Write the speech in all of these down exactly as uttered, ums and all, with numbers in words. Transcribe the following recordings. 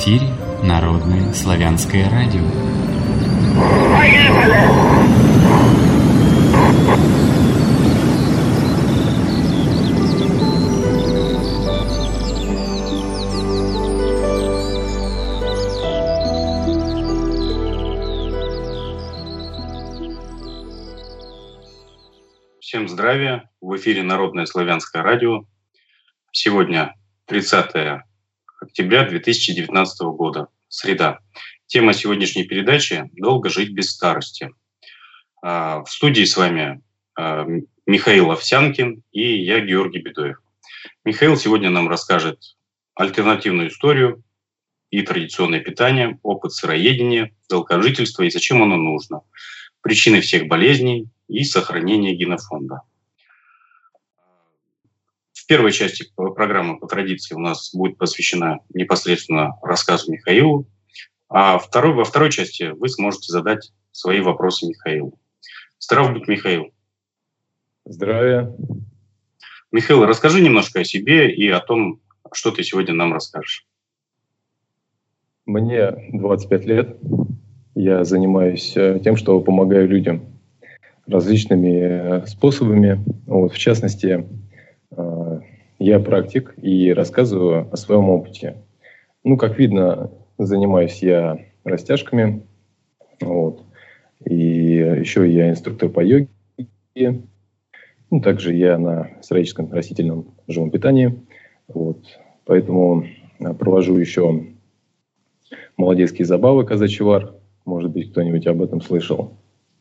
эфире Народное славянское радио. Всем здравия! В эфире Народное славянское радио. Сегодня тридцатое октября две тысячи девятнадцатого года, среда. Тема сегодняшней передачи «Долго жить без старости». В студии с вами Михаил Овсянкин и я, Георгий Бедоев. Михаил сегодня нам расскажет альтернативную историю и традиционное питание, опыт сыроедения, долгожительства и зачем оно нужно, причины всех болезней и сохранение генофонда. В первой части программы по традиции у нас будет посвящена непосредственно рассказу Михаилу, а второй, во второй части вы сможете задать свои вопросы Михаилу. Здрав будь, Михаил. Здравия. Михаил, расскажи немножко о себе и о том, что ты сегодня нам расскажешь. Мне двадцать пять лет. Я занимаюсь тем, что помогаю людям различными способами. Вот, в частности, я практик и рассказываю о своем опыте. Ну, как видно, занимаюсь я растяжками. Вот. И еще я инструктор по йоге. Ну, также я на сыроедческом растительном живом питании. Вот. Поэтому провожу еще молодецкие забавы «Казачий вар». Может быть, кто-нибудь об этом слышал.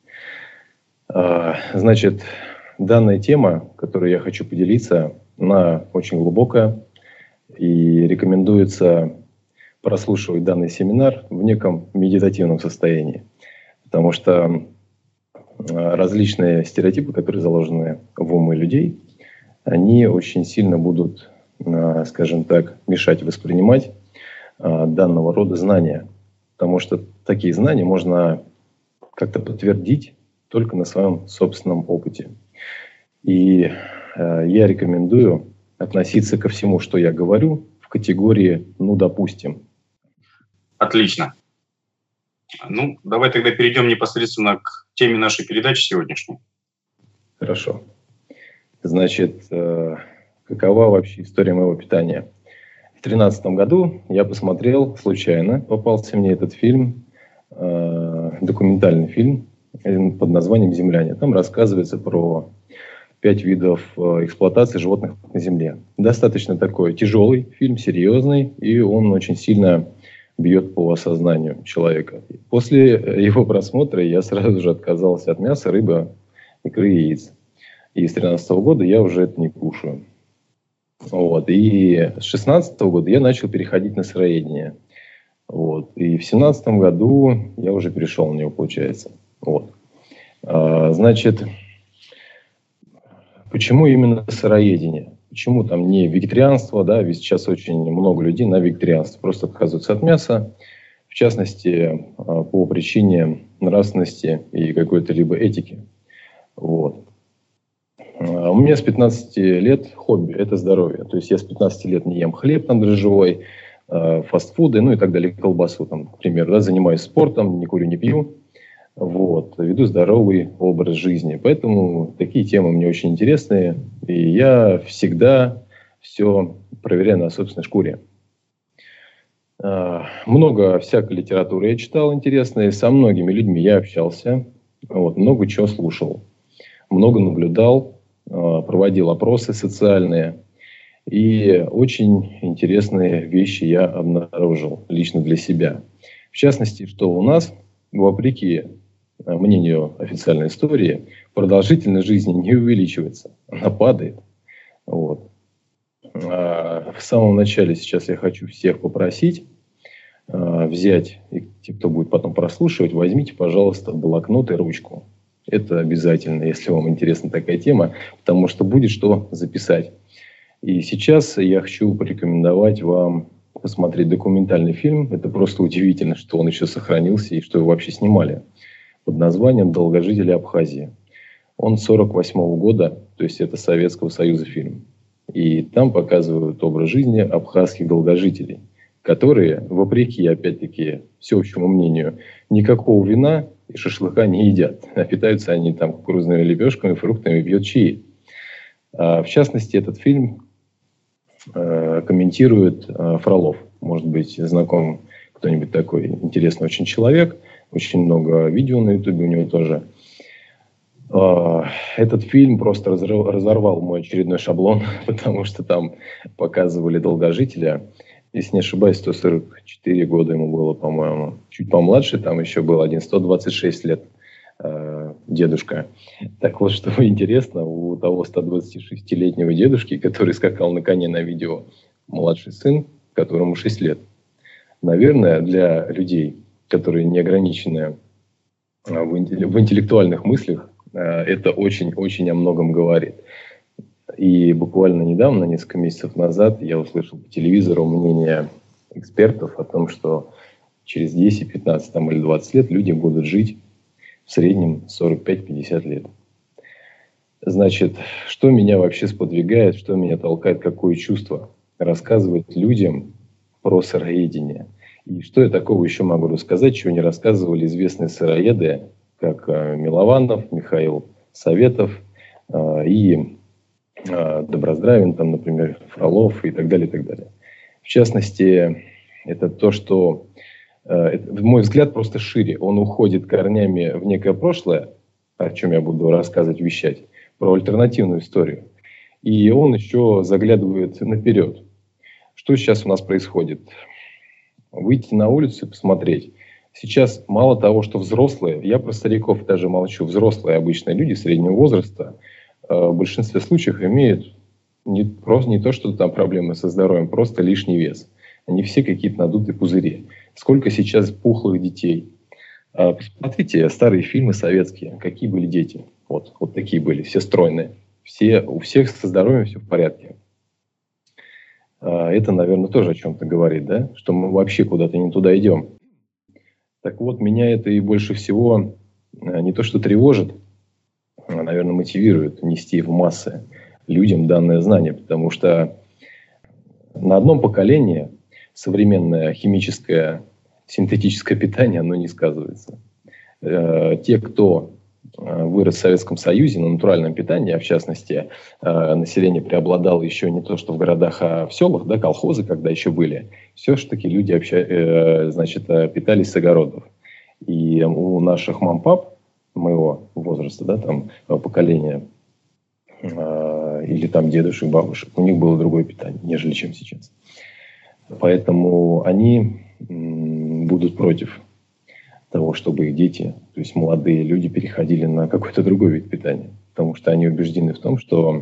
Значит, данная тема, которой я хочу поделиться, она очень глубокая, и рекомендуется прослушивать данный семинар в неком медитативном состоянии, потому что различные стереотипы, которые заложены в умы людей, они очень сильно будут, скажем так, мешать воспринимать данного рода знания, потому что такие знания можно как-то подтвердить только на своем собственном опыте. И э, я рекомендую относиться ко всему, что я говорю, в категории «ну, допустим». Отлично. Ну, давай тогда перейдем непосредственно к теме нашей передачи сегодняшней. Хорошо. Значит, э, какова вообще история моего питания? В две тысячи тринадцатом году я посмотрел, случайно попался мне этот фильм, э, документальный фильм под названием «Земляне». Там рассказывается про пять видов эксплуатации животных на Земле. Достаточно такой тяжелый фильм, серьезный, и он очень сильно бьет по осознанию человека. После его просмотра я сразу же отказался от мяса, рыбы, икры и яиц. И с две тысячи тринадцатого года я уже это не кушаю. Вот. И с две тысячи шестнадцатого года я начал переходить на сыроедение. Вот. И в две тысячи семнадцатом году я уже перешел на него, получается. Вот. А, значит, почему именно сыроедение? Почему там не вегетарианство, да, ведь сейчас очень много людей на вегетарианство просто отказываются от мяса, в частности, по причине нравственности и какой-то либо этики. Вот. А у меня с пятнадцати лет хобби – это здоровье. То есть я с пятнадцати лет не ем хлеб там дрожжевой, фастфуды, ну и так далее, колбасу, там, к примеру, да, занимаюсь спортом, не курю, не пью. Вот, веду здоровый образ жизни. Поэтому такие темы мне очень интересны. И я всегда все проверяю на собственной шкуре. Много всякой литературы я читал интересной. Со многими людьми я общался. Вот, много чего слушал. Много наблюдал. Проводил опросы социальные. И очень интересные вещи я обнаружил лично для себя. В частности, что у нас, вопреки мнению официальной истории, продолжительность жизни не увеличивается, она падает. Вот. А в самом начале сейчас я хочу всех попросить а, взять, и те, кто будет потом прослушивать, возьмите, пожалуйста, блокнот и ручку. Это обязательно, если вам интересна такая тема, потому что будет что записать. И сейчас я хочу порекомендовать вам посмотреть документальный фильм. Это просто удивительно, что он еще сохранился и что его вообще снимали. Под названием «Долгожители Абхазии». Он сорок восьмого года, то есть это Советского Союза фильм. И там показывают образ жизни абхазских долгожителей. которые, вопреки, опять-таки, всеобщему мнению, никакого вина и шашлыка не едят. А питаются они там кукурузными лепешками, фруктами, пьют чаи. А, в частности, этот фильм э, комментирует э, Фролов. Может быть, знаком кто-нибудь такой интересный очень человек. Очень много видео на Ютубе у него тоже. Этот фильм просто разорвал мой очередной шаблон, потому что там показывали долгожителя. Если не ошибаюсь, сто сорок четыре года ему было, по-моему. Чуть помладше, там еще был один, сто двадцать шесть лет э, дедушка. Так вот, что интересно, у того сто двадцатишестилетнего дедушки, который скакал на коне на видео, младший сын, которому шесть лет. Наверное, для людей, которые не ограничены в интеллектуальных мыслях, это очень-очень о многом говорит. И буквально недавно, несколько месяцев назад, я услышал по телевизору мнение экспертов о том, что через десять, пятнадцать там, или двадцать лет люди будут жить в среднем сорок пять - пятьдесят лет. Значит, что меня вообще сподвигает, что меня толкает, какое чувство рассказывать людям про сыроедение? И что я такого еще могу рассказать, чего не рассказывали известные сыроеды, как Милованов, Михаил Советов э, и э, Доброздравин, там, например, Фролов и так далее, и так далее. В частности, это то, что, э, это, в мой взгляд, просто шире. Он уходит корнями в некое прошлое, о чем я буду рассказывать, вещать, про альтернативную историю. И он еще заглядывает наперед. Что сейчас у нас происходит? Выйти на улицу и посмотреть. Сейчас мало того, что взрослые, я про стариков даже молчу, взрослые обычные люди среднего возраста э, в большинстве случаев имеют не, просто, не то, что там проблемы со здоровьем, просто лишний вес. Они все какие-то надутые пузыри. Сколько сейчас пухлых детей. Э, посмотрите старые фильмы советские, какие были дети. Вот, вот такие были, все стройные. Все, у всех со здоровьем все в порядке. Э, это, наверное, тоже о чем-то говорит, да? Что мы вообще куда-то не туда идем. Так вот, меня это и больше всего не то что тревожит, а, наверное, мотивирует нести в массы людям данное знание, потому что на одном поколении современное химическое, синтетическое питание, оно не сказывается. Те, кто вырос в Советском Союзе на натуральном питании, а в частности, население преобладало еще не то, что в городах, а в селах, да, колхозы, когда еще были, все-таки люди обща... значит, питались с огородов. И у наших мам-пап, моего возраста, да, там, поколения, или там дедушек, бабушек, у них было другое питание, нежели чем сейчас. Поэтому они будут против того, чтобы их дети, то есть молодые люди, переходили на какой-то другой вид питания. Потому что они убеждены в том, что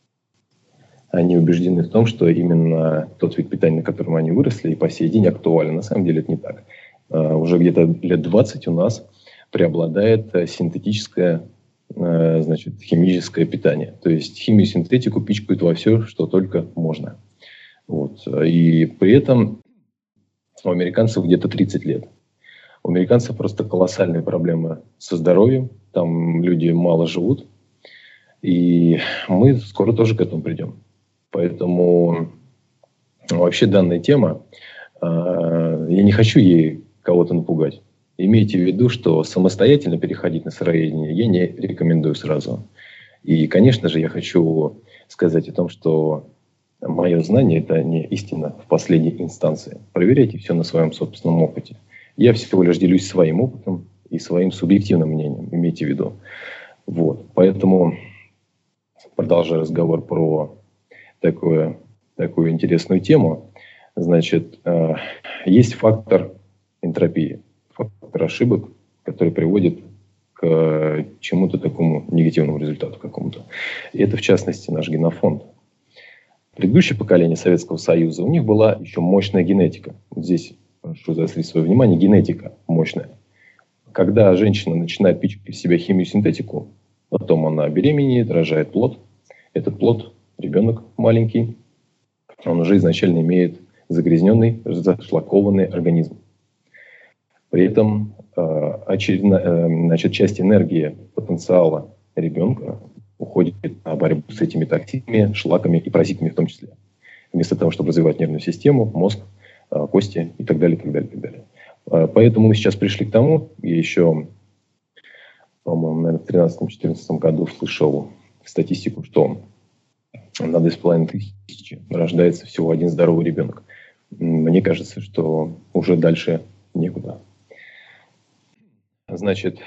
они убеждены в том, что именно тот вид питания, на котором они выросли, и по сей день актуален. На самом деле это не так. Uh, уже где-то лет двадцать у нас преобладает синтетическое, uh, значит, химическое питание. То есть химию и синтетику пичкают во все, что только можно. Вот. И при этом у американцев где-то тридцать лет. У американцев просто колоссальные проблемы со здоровьем. Там люди мало живут. И мы скоро тоже к этому придем. Поэтому вообще данная тема, я не хочу ей кого-то напугать. Имейте в виду, что самостоятельно переходить на сыроедение я не рекомендую сразу. И, конечно же, я хочу сказать о том, что мое знание – это не истина в последней инстанции. Проверяйте все на своем собственном опыте. Я всего лишь делюсь своим опытом и своим субъективным мнением, имейте в виду. Вот. Поэтому, продолжая разговор про такую, такую интересную тему, значит, э, есть фактор энтропии, фактор ошибок, который приводит к чему-то такому негативному результату какому-то. И это, в частности, наш генофонд. Предыдущее поколение Советского Союза, у них была еще мощная генетика. Вот здесь прошу заострить свое внимание, генетика мощная. Когда женщина начинает пичкать в себя химию и синтетику, потом она беременеет, рожает плод. Этот плод, ребенок маленький, он уже изначально имеет загрязненный, зашлакованный организм. При этом э, очередно, э, значит, часть энергии потенциала ребенка уходит на борьбу с этими токсинами, шлаками и паразитами в том числе. Вместо того, чтобы развивать нервную систему, мозг, кости и так далее, и так далее, и так далее. Поэтому мы сейчас пришли к тому, я еще, по-моему, наверное, в две тысячи тринадцатом-две тысячи четырнадцатом году слышал статистику, что на две с половиной тысячи рождается всего один здоровый ребенок. Мне кажется, что уже дальше некуда. Значит,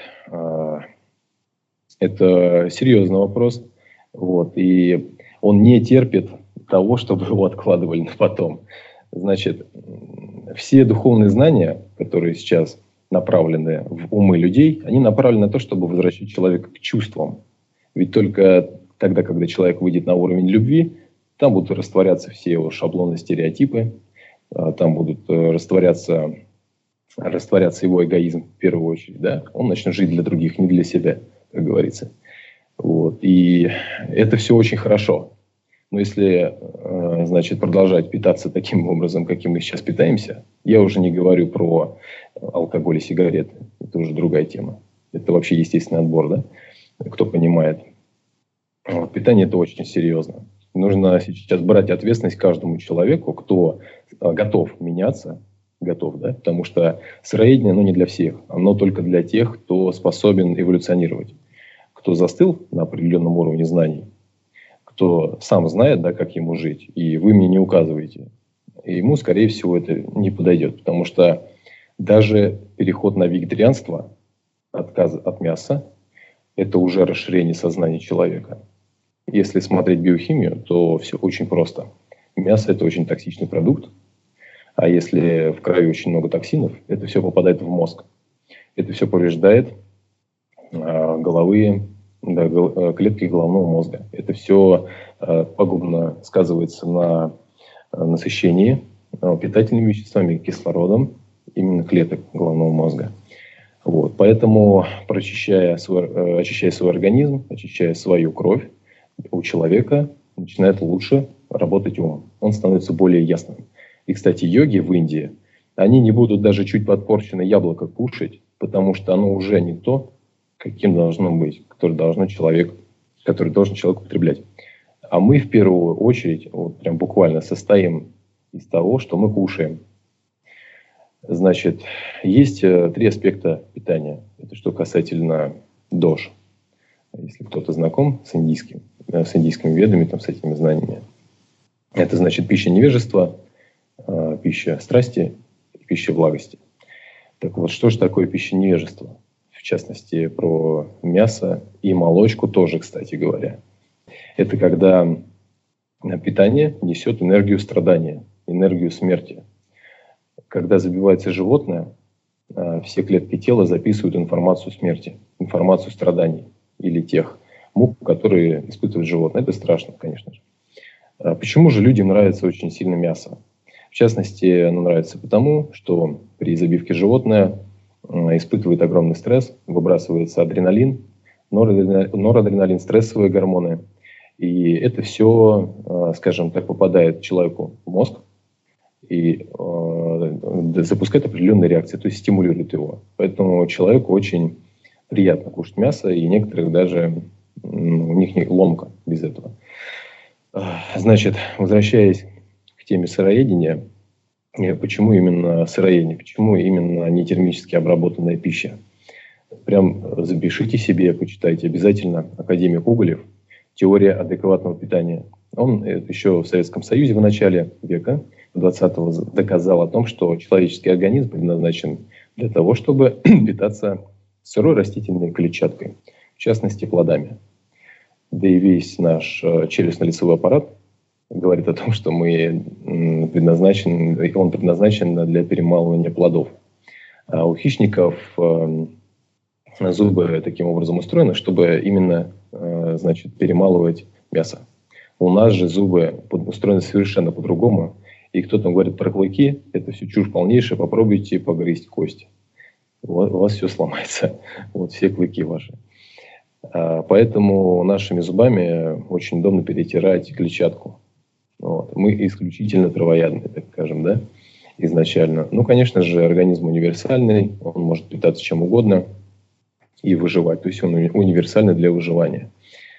это серьезный вопрос, вот, и он не терпит того, чтобы его откладывали на потом. Значит, все духовные знания, которые сейчас направлены в умы людей, они направлены на то, чтобы возвращать человека к чувствам. Ведь только тогда, когда человек выйдет на уровень любви, там будут растворяться все его шаблоны, стереотипы, там будут растворяться, растворяться его эгоизм в первую очередь. Да? Он начнет жить для других, не для себя, как говорится. Вот. И это все очень хорошо. Но если, значит, продолжать питаться таким образом, каким мы сейчас питаемся, я уже не говорю про алкоголь и сигареты. Это уже другая тема. Это вообще естественный отбор, да? Кто понимает. Вот. Питание – это очень серьезно. Нужно сейчас брать ответственность каждому человеку, кто готов меняться, готов, да? Потому что сыроедение, оно не для всех. Оно только для тех, кто способен эволюционировать. Кто застыл на определенном уровне знаний, кто сам знает, да, как ему жить, и вы мне не указываете, и ему, скорее всего, это не подойдет. Потому что даже переход на вегетарианство, отказ от мяса, это уже расширение сознания человека. Если смотреть биохимию, то все очень просто. Мясо – это очень токсичный продукт, а если в крови очень много токсинов, это все попадает в мозг. Это все повреждает э, головы, да, клетки головного мозга. Это все э, пагубно сказывается на э, насыщении э, питательными веществами, кислородом именно клеток головного мозга. Вот. Поэтому, прочищая свой, э, очищая свой организм, очищая свою кровь, у человека начинает лучше работать ум. Он становится более ясным. И, кстати, йоги в Индии, они не будут даже чуть подпорченное яблоко кушать, потому что оно уже не то, каким должно быть, который должен человек, который должен человек употреблять. А мы в первую очередь, вот прям буквально состоим из того, что мы кушаем. Значит, есть э, три аспекта питания. Это что касательно дож. Если кто-то знаком с индийским, э, с индийскими ведами, там, с этими знаниями. Это значит пища невежества, э, пища страсти и пища благости. Так вот, что же такое пища невежества? В частности, про мясо и молочку тоже, кстати говоря. Это когда питание несет энергию страдания, энергию смерти. Когда забивается животное, все клетки тела записывают информацию смерти, информацию страданий или тех мук, которые испытывает животное. Это страшно, конечно же. Почему же людям нравится очень сильно мясо? В частности, оно нравится потому, что при забивке животное испытывает огромный стресс, выбрасывается адреналин, норадреналин, стрессовые гормоны. И это все, скажем так, попадает человеку в мозг и э, запускает определенные реакции, то есть стимулирует его. Поэтому человеку очень приятно кушать мясо, и некоторых даже у них не ломка без этого. Значит, возвращаясь к теме сыроедения, почему именно сыроедение, почему именно не термически обработанная пища? Прям запишите себе, почитайте обязательно академик Уголев «Теория адекватного питания». Он еще в Советском Союзе в начале века двадцатого доказал о том, что человеческий организм предназначен для того, чтобы питаться сырой растительной клетчаткой, в частности плодами. Да и весь наш челюстно-лицевой аппарат говорит о том, что мы предназначен, он предназначен для перемалывания плодов. А у хищников зубы таким образом устроены, чтобы именно, значит, перемалывать мясо. У нас же зубы устроены совершенно по-другому. И кто-то говорит про клыки, это все чушь полнейшая, попробуйте погрызть кость. У вас все сломается, вот все клыки ваши. Поэтому нашими зубами очень удобно перетирать клетчатку. Вот. Мы исключительно травоядные, так скажем, да, изначально. Ну, конечно же, организм универсальный, он может питаться чем угодно и выживать. То есть он универсальный для выживания.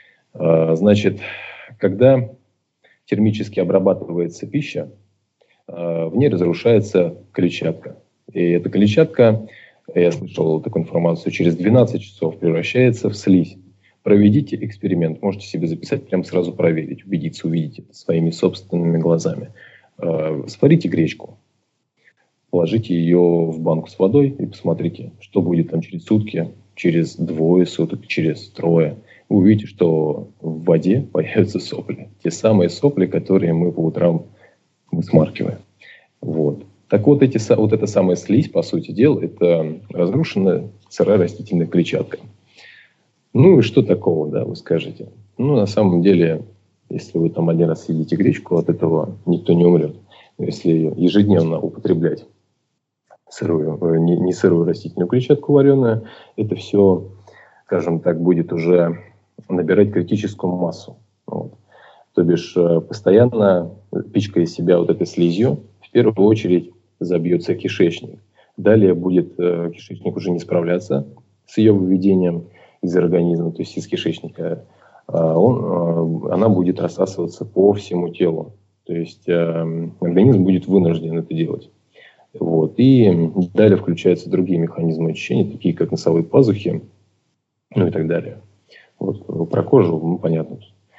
Значит, когда термически обрабатывается пища, в ней разрушается клетчатка. И эта клетчатка, я слышал такую информацию, через двенадцать часов превращается в слизь. Проведите эксперимент, можете себе записать, прямо сразу проверить, убедиться, увидеть это своими собственными глазами. Сварите гречку, положите ее в банку с водой и посмотрите, что будет там через сутки, через двое суток, через трое. Вы увидите, что в воде появятся сопли. Те самые сопли, которые мы по утрам высмаркиваем. Вот. Так вот, эти, вот эта самая слизь, по сути дела, это разрушенная сырая растительная клетчатка. Ну и что такого, да, вы скажете? Ну, на самом деле, если вы там один раз съедите гречку, от этого никто не умрет. Если ежедневно употреблять сырую, не, не сырую растительную клетчатку вареную, это все, скажем так, будет уже набирать критическую массу. Вот. То бишь, постоянно пичкая себя вот этой слизью, в первую очередь забьется кишечник. Далее будет кишечник уже не справляться с ее выведением из организма, то есть из кишечника. Он, она будет рассасываться по всему телу. То есть организм будет вынужден это делать. Вот. И далее включаются другие механизмы очищения, такие как носовые пазухи, ну и так далее. Вот. Про кожу, ну, понятно.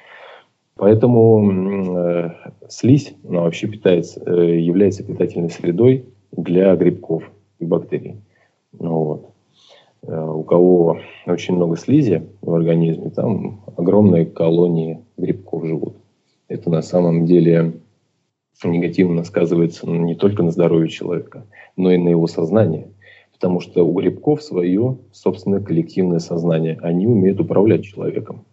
Поэтому э, слизь, она вообще питается, э, является питательной средой для грибков и бактерий. Ну, вот. э, у кого очень много слизи в организме, там огромные колонии грибков живут. Это на самом деле негативно сказывается не только на здоровье человека, но и на его сознании. Потому что у грибков свое собственное коллективное сознание. Они умеют управлять человеком.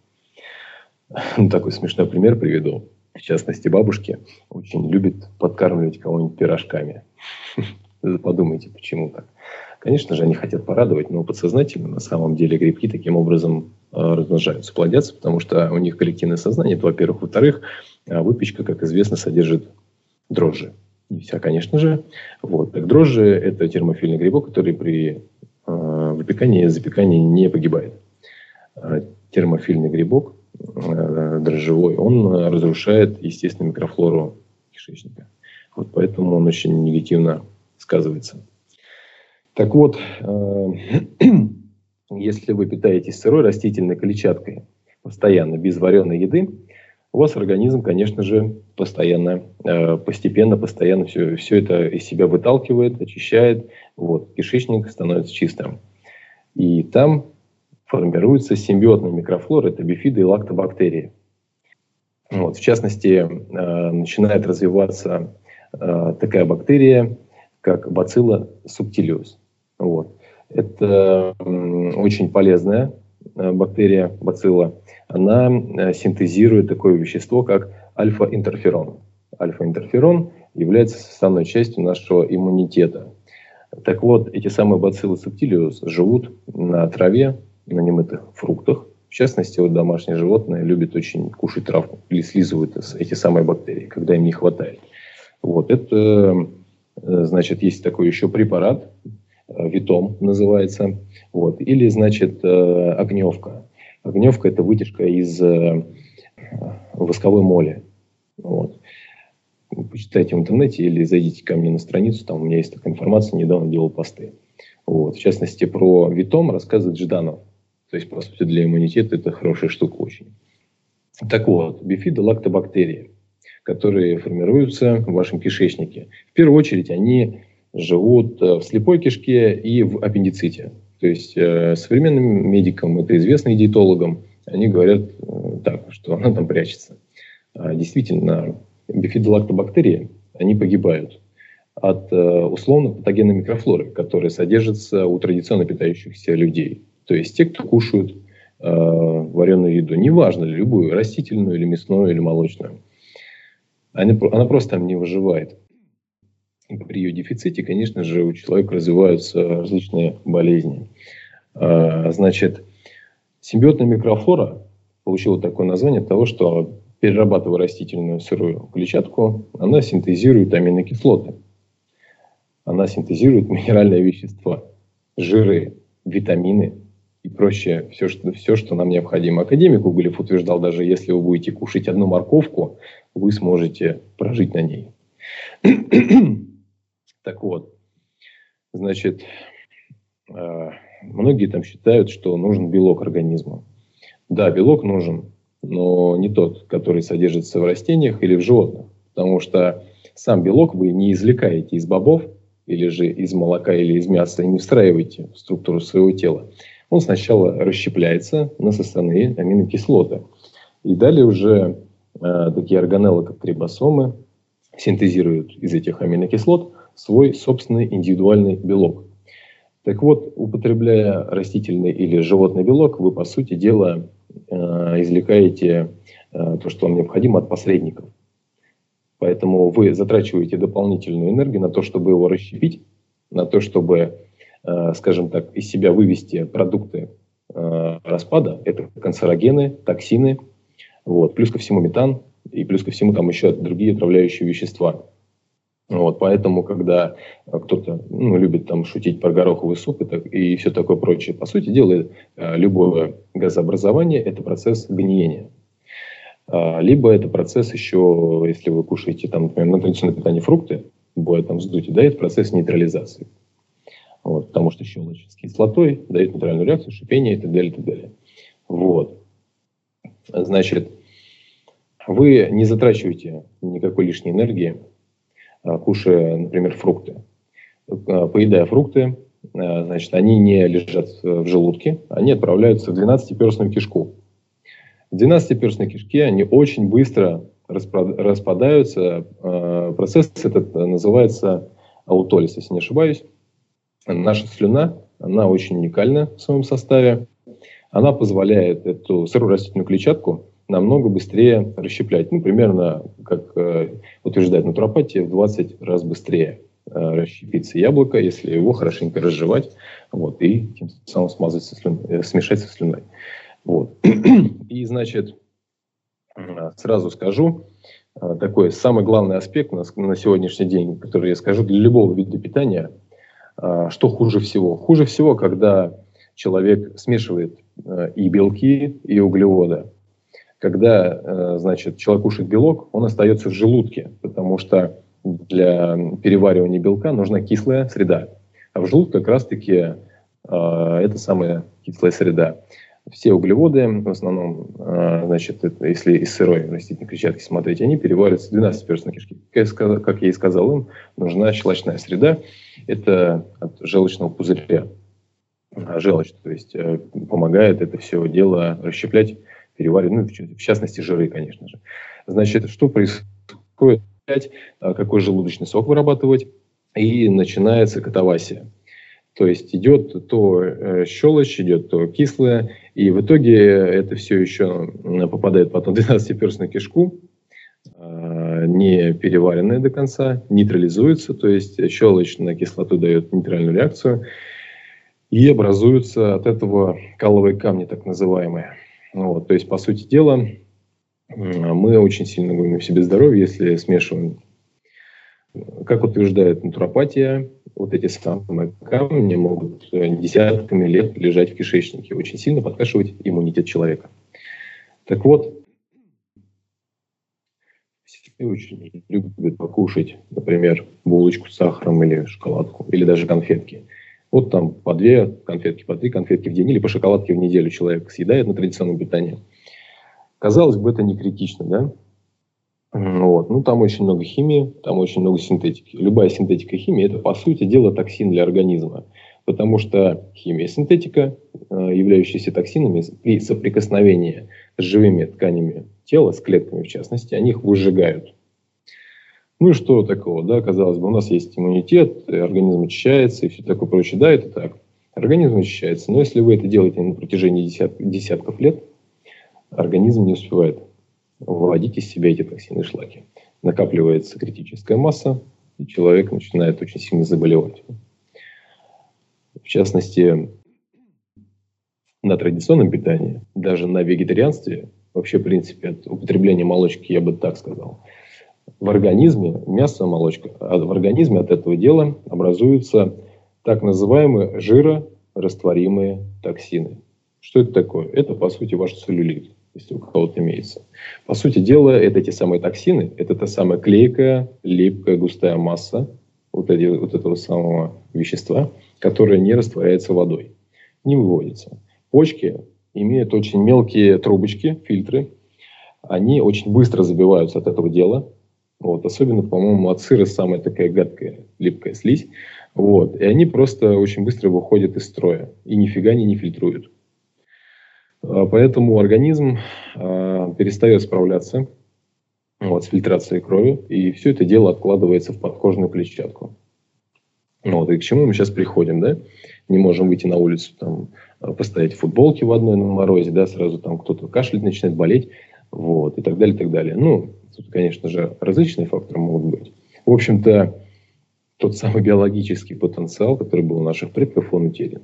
Такой смешной пример приведу. В частности, бабушки очень любят подкармливать кого-нибудь пирожками. Подумайте, почему так. Конечно же, они хотят порадовать, но подсознательно на самом деле грибки таким образом размножаются, плодятся, потому что у них коллективное сознание, это во-первых. Во-вторых, выпечка, как известно, содержит дрожжи. Не вся, конечно же. Вот. Так дрожжи – это термофильный грибок, который при э, выпекании и запекании не погибает. А термофильный грибок, э, дрожжевой, он разрушает, естественно, микрофлору кишечника. Вот поэтому он очень негативно сказывается. Так вот, э, если вы питаетесь сырой растительной клетчаткой постоянно, без вареной еды, у вас организм, конечно же, постоянно, постепенно, постоянно все, все это из себя выталкивает, очищает. Вот, кишечник становится чистым. И там формируется симбиотная микрофлора, это бифиды и лактобактерии. Вот, в частности, начинает развиваться такая бактерия, как бацилла субтилиус. Вот. Это очень полезная бактерия, бацилла. Она синтезирует такое вещество, как альфа-интерферон. Альфа-интерферон является составной частью нашего иммунитета. Так вот, эти самые бациллы субтилиус живут на траве, на немытых фруктах. В частности, вот домашние животные любят очень кушать травку или слизывают эти самые бактерии, когда им не хватает. Вот это, значит, есть такой еще препарат, Витом называется, вот, или, значит, огневка. Огневка – это вытяжка из э, восковой моли. Вот. Почитайте в интернете или зайдите ко мне на страницу, там у меня есть такая информация, недавно делал посты. Вот. В частности, про Витом рассказывает Жданов. То есть, по сути, для иммунитета это хорошая штука очень. Так вот, бифиды лактобактерии, которые формируются в вашем кишечнике. В первую очередь, они живут в слепой кишке и в аппендиците. То есть э, современным медикам, это известно, и диетологам, они говорят э, так, что она там прячется. А действительно, бифидолактобактерии, они погибают от э, условно-патогенной микрофлоры, которая содержится у традиционно питающихся людей. То есть те, кто кушают э, вареную еду, неважно, любую, растительную или мясную или молочную. Она, она просто там не выживает. При ее дефиците, конечно же, у человека развиваются различные болезни. Значит, симбиотная микрофлора получила такое название от того, что, перерабатывая растительную сырую клетчатку, она синтезирует аминокислоты. Она синтезирует минеральные вещества, жиры, витамины и прочее, все, что, все, что нам необходимо. Академик Углев утверждал, даже если вы будете кушать одну морковку, вы сможете прожить на ней. Так вот, значит, многие там считают, что нужен белок организму. Да, белок нужен, но не тот, который содержится в растениях или в животных. Потому что сам белок вы не извлекаете из бобов, или же из молока, или из мяса, и не встраиваете в структуру своего тела. Он сначала расщепляется на составные аминокислоты. И далее уже э, такие органеллы, как рибосомы, синтезируют из этих аминокислот свой собственный индивидуальный белок. Так вот, употребляя растительный или животный белок, вы, по сути дела, э, извлекаете э, то, что вам необходимо от посредников. Поэтому вы затрачиваете дополнительную энергию на то, чтобы его расщепить, на то, чтобы, э, скажем так, из себя вывести продукты э, распада. Это канцерогены, токсины, вот, плюс ко всему метан, и плюс ко всему там еще другие отравляющие вещества. Вот, поэтому, когда кто-то ну, любит там шутить про гороховый суп и, так, и все такое прочее, по сути дела, э, любое газообразование – это процесс гниения. Либо это процесс еще, если вы кушаете, там, например, на традиционное питание фрукты, бывает там вздутие, да, это процесс нейтрализации. Вот, потому что щелочь с кислотой дает нейтральную реакцию, шипение и так далее, и так далее. Вот. Значит, вы не затрачиваете никакой лишней энергии, кушая, например, фрукты. Поедая фрукты, значит, они не лежат в желудке, они отправляются в двенадцатиперстную кишку. В двенадцатиперстной кишке они очень быстро распадаются. Процесс этот называется аутолиз, если не ошибаюсь. Наша слюна, она очень уникальна в своем составе. Она позволяет эту сырую растительную клетчатку намного быстрее расщеплять. Ну, примерно, как утверждает натуропатия, в двадцать раз быстрее расщепится яблоко, если его хорошенько разжевать, вот, и тем самым смазать со слюной, смешать со слюной. Вот. И, значит, сразу скажу, такой самый главный аспект на, на сегодняшний день, который я скажу для любого вида питания, что хуже всего. Хуже всего, когда человек смешивает и белки, и углеводы. Когда, значит, человек кушает белок, он остается в желудке, потому что для переваривания белка нужна кислая среда. А в желудке как раз-таки это самая кислая среда. Все углеводы, в основном, значит, это, если из сырой растительной клетчатки смотреть, они перевариваются в двенадцатиперстной кишке. Как я и сказал, им нужна щелочная среда. Это от желчного пузыря. Желчь, то есть, помогает это все дело расщеплять, переваривать, ну, в частности, жиры, конечно же. Значит, что происходит? Какой желудочный сок вырабатывать? И начинается катавасия. То есть идет то э, щелочь, идет то кислое, и в итоге это все еще попадает потом в двенадцатиперстную кишку, э, не переваренное до конца, нейтрализуется, то есть щелочь на кислоту дает нейтральную реакцию, и образуются от этого каловые камни, так называемые. Вот, то есть, по сути дела, мы очень сильно губим себе здоровье, если смешиваем. Как утверждает натуропатия, вот эти самые камни могут десятками лет лежать в кишечнике, очень сильно подкашивать иммунитет человека. Так вот, все очень любят покушать, например, булочку с сахаром или шоколадку, или даже конфетки. Вот там по две конфетки, по три конфетки в день или по шоколадке в неделю человек съедает на традиционном питании. Казалось бы, это не критично, да? Вот. Ну, там очень много химии, там очень много синтетики. Любая синтетика и химия – это, по сути дела, токсин для организма. Потому что химия и синтетика, являющиеся токсинами, при соприкосновении с живыми тканями тела, с клетками в частности, они их выжигают. Ну и что такого, да, казалось бы, у нас есть иммунитет, организм очищается и все такое прочее. Да, это так. Организм очищается. Но если вы это делаете на протяжении десят, десятков лет, организм не успевает выводить из себя эти токсины и шлаки. Накапливается критическая масса, и человек начинает очень сильно заболевать. В частности, на традиционном питании, даже на вегетарианстве, вообще, в принципе, от употребления молочки, я бы так сказал, в организме, мясо, молочка, а в организме от этого дела образуются так называемые жирорастворимые токсины. Что это такое? Это, по сути, ваш целлюлит. если у кого-то имеется. По сути дела, это те самые токсины, это та самая клейкая, липкая, густая масса вот, эти, вот этого самого вещества, которое не растворяется водой, не выводится. Почки имеют очень мелкие трубочки, фильтры. Они очень быстро забиваются от этого дела. Вот. Особенно, по-моему, от сыра самая такая гадкая, липкая слизь. Вот. И они просто очень быстро выходят из строя. И нифига они не фильтруют. Поэтому организм э, перестает справляться вот, с фильтрацией крови. И все это дело откладывается в подкожную клетчатку. Вот. И к чему мы сейчас приходим, да? Не можем выйти на улицу, там, постоять в футболке в одной на морозе, да, сразу там кто-то кашлять начинает, болеть, вот, и так далее, и так далее. Ну, тут, конечно же, различные факторы могут быть. В общем-то, тот самый биологический потенциал, который был у наших предков, он утерян.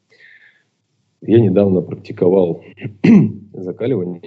Я недавно практиковал закаливание,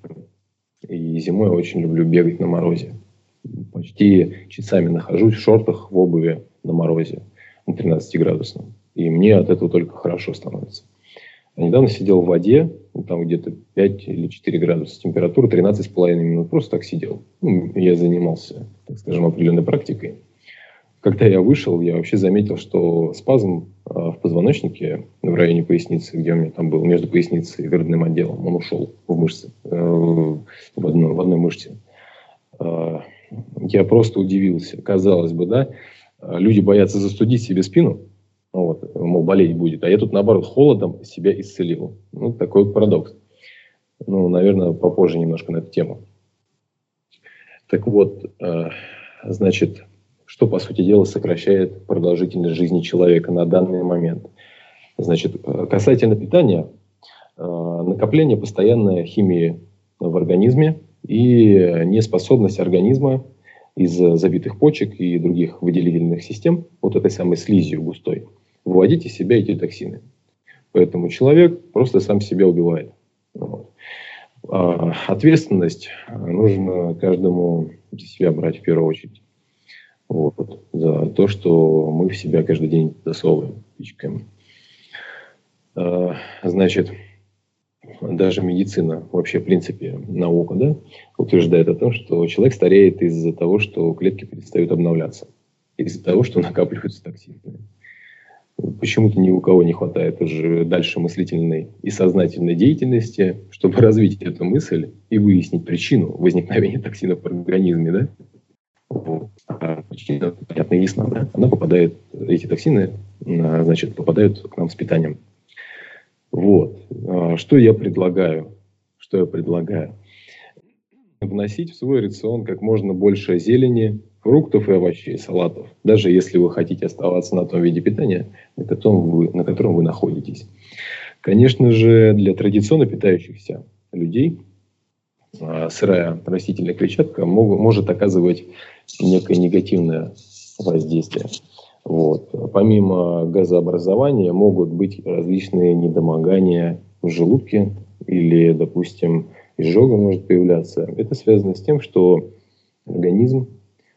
и зимой я очень люблю бегать на морозе. Почти часами нахожусь в шортах, в обуви на морозе, на тринадцатиградусном. И мне от этого только хорошо становится. А недавно сидел в воде, ну, там где-то пять или четыре градуса температура, тринадцать с половиной минут. Просто так сидел. Ну, я занимался, так скажем, определенной практикой. Когда я вышел, я вообще заметил, что спазм э, в позвоночнике в районе поясницы, где у меня там был, между поясницей и грудным отделом, он ушел в мышцы, э, в, одной, в одной мышце. Э, я просто удивился. Казалось бы, да, люди боятся застудить себе спину, вот, мол, болеть будет. А я тут, наоборот, холодом себя исцелил. Ну, такой вот парадокс. Ну, наверное, попозже немножко на эту тему. Так вот, э, значит, что, по сути дела, сокращает продолжительность жизни человека на данный момент? Значит, касательно питания, э, накопление постоянной химии в организме и неспособность организма из-за забитых почек и других выделительных систем, вот этой самой слизью густой, выводить из себя эти токсины. Поэтому человек просто сам себя убивает. Вот. А ответственность нужно каждому за себя брать в первую очередь. Вот. За то, что мы в себя каждый день засовываем, пичкаем. А, значит, даже медицина, вообще, в принципе, наука, да, утверждает о том, что человек стареет из-за того, что клетки перестают обновляться. Из-за того, что накапливаются токсины. Почему-то ни у кого не хватает уже дальше мыслительной и сознательной деятельности, чтобы развить эту мысль и выяснить причину возникновения токсинов в организме, да? Вот. А причина, понятно, ясна, да? Она попадает, эти токсины, значит, попадают к нам с питанием. Вот. Что я предлагаю? Что я предлагаю? Вносить в свой рацион как можно больше зелени, фруктов и овощей, салатов. Даже если вы хотите оставаться на том виде питания, на котором вы, на котором вы находитесь. Конечно же, для традиционно питающихся людей сырая растительная клетчатка мог, может оказывать некое негативное воздействие. Вот. Помимо газообразования могут быть различные недомогания в желудке или, допустим, изжога может появляться. Это связано с тем, что организм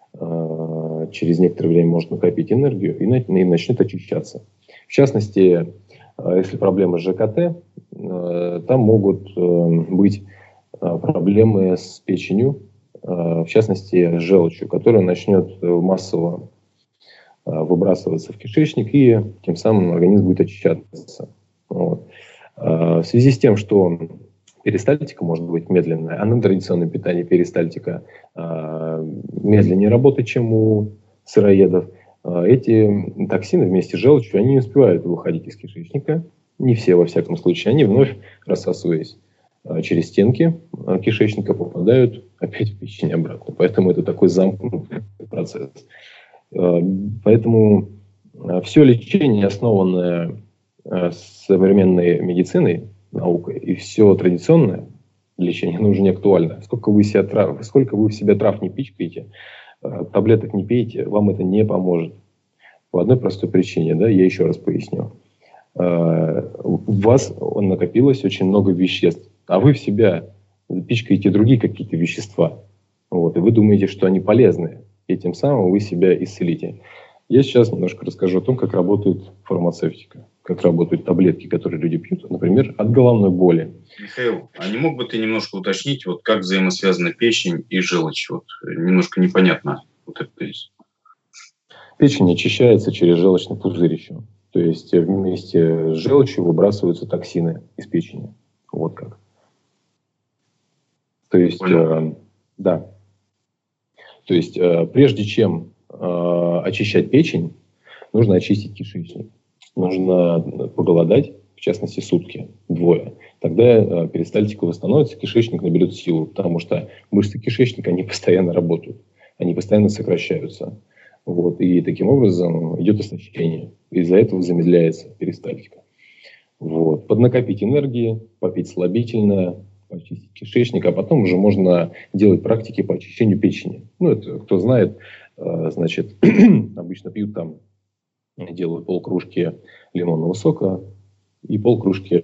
э, через некоторое время может накопить энергию и, на, и начнет очищаться. В частности, э, если проблема с ЖКТ, э, там могут э, быть э, проблемы с печенью, э, в частности, с желчью, которая начнет массово э, выбрасываться в кишечник, и тем самым организм будет очищаться. Вот. Э, в связи с тем, что перистальтика может быть медленная, а на традиционном питании перистальтика э, медленнее работает, чем у сыроедов. Э, эти токсины вместе с желчью, они не успевают выходить из кишечника, не все во всяком случае, они вновь, рассасываясь э, через стенки э, кишечника, попадают опять в печень обратно. Поэтому это такой замкнутый процесс. Э, поэтому э, все лечение, основанное э, современной медициной, наукой, и все традиционное лечение, оно уже не актуально. Сколько вы, себя трав, сколько вы в себя трав не пичкаете, таблеток не пейте, вам это не поможет. По одной простой причине, да, я еще раз поясню. У вас накопилось очень много веществ, а вы в себя пичкаете другие какие-то вещества. Вот, и вы думаете, что они полезны, и тем самым вы себя исцелите. Я сейчас немножко расскажу о том, как работает фармацевтика. как работают таблетки, которые люди пьют, например, от головной боли. Михаил, а не мог бы ты немножко уточнить, вот как взаимосвязаны печень и желчь? Вот немножко непонятно вот это здесь. Печень очищается через желчный пузырь еще. То есть вместе с желчью выбрасываются токсины из печени. Вот как. То есть, э, да. То есть, э, прежде чем э, очищать печень, нужно очистить кишечник. Нужно поголодать, в частности, сутки, двое. Тогда э, перистальтика восстановится, кишечник наберет силу, потому что мышцы кишечника, они постоянно работают, они постоянно сокращаются. Вот, и таким образом идет истощение. Из-за этого замедляется перистальтика. Вот. Поднакопить энергии, попить слабительное, почистить кишечник, а потом уже можно делать практики по очищению печени. Ну, это кто знает, э, значит, обычно пьют там, делают полкружки лимонного сока и полкружки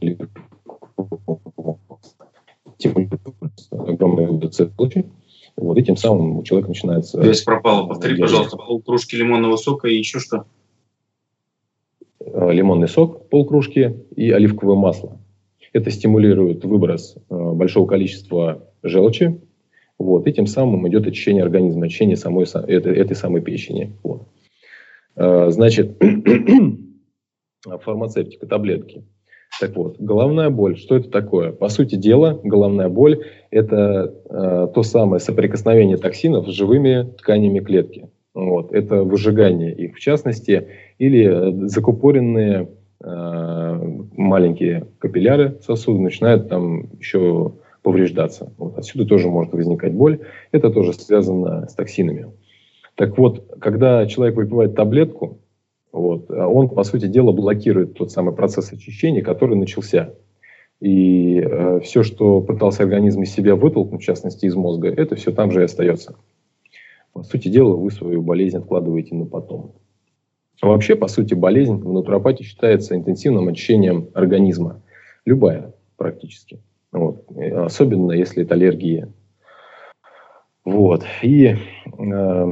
огромное УДЦ получи. Вот, и тем самым у человека начинается... Связь пропала. Повтори, пожалуйста, полкружки лимонного сока и еще что? Лимонный сок, полкружки и оливковое масло. Это стимулирует выброс большого количества желчи. Вот, и тем самым идет очищение организма, очищение самой, этой, этой самой печени. Вот. Значит, фармацевтика, таблетки. Так вот, головная боль, что это такое? По сути дела, головная боль – это э, то самое соприкосновение токсинов с живыми тканями клетки. Вот. Это выжигание их, в частности, или закупоренные э, маленькие капилляры сосуда начинают там еще повреждаться. Вот. Отсюда тоже может возникать боль. Это тоже связано с токсинами. Так вот, когда человек выпивает таблетку, вот, он, по сути дела, блокирует тот самый процесс очищения, который начался. И э, все, что пытался организм из себя вытолкнуть, в частности из мозга, это все там же и остается. По сути дела, вы свою болезнь откладываете на потом. А вообще, по сути, болезнь в натуропатии считается интенсивным очищением организма. Любая практически. Вот. Особенно, если это аллергия. Вот. И э,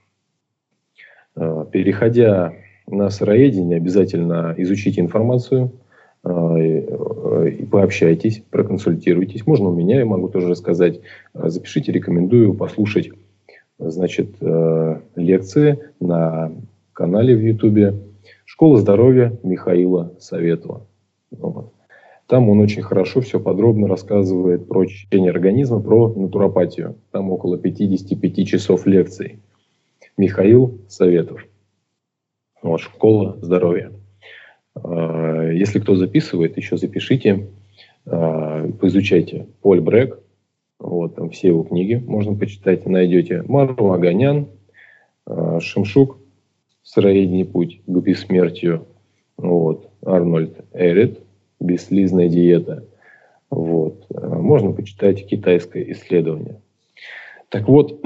э, переходя на сыроедение, обязательно изучите информацию, э, и пообщайтесь, проконсультируйтесь. Можно у меня, я могу тоже рассказать. Запишите, рекомендую послушать, значит, э, лекции на канале в Ютубе «Школа здоровья» Михаила Советова. Вот. Там он очень хорошо, все подробно рассказывает про очищение организма, про натуропатию. Там около пятидесяти пяти часов лекций. Михаил Советов. Вот, «Школа здоровья». Если кто записывает, еще запишите, поизучайте Поль Брек. Вот, там все его книги можно почитать, найдете. Мару Аганян, Шимшук, «Сыроедение. Путь к бессмертию». Вот, Арнольд Эрет, «Бесслизная диета». Вот. Можно почитать китайское исследование. Так вот,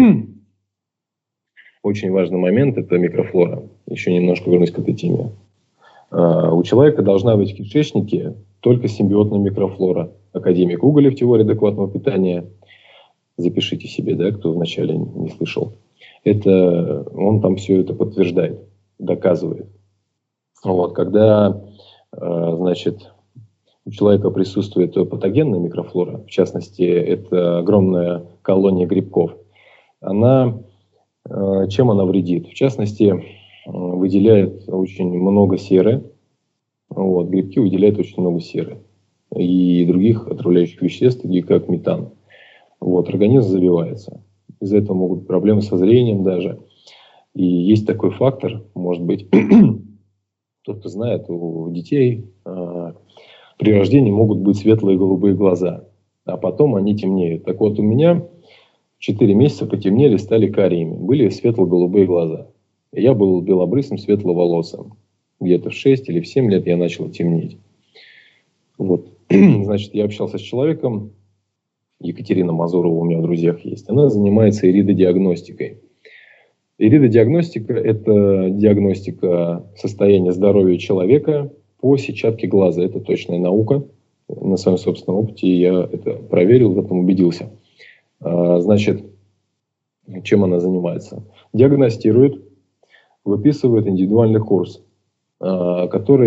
очень важный момент – это микрофлора. Еще немножко вернусь к этой теме. У человека должна быть в кишечнике только симбиотная микрофлора. Академик Уголев, теория адекватного питания. Запишите себе, да, кто вначале не слышал. Это, он там все это подтверждает, доказывает. Вот, когда, значит, у человека присутствует патогенная микрофлора, в частности, это огромная колония грибков, она, чем она вредит? В частности, выделяет очень много серы. Вот, грибки выделяют очень много серы и других отравляющих веществ, таких как метан. Вот, организм забивается. Из-за этого могут быть проблемы со зрением даже. И есть такой фактор, может быть, кто-то знает, у детей э, при рождении могут быть светлые голубые глаза, а потом они темнеют. Так вот, у меня четыре месяца потемнели, стали карими. Были светло-голубые глаза. Я был белобрысым, светловолосым. Где-то в шесть или в семь лет я начал темнеть. Вот. Значит, я общался с человеком, Екатерина Мазурова у меня в друзьях есть. Она занимается иридодиагностикой. Иридодиагностика – это диагностика состояния здоровья человека по сетчатке глаза. Это точная наука. На своем собственном опыте я это проверил, в этом убедился. Значит, чем она занимается? Диагностирует, выписывает индивидуальный курс, который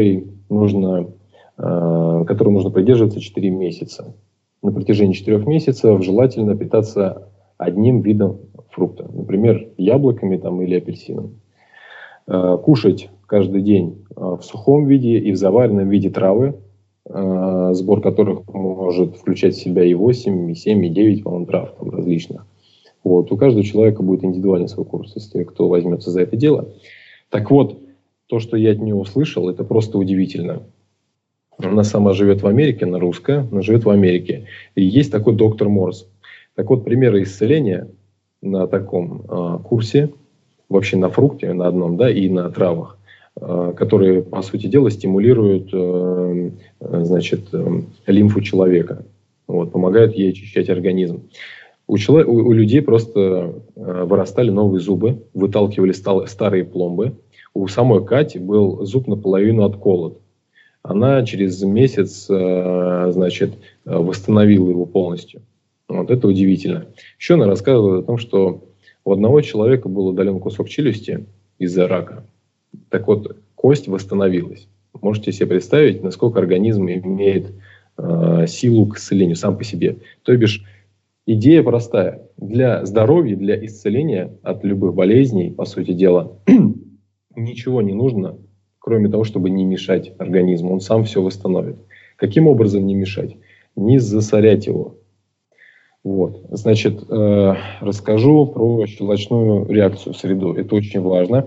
нужно, э, которого нужно придерживаться четыре месяца. На протяжении четырех месяцев желательно питаться одним видом фрукта, например, яблоками там, или апельсином. Э, кушать каждый день в сухом виде и в заваренном виде травы, э, сбор которых может включать в себя и восемь, и семь, и девять, по-моему, трав там, различных. Вот. У каждого человека будет индивидуальный свой курс, если кто возьмется за это дело. Так вот, то, что я от нее услышал, это просто удивительно. Она сама живет в Америке, она русская, она живет в Америке. И есть такой доктор Морс. Так вот, примеры исцеления на таком э, курсе, вообще на фрукте, на одном, да, и на травах, э, которые, по сути дела, стимулируют э, э, значит, э, лимфу человека. Вот, помогают ей очищать организм. У, человек, у, у людей просто э, вырастали новые зубы, выталкивали стал, старые пломбы. У самой Кати был зуб наполовину отколот. Она через месяц э, значит, восстановила его полностью. Вот это удивительно. Еще она рассказывает о том, что у одного человека был удален кусок челюсти из-за рака. Так вот, кость восстановилась. Можете себе представить, насколько организм имеет э, силу к исцелению сам по себе. То бишь, идея простая. Для здоровья, для исцеления от любых болезней, по сути дела, ничего не нужно, кроме того, чтобы не мешать организму. Он сам все восстановит. Каким образом не мешать? Не засорять его. Вот. Значит, э, расскажу про щелочную реакцию в среду. Это очень важно.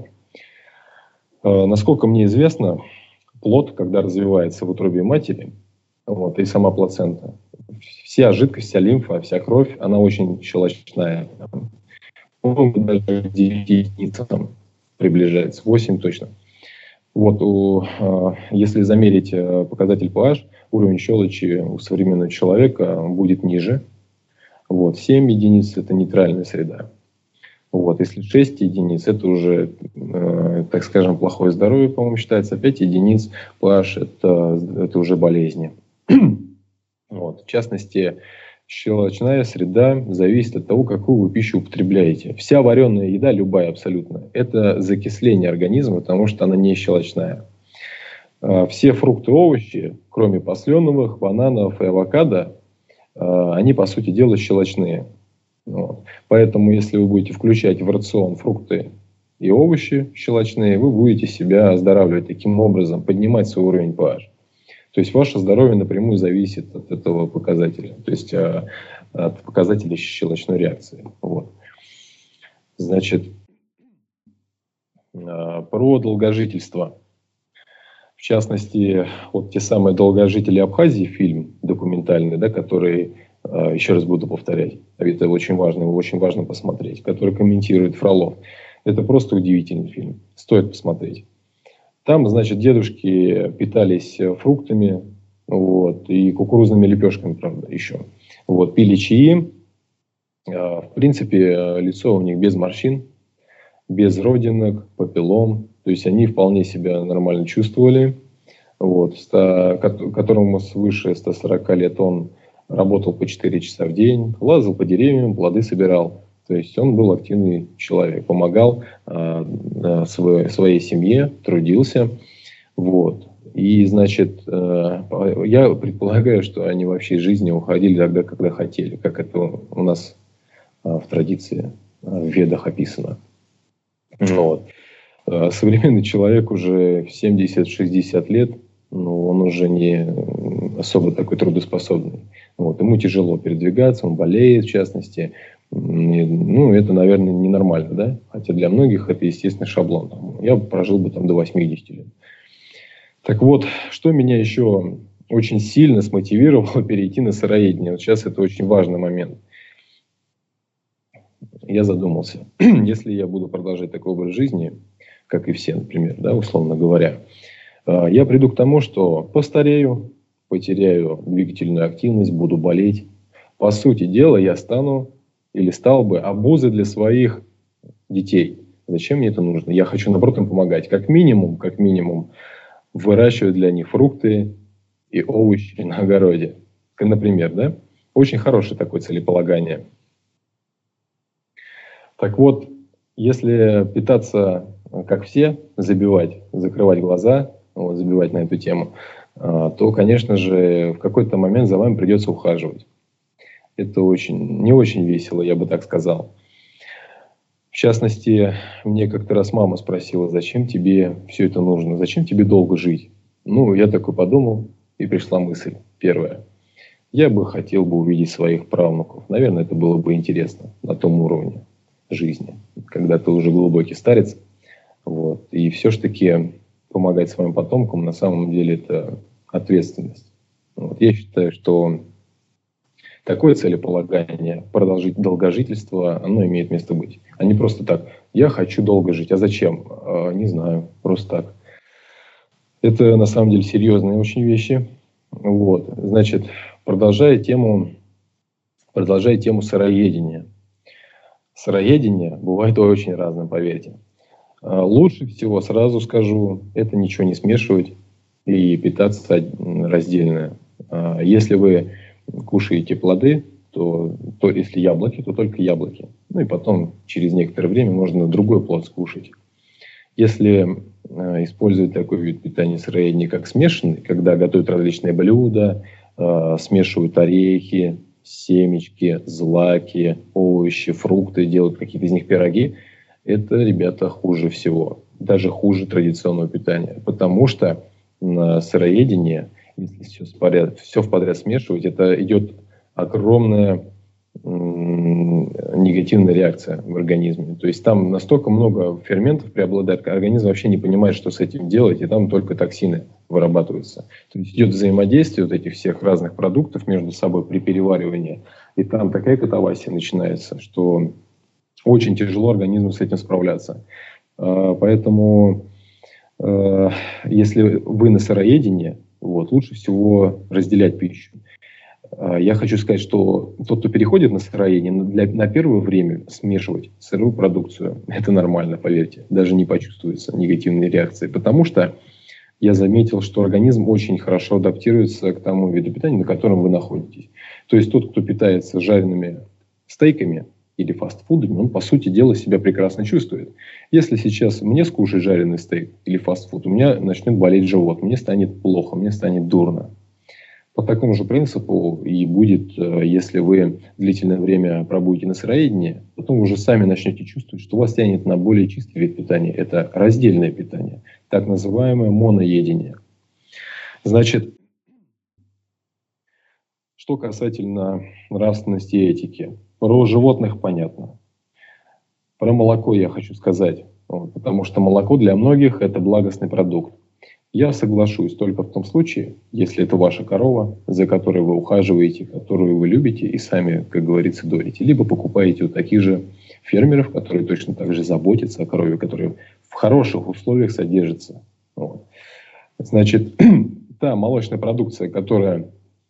Э, насколько мне известно, плод, когда развивается в утробе матери, вот, и сама плацента, вся жидкость, вся лимфа, вся кровь, она очень щелочная. По-моему, даже к девяти единицам приближается, восемь точно. Вот, у, если замерить показатель pH, уровень щелочи у современного человека будет ниже. Вот, семь единиц – это нейтральная среда. Вот, если шесть единиц – это уже, э, так скажем, плохое здоровье, по-моему, считается. пять единиц pH – это, это уже болезни. Вот, в частности, щелочная среда зависит от того, какую вы пищу употребляете. Вся вареная еда, любая абсолютно, это закисление организма, потому что она не щелочная. Все фрукты и овощи, кроме посленовых, бананов и авокадо, они, по сути дела, щелочные. Вот. Поэтому, если вы будете включать в рацион фрукты и овощи щелочные, вы будете себя оздоравливать таким образом, поднимать свой уровень pH. То есть ваше здоровье напрямую зависит от этого показателя, то есть а, от показателя щелочной реакции. Вот. Значит, а, про долгожительство. В частности, вот те самые долгожители Абхазии, фильм документальный, да, который, а, еще раз буду повторять, это очень важно, его очень важно посмотреть, который комментирует Фролов. Это просто удивительный фильм, стоит посмотреть. Там, значит, дедушки питались фруктами, вот, и кукурузными лепешками, правда, еще. Вот, пили чаи. В принципе, лицо у них без морщин, без родинок, папиллом. То есть они вполне себя нормально чувствовали. Вот, которому свыше ста сорока лет он работал по четыре часа в день, лазал по деревьям, плоды собирал. То есть он был активный человек, помогал э, своей, своей семье, трудился. Вот. И, значит, э, я предполагаю, что они вообще из жизни уходили тогда, когда хотели, как это у нас э, в традиции, э, в Ведах описано. Вот. Э, современный человек уже в семьдесят-шестьдесят лет, ну, он уже не особо такой трудоспособный. Вот. Ему тяжело передвигаться, он болеет, в частности. Ну, это, наверное, ненормально, да? Хотя для многих это естественный шаблон. Там, я прожил бы там до восьмидесяти лет. Так вот, что меня еще очень сильно смотивировало перейти на сыроедение. Вот сейчас это очень важный момент. Я задумался, если я буду продолжать такой образ жизни, как и все, например, да, условно говоря, я приду к тому, что постарею, потеряю двигательную активность, буду болеть. По сути дела, я стану или стал бы обузой для своих детей. Зачем мне это нужно? Я хочу, наоборот, им помогать. Как минимум, как минимум, выращивать для них фрукты и овощи на огороде. Например, да? Очень хорошее такое целеполагание. Так вот, если питаться, как все, забивать, закрывать глаза, вот, забивать на эту тему, то, конечно же, в какой-то момент за вами придется ухаживать. Это очень, не очень весело, я бы так сказал. В частности, мне как-то раз мама спросила, зачем тебе все это нужно, зачем тебе долго жить? Ну, я такой подумал, и пришла мысль первая. Я бы хотел бы увидеть своих правнуков. Наверное, это было бы интересно на том уровне жизни, когда ты уже глубокий старец. Вот, и все-таки помогать своим потомкам на самом деле это ответственность. Вот, я считаю, что такое целеполагание, продолжить долгожительство, оно имеет место быть. А не просто так, я хочу долго жить. А зачем? А, не знаю, просто так. Это на самом деле серьезные очень вещи. Вот. Значит, продолжая тему, продолжая тему сыроедения. Сыроедение бывает очень разным, поверьте. Лучше всего, сразу скажу, это ничего не смешивать и питаться раздельно. Если вы кушаете плоды, то, то если яблоки, то только яблоки. Ну и потом, через некоторое время, можно другой плод скушать. Если э, использовать такой вид питания сыроедения, как смешанный, когда готовят различные блюда, э, смешивают орехи, семечки, злаки, овощи, фрукты, делают какие-то из них пироги, это, ребята, хуже всего. Даже хуже традиционного питания. Потому что на сыроедение, если все подряд, все в подряд смешивать, это идет огромная м- негативная реакция в организме. То есть там настолько много ферментов преобладает, организм вообще не понимает, что с этим делать, и там только токсины вырабатываются. То есть идет взаимодействие вот этих всех разных продуктов между собой при переваривании, и там такая катавасия начинается, что очень тяжело организму с этим справляться. Поэтому, если вы на сыроедении, вот, лучше всего разделять пищу. Я хочу сказать, что тот, кто переходит на сыроедение, для, на первое время смешивать сырую продукцию, это нормально, поверьте. Даже не почувствуется негативной реакции. Потому что я заметил, что организм очень хорошо адаптируется к тому виду питания, на котором вы находитесь. То есть тот, кто питается жареными стейками или фастфудами, он, по сути дела, себя прекрасно чувствует. Если сейчас мне скушать жареный стейк или фастфуд, у меня начнет болеть живот, мне станет плохо, мне станет дурно. По такому же принципу и будет, если вы длительное время пробудете на сыроедении, потом уже сами начнете чувствовать, что вас тянет на более чистый вид питания. Это раздельное питание, так называемое моноедение. Значит, что касательно нравственности и этики. Про животных понятно. Про молоко я хочу сказать, потому что молоко для многих – это благостный продукт. Я соглашусь только в том случае, если это ваша корова, за которой вы ухаживаете, которую вы любите и сами, как говорится, доите. Либо покупаете у таких же фермеров, которые точно так же заботятся о корове, которая в хороших условиях содержится. Вот. Значит, та молочная продукция, которая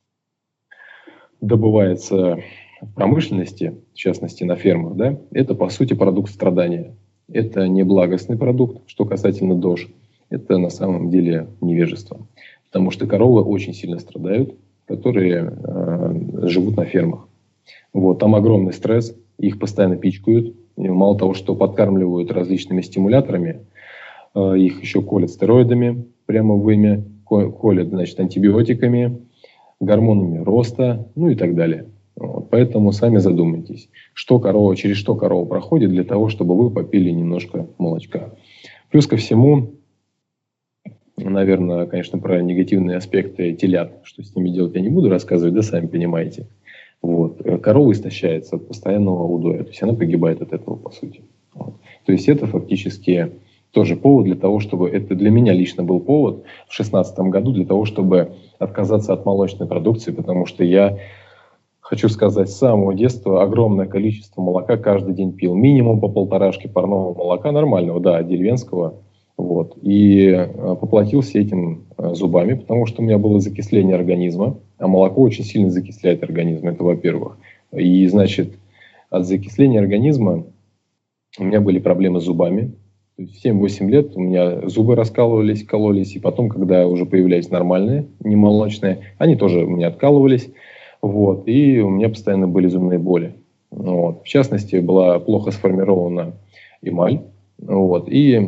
добывается в промышленности, в частности на фермах, да, это по сути продукт страдания. Это не благостный продукт, что касательно ДОЖ. Это на самом деле невежество. Потому что коровы очень сильно страдают, которые э, живут на фермах. Вот, там огромный стресс, их постоянно пичкают. И мало того, что подкармливают различными стимуляторами, э, их еще колят стероидами прямо в имя, колят, значит, антибиотиками, гормонами роста, ну и так далее. Вот, поэтому сами задумайтесь, что корова, через что корова проходит для того, чтобы вы попили немножко молочка. Плюс ко всему, наверное, конечно, про негативные аспекты телят, что с ними делать я не буду рассказывать, да сами понимаете. Вот. Корова истощается от постоянного удоя, то есть она погибает от этого, по сути. Вот. То есть это фактически тоже повод для того, чтобы, это для меня лично был повод в две тысячи шестнадцатом году для того, чтобы отказаться от молочной продукции, потому что я, хочу сказать, с самого детства огромное количество молока каждый день пил. Минимум по полторашке парного молока, нормального, да, деревенского. Вот. И поплатился этим зубами, потому что у меня было закисление организма, а молоко очень сильно закисляет организм, это во-первых. И, значит, от закисления организма у меня были проблемы с зубами. В семь-восемь лет у меня зубы раскалывались, кололись, и потом, когда уже появлялись нормальные, не молочные, они тоже у меня откалывались. Вот, и у меня постоянно были зубные боли. Вот. В частности, была плохо сформирована эмаль. Вот, и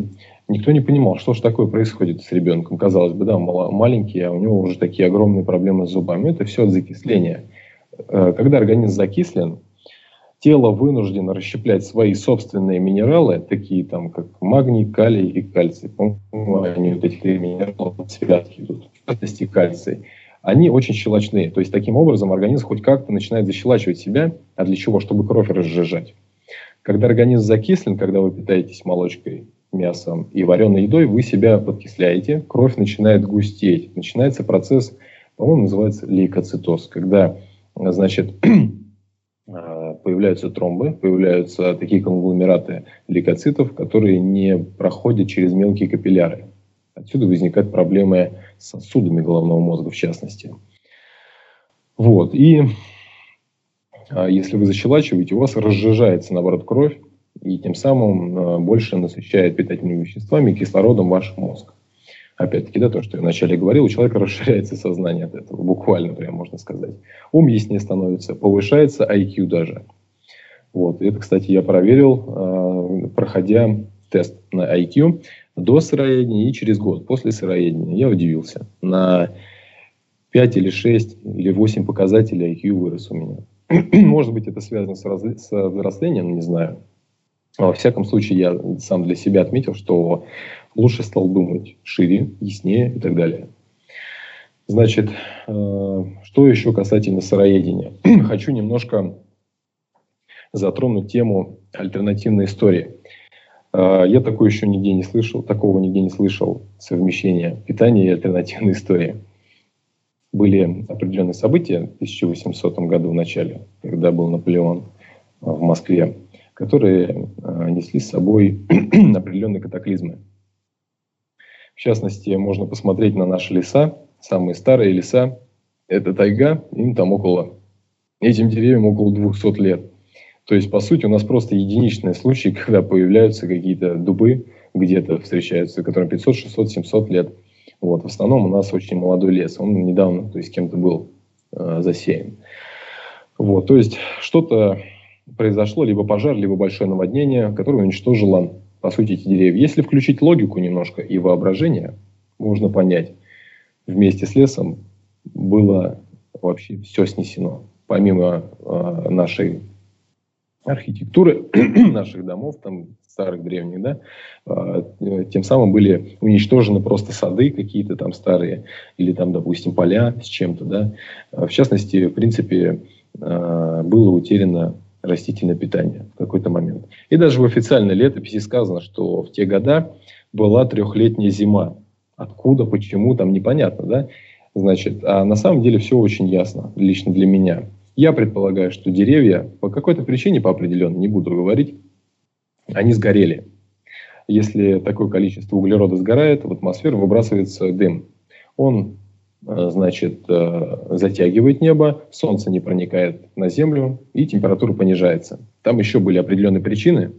никто не понимал, что же такое происходит с ребенком. Казалось бы, да, маленький, а у него уже такие огромные проблемы с зубами. Это все от закисления. Когда организм закислен, тело вынуждено расщеплять свои собственные минералы, такие там, как магний, калий и кальций. По-моему, они вот эти три минерала в связке идут, в частности кальций. Они очень щелочные. То есть, таким образом, организм хоть как-то начинает защелачивать себя. А для чего? Чтобы кровь разжижать. Когда организм закислен, когда вы питаетесь молочкой, мясом и вареной едой, вы себя подкисляете, кровь начинает густеть. Начинается процесс, по-моему, называется лейкоцитоз, когда, значит, появляются тромбы, появляются такие конгломераты лейкоцитов, которые не проходят через мелкие капилляры. Отсюда возникают проблемы с сосудами головного мозга, в частности. Вот. И если вы защелачиваете, у вас разжижается, наоборот, кровь, и тем самым больше насыщает питательными веществами и кислородом ваш мозг. Опять-таки, да, то, что я вначале говорил, у человека расширяется сознание от этого, буквально, прям можно сказать. Ум яснее становится, повышается ай кью даже. Вот. Это, кстати, я проверил, проходя тест на ай кью до сыроедения и через год после сыроедения. Я удивился. На пять или шесть или восемь показателей ай кью вырос у меня. Может быть, это связано с, раз... с взрослением, не знаю. Но, во всяком случае, я сам для себя отметил, что лучше стал думать шире, яснее и так далее. Значит, что еще касательно сыроедения? Хочу немножко затронуть тему альтернативной истории. Я такое еще нигде не слышал, такого нигде не слышал, совмещения питания и альтернативной истории. Были определенные события в тысяча восьмисотом году в начале, когда был Наполеон в Москве, которые несли с собой определенные катаклизмы. В частности, можно посмотреть на наши леса, самые старые леса. Это тайга, им там около, этим деревьям около двухсот лет. То есть, по сути, у нас просто единичные случаи, когда появляются какие-то дубы, где-то встречаются, которым пятьсот, шестьсот, семьсот лет. Вот. В основном у нас очень молодой лес. Он недавно, то есть, кем-то был э, засеян. Вот. То есть, что-то произошло, либо пожар, либо большое наводнение, которое уничтожило, по сути, эти деревья. Если включить логику немножко и воображение, можно понять, вместе с лесом было вообще все снесено. Помимо э, нашей архитектуры, наших домов, там, старых, древних, да, э, тем самым были уничтожены просто сады какие-то там старые, или там, допустим, поля с чем-то, да. В частности, в принципе, э, было утеряно растительное питание в какой-то момент. И даже в официальной летописи сказано, что в те года была трехлетняя зима. Откуда, почему, там непонятно, да? Значит, а на самом деле все очень ясно, лично для меня. Я предполагаю, что деревья по какой-то причине, по определенной, не буду говорить, они сгорели. Если такое количество углерода сгорает, в атмосферу выбрасывается дым. Он, значит, затягивает небо, солнце не проникает на землю, и температура понижается. Там еще были определенные причины,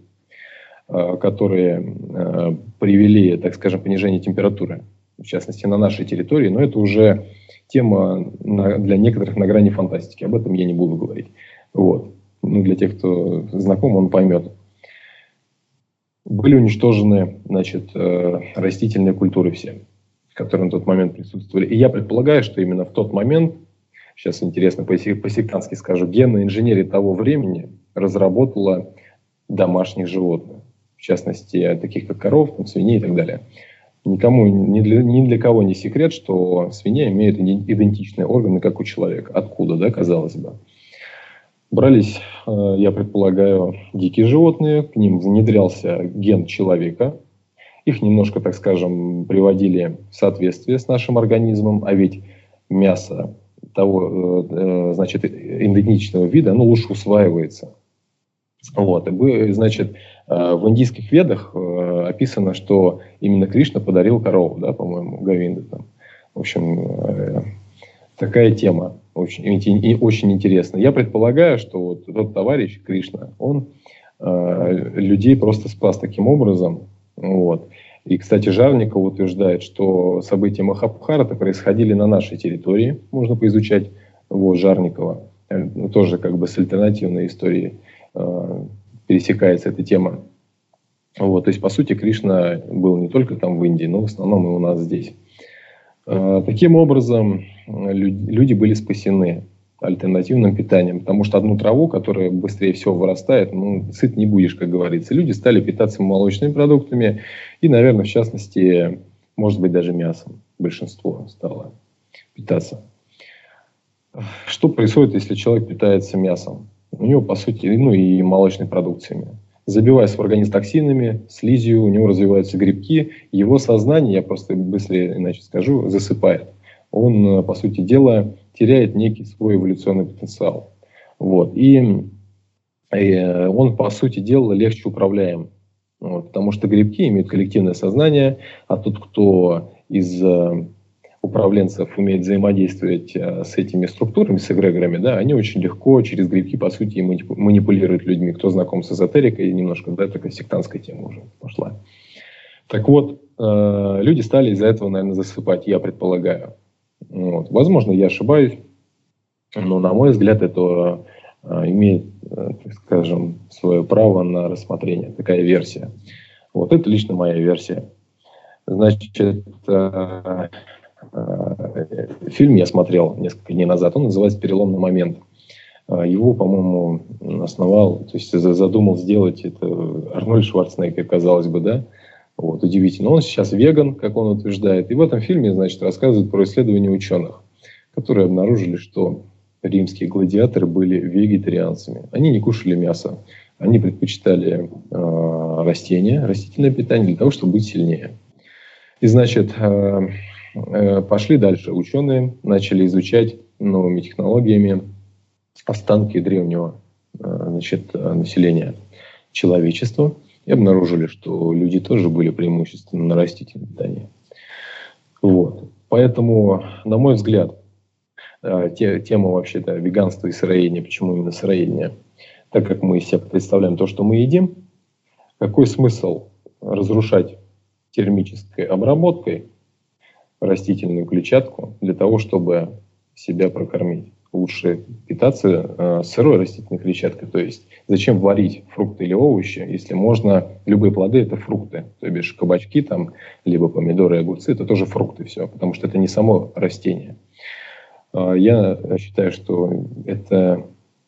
которые привели, так скажем, к понижению температуры, в частности, на нашей территории, но это уже тема для некоторых на грани фантастики. Об этом я не буду говорить. Вот. Ну, для тех, кто знаком, он поймет. Были уничтожены, значит, растительные культуры все, которые на тот момент присутствовали. И я предполагаю, что именно в тот момент, сейчас интересно по-сектантски скажу, генная инженерия того времени разработала домашних животных. В частности, таких как коров, там, свиней и так далее. Никому, ни для, ни для кого не секрет, что свинья имеет идентичные органы, как у человека. Откуда, да, казалось бы. Брались, я предполагаю, дикие животные, к ним внедрялся ген человека. Их немножко, так скажем, приводили в соответствие с нашим организмом. А ведь мясо того, значит, идентичного вида, оно лучше усваивается. Вот. И, значит, в индийских ведах описано, что именно Кришна подарил корову, да, по-моему, Говинда там. В общем, такая тема очень, очень интересная. Я предполагаю, что вот тот товарищ Кришна, он людей просто спас таким образом. Вот. И, кстати, Жарников утверждает, что события Махабхараты происходили на нашей территории. Можно поизучать вот, Жарникова. Тоже как бы с альтернативной историей пересекается эта тема. Вот, то есть, по сути, Кришна был не только там в Индии, но в основном и у нас здесь. Таким образом, люди были спасены альтернативным питанием, потому что одну траву, которая быстрее всего вырастает, ну, сыт не будешь, как говорится. Люди стали питаться молочными продуктами и, наверное, в частности, может быть, даже мясом. Большинство стало питаться. Что происходит, если человек питается мясом? У него, по сути, ну и молочными продукциями. Забиваясь в организм токсинами, слизью, у него развиваются грибки, его сознание, я просто быстрее иначе скажу, засыпает. Он, по сути дела, теряет некий свой эволюционный потенциал. Вот. И, и он, по сути дела, легче управляем. Вот. Потому что грибки имеют коллективное сознание, а тот, кто из управленцев умеет взаимодействовать с этими структурами, с эгрегорами, да, они очень легко через грибки, по сути, манипулируют людьми. Кто знаком с эзотерикой, немножко, да, такая сектантская тема уже пошла. Так вот, э, люди стали из-за этого, наверное, засыпать, я предполагаю. Вот. Возможно, я ошибаюсь, но, на мой взгляд, это э, имеет, э, так скажем, свое право на рассмотрение, такая версия. Вот это лично моя версия. Значит, э, фильм я смотрел несколько дней назад, он называется «Переломный момент». Его, по-моему, основал, то есть задумал сделать это Арнольд Шварценеггер, казалось бы, да? Вот, удивительно. Он сейчас веган, как он утверждает. И в этом фильме, значит, рассказывают про исследования ученых, которые обнаружили, что римские гладиаторы были вегетарианцами. Они не кушали мясо. Они предпочитали э, растения, растительное питание для того, чтобы быть сильнее. И, значит, э, пошли дальше ученые, начали изучать новыми технологиями останки древнего значит, населения человечества и обнаружили, что люди тоже были преимущественно на растительном питании. Вот. Поэтому, на мой взгляд, тема вообще-то веганства и сыроедения, почему именно сыроедение, так как мы из себя представляем то, что мы едим, какой смысл разрушать термической обработкой растительную клетчатку для того, чтобы себя прокормить. Лучше питаться э, сырой растительной клетчаткой. То есть зачем варить фрукты или овощи, если можно... Любые плоды – это фрукты. То бишь кабачки, там, либо помидоры и огурцы – это тоже фрукты все, потому что это не само растение. Э, я считаю, что это,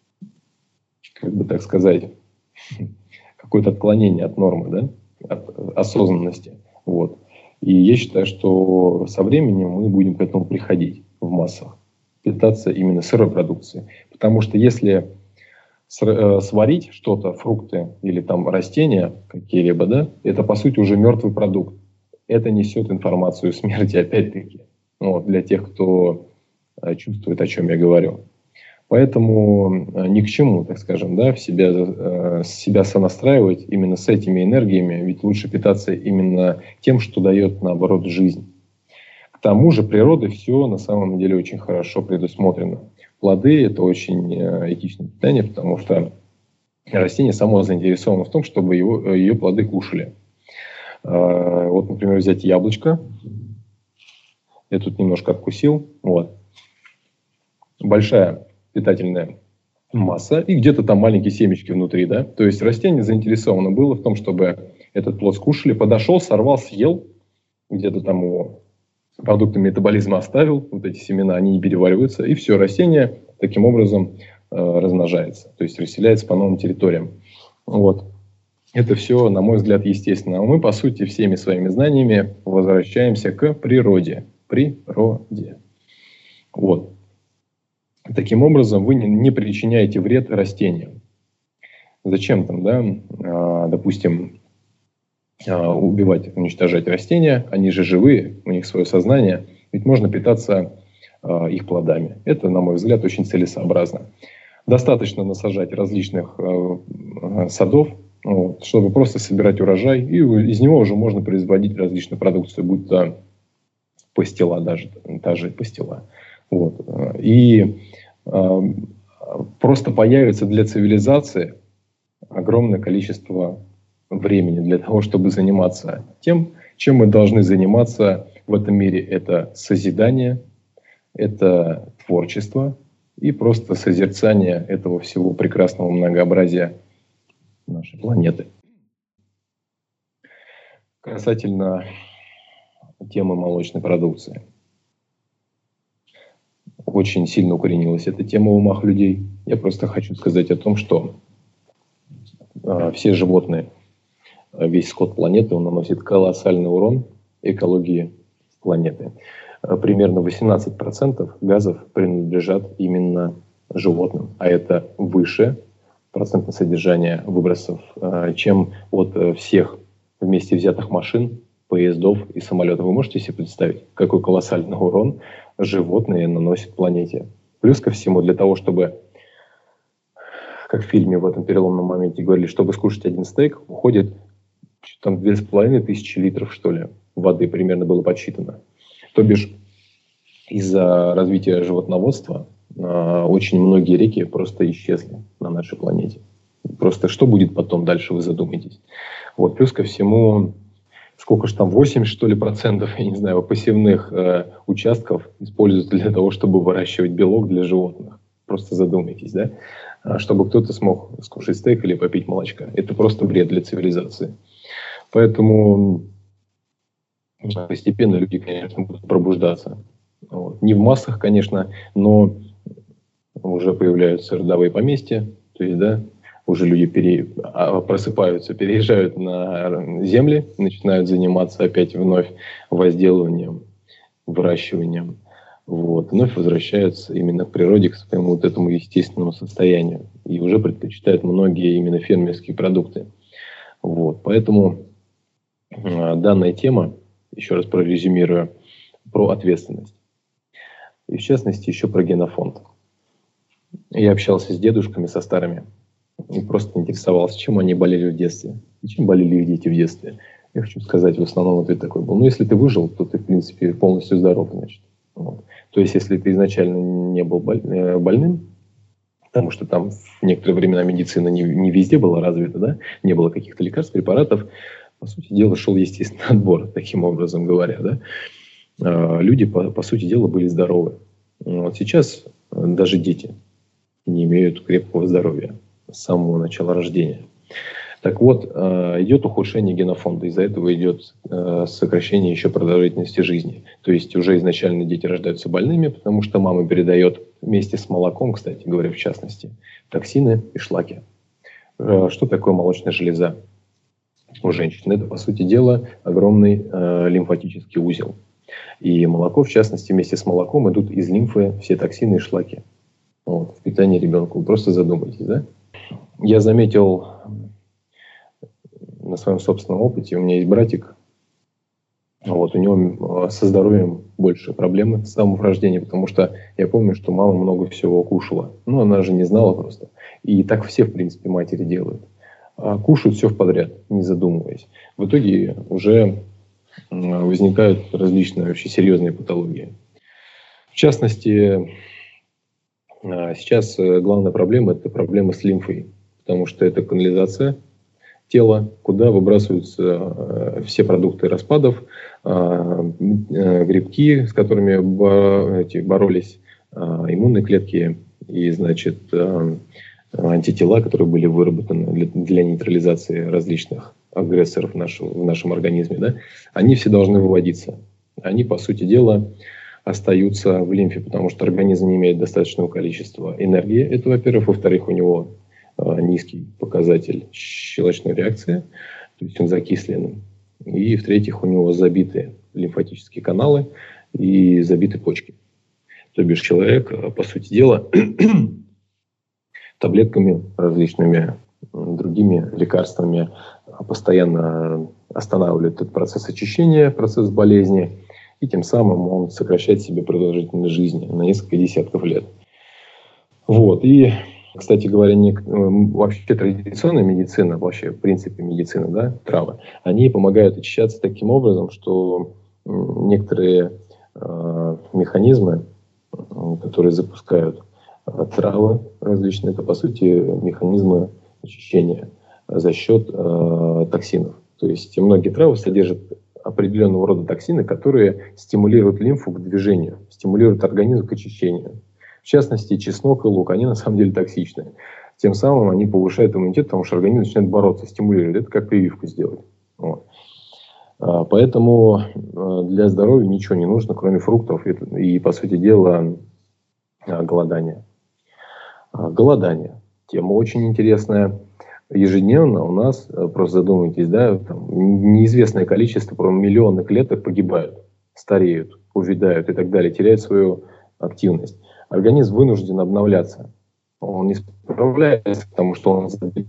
как бы так сказать, какое-то отклонение от нормы, да? От осознанности. Вот. И я считаю, что со временем мы будем к этому приходить в массах. Питаться именно сырой продукцией. Потому что если сварить что-то, фрукты или там растения какие-либо, да, это по сути уже мертвый продукт. Это несет информацию смерти опять-таки. Вот, для тех, кто чувствует, о чем я говорю. Поэтому ни к чему, так скажем, да, в себя, себя сонастраивать именно с этими энергиями, ведь лучше питаться именно тем, что дает, наоборот, жизнь. К тому же природой все на самом деле очень хорошо предусмотрено. Плоды – это очень этичное питание, потому что растение само заинтересовано в том, чтобы его, ее плоды кушали. Вот, например, взять яблочко. Я тут немножко откусил. Вот. Большая питательная масса, и где-то там маленькие семечки внутри, да. То есть растение заинтересовано было в том, чтобы этот плод скушали, подошел, сорвал, съел, где-то там его продукты метаболизма оставил, вот эти семена, они не перевариваются, и все, растение таким образом э, размножается, то есть расселяется по новым территориям. Вот. Это все, на мой взгляд, естественно. А мы, по сути, всеми своими знаниями возвращаемся к природе. Природе. Вот. Таким образом, вы не, не причиняете вред растениям. Зачем там, да, а, допустим, а, убивать, уничтожать растения? Они же живые, у них свое сознание. Ведь можно питаться а, их плодами. Это, на мой взгляд, очень целесообразно. Достаточно насажать различных а, садов, вот, чтобы просто собирать урожай, и из него уже можно производить различную продукцию, будь то пастила, даже та же пастила. Вот. И э, просто появится для цивилизации огромное количество времени для того, чтобы заниматься тем, чем мы должны заниматься в этом мире. Это созидание, это творчество и просто созерцание этого всего прекрасного многообразия нашей планеты. Касательно темы молочной продукции. Очень сильно укоренилась эта тема в умах людей. Я просто хочу сказать о том, что э, все животные, весь скот планеты, он наносит колоссальный урон экологии планеты. Э, примерно восемнадцать процентов газов принадлежат именно животным, а это выше процентное содержание выбросов, э, чем от э, всех вместе взятых машин, поездов и самолетов. Вы можете себе представить, какой колоссальный урон животные наносят планете? Плюс ко всему, для того, чтобы, как в фильме в этом переломном моменте говорили, чтобы скушать один стейк, уходит там две с половиной тысячи литров, что ли, воды примерно было подсчитано. То бишь, из-за развития животноводства э, очень многие реки просто исчезли на нашей планете. Просто что будет потом дальше, вы задумаетесь. Вот. Плюс ко всему, сколько же там, восемьдесят что ли процентов, я не знаю, посевных э, участков используются для того, чтобы выращивать белок для животных. Просто задумайтесь, да? А чтобы кто-то смог скушать стейк или попить молочка. Это просто бред для цивилизации. Поэтому постепенно люди, конечно, будут пробуждаться. Вот. Не в массах, конечно, но уже появляются родовые поместья, то есть, да, уже люди пере... просыпаются, переезжают на земли, начинают заниматься опять вновь возделыванием, выращиванием. Вот. Вновь возвращаются именно к природе, к своему вот этому естественному состоянию. И уже предпочитают многие именно фермерские продукты. Вот. Поэтому э, данная тема, еще раз прорезюмирую, про ответственность. И в частности еще про генофонд. Я общался с дедушками, со старыми, и просто интересовался, чем они болели в детстве. И чем болели их дети в детстве. Я хочу сказать, в основном ответ такой был. Ну, если ты выжил, то ты, в принципе, полностью здоров, значит. Вот. То есть, если ты изначально не был больным, потому что там в некоторые времена медицина не, не везде была развита, да? Не было каких-то лекарств, препаратов. По сути дела, шел естественный отбор, таким образом говоря, да? Люди, по, по сути дела, были здоровы. Вот сейчас даже дети не имеют крепкого здоровья с самого начала рождения. Так вот, идет ухудшение генофонда, из-за этого идет сокращение еще продолжительности жизни. То есть уже изначально дети рождаются больными, потому что мама передает вместе с молоком, кстати говоря, в частности, токсины и шлаки. Что такое молочная железа у женщин? Это, по сути дела, огромный лимфатический узел. И молоко, в частности, вместе с молоком идут из лимфы все токсины и шлаки. Вот, в питании ребенка. Вы просто задумайтесь, да? Я заметил на своем собственном опыте, у меня есть братик, вот, у него со здоровьем больше проблемы с самого рождения, потому что я помню, что мама много всего кушала. Ну, она же не знала просто. И так все, в принципе, матери делают. А кушают все в подряд, не задумываясь. В итоге уже возникают различные вообще серьезные патологии. В частности, сейчас главная проблема – это проблема с лимфой, потому что это канализация тела, куда выбрасываются все продукты распадов, грибки, с которыми боролись иммунные клетки и, значит, антитела, которые были выработаны для, для нейтрализации различных агрессоров нашего, в нашем организме, да, они все должны выводиться. Они, по сути дела, остаются в лимфе, потому что организм не имеет достаточного количества энергии. Это, во-первых. Во-вторых, у него э, низкий показатель щелочной реакции, то есть он закисленный. И, в-третьих, у него забиты лимфатические каналы и забиты почки. То бишь человек, по сути дела, таблетками различными, другими лекарствами постоянно останавливает этот процесс очищения, процесс болезни, и тем самым он сокращает себе продолжительность жизни на несколько десятков лет. Вот. И, кстати говоря, не, вообще традиционная медицина, вообще в принципе медицина, да, травы, они помогают очищаться таким образом, что некоторые э, механизмы, которые запускают травы различные, это по сути механизмы очищения за счет э, токсинов. То есть многие травы содержат определенного рода токсины, которые стимулируют лимфу к движению, стимулируют организм к очищению. В частности, чеснок и лук, они на самом деле токсичны. Тем самым они повышают иммунитет, потому что организм начинает бороться, стимулировать. Это как прививку сделать. Вот. Поэтому для здоровья ничего не нужно, кроме фруктов и, по сути дела, голодания. Голодание. Тема очень интересная. Ежедневно у нас, просто задумайтесь, да, там, неизвестное количество, про миллионы клеток погибают, стареют, увядают и так далее, теряют свою активность. Организм вынужден обновляться. Он не справляется, потому что он забит,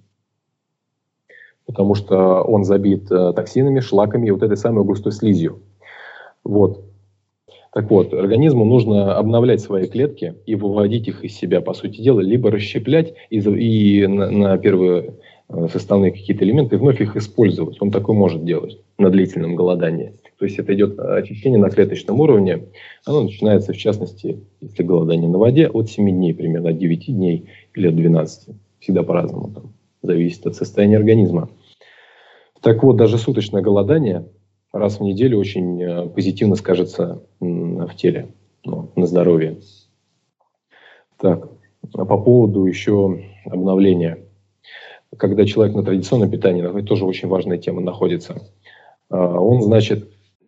потому что он забит токсинами, шлаками и вот этой самой густой слизью. Вот. Так вот, организму нужно обновлять свои клетки и выводить их из себя, по сути дела, либо расщеплять и, и на, на первые составные какие-то элементы и вновь их использовать. Он такое может делать на длительном голодании. То есть это идет очищение на клеточном уровне. Оно начинается, в частности, если голодание на воде, от семи дней, примерно от девяти дней или от двенадцати. Всегда по-разному. Там, зависит от состояния организма. Так вот, даже суточное голодание раз в неделю очень позитивно скажется в теле, ну, на здоровье. Так, а по поводу еще обновления. Когда человек на традиционном питании, это тоже очень важная тема, находится, он, значит,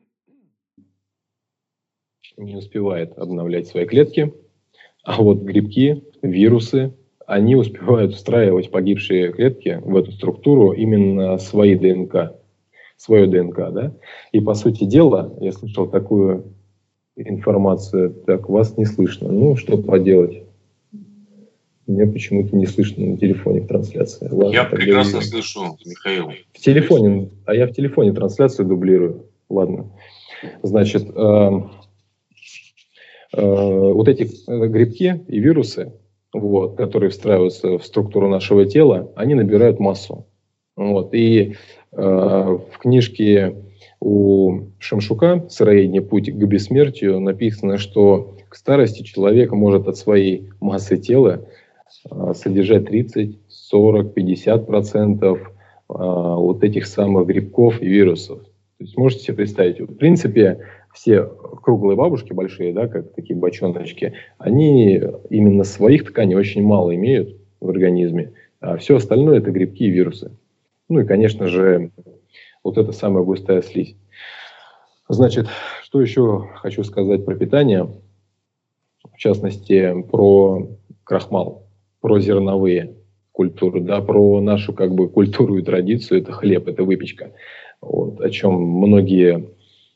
не успевает обновлять свои клетки, а вот грибки, вирусы, они успевают встраивать погибшие клетки в эту структуру именно свои ДНК. Свою ДНК, да? И, по сути дела, я слышал такую информацию, так, вас не слышно. Ну, что поделать? Меня почему-то не слышно на телефоне в трансляции. Ладно, я прекрасно я... слышу, Михаил. В телефоне, а я в телефоне трансляцию дублирую. Ладно. Значит, э, э, вот эти грибки и вирусы, вот, которые встраиваются в структуру нашего тела, они набирают массу. Вот, и в книжке у Шемшука «Сыроедение. Путь к бессмертию» написано, что к старости человек может от своей массы тела содержать тридцать, сорок, пятьдесят процентов вот этих самых грибков и вирусов. То есть можете себе представить, в принципе, все круглые бабушки большие, да, как такие бочоночки, они именно своих тканей очень мало имеют в организме, а все остальное это грибки и вирусы. Ну и, конечно же, вот эта самая густая слизь. Значит, что еще хочу сказать про питание, в частности, про крахмал, про зерновые культуры, да, про нашу как бы культуру и традицию, это хлеб, это выпечка, вот, о чем многие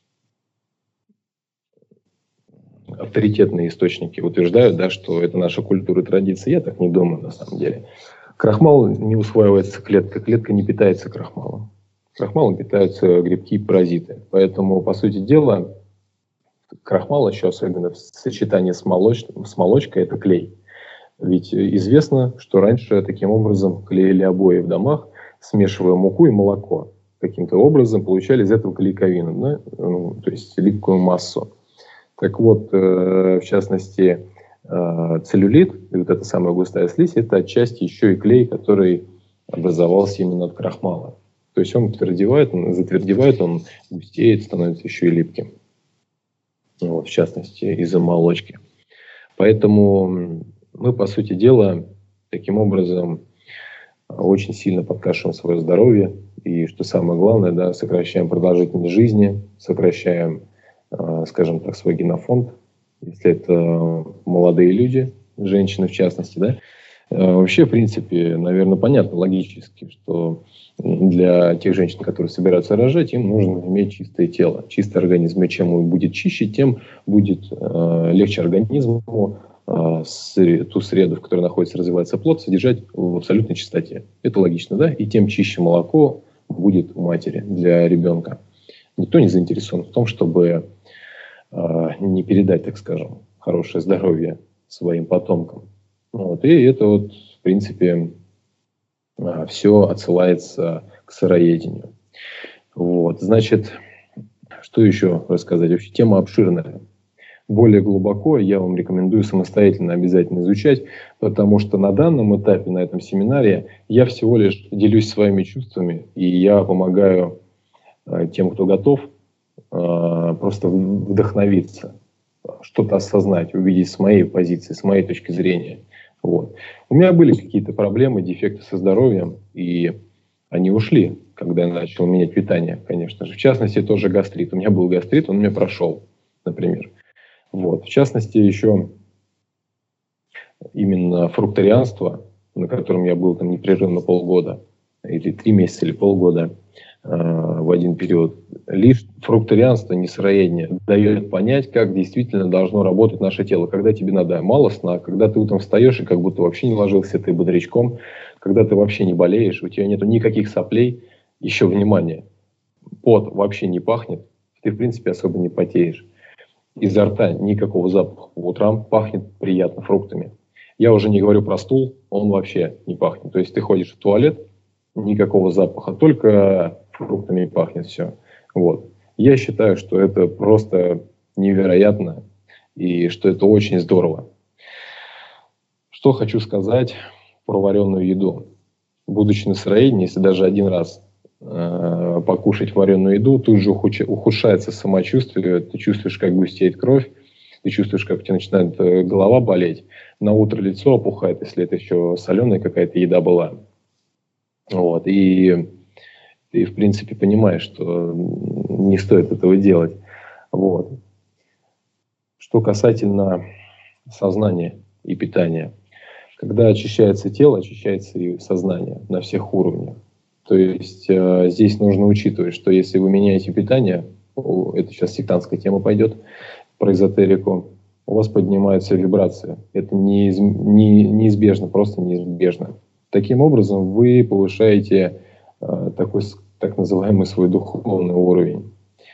авторитетные источники утверждают, да, что это наша культура и традиция. Я так не думаю, на самом деле. Крахмал не усваивается клеткой, клетка не питается крахмалом. Крахмалом питаются грибки и паразиты. Поэтому, по сути дела, крахмал еще, особенно в сочетании с, молоч... с молочкой, это клей. Ведь известно, что раньше таким образом клеили обои в домах, смешивая муку и молоко. Каким-то образом получали из этого клейковину, да? Ну, то есть липкую массу. Так вот, э, в частности, целлюлит, и вот эта самая густая слизь, это отчасти еще и клей, который образовался именно от крахмала. То есть он твердевает, он затвердевает, он густеет, становится еще и липким. Вот, в частности, из-за молочки. Поэтому мы, по сути дела, таким образом очень сильно подкашиваем свое здоровье. И, что самое главное, да, сокращаем продолжительность жизни, сокращаем, скажем так, свой генофонд. Если это молодые люди, женщины в частности, да, вообще, в принципе, наверное, понятно логически, что для тех женщин, которые собираются рожать, им нужно иметь чистое тело, чистый организм. И чем он будет чище, тем будет э, легче организму э, с, ту среду, в которой находится, развивается плод, содержать в абсолютной чистоте. Это логично, да? И тем чище молоко будет у матери для ребенка. Никто не заинтересован в том, чтобы не передать, так скажем, хорошее здоровье своим потомкам. Вот. И это вот, в принципе, все отсылается к сыроедению. Вот. Значит, что еще рассказать? Вообще тема обширная. Более глубоко я вам рекомендую самостоятельно обязательно изучать, потому что на данном этапе, на этом семинаре, я всего лишь делюсь своими чувствами, и я помогаю тем, кто готов, просто вдохновиться, что-то осознать, увидеть с моей позиции, с моей точки зрения. Вот. У меня были какие-то проблемы, дефекты со здоровьем, и Они ушли, когда я начал менять питание, конечно же. В частности, тоже гастрит. У меня был гастрит, он у меня прошел, например. Вот. В частности, еще именно фрукторианство, на котором я был там непрерывно полгода, или три месяца, или полгода э, в один период. Лишь фрукторианство, не сыроедение, дает понять, как действительно должно работать наше тело. Когда тебе надо мало сна, когда ты утром встаешь и как будто вообще не ложился, ты бодрячком, когда ты вообще не болеешь, у тебя нету никаких соплей, еще внимание, пот вообще не пахнет, ты в принципе особо не потеешь. Изо рта никакого запаха по утрам, пахнет приятно фруктами. Я уже не говорю про стул, он вообще не пахнет. То есть ты ходишь в туалет, никакого запаха, только фруктами пахнет все. Вот. Я считаю, что это просто невероятно и что это очень здорово. Что хочу сказать про вареную еду. Будучи на сыроедении, если даже один раз э, покушать вареную еду, тут же ухудшается самочувствие, ты чувствуешь, как густеет кровь, ты чувствуешь, как у тебя начинает голова болеть, на утро лицо опухает, если это еще соленая какая-то еда была. Вот. И ты, в принципе, понимаешь, что не стоит этого делать. Вот. Что касательно сознания и питания. Когда очищается тело, очищается и сознание на всех уровнях. То есть э, здесь нужно учитывать, что если вы меняете питание, это сейчас сектантская тема пойдет, про эзотерику, у вас поднимаются вибрации. Это неиз, не, неизбежно, просто неизбежно. Таким образом, вы повышаете э, такой, так называемый свой духовный уровень.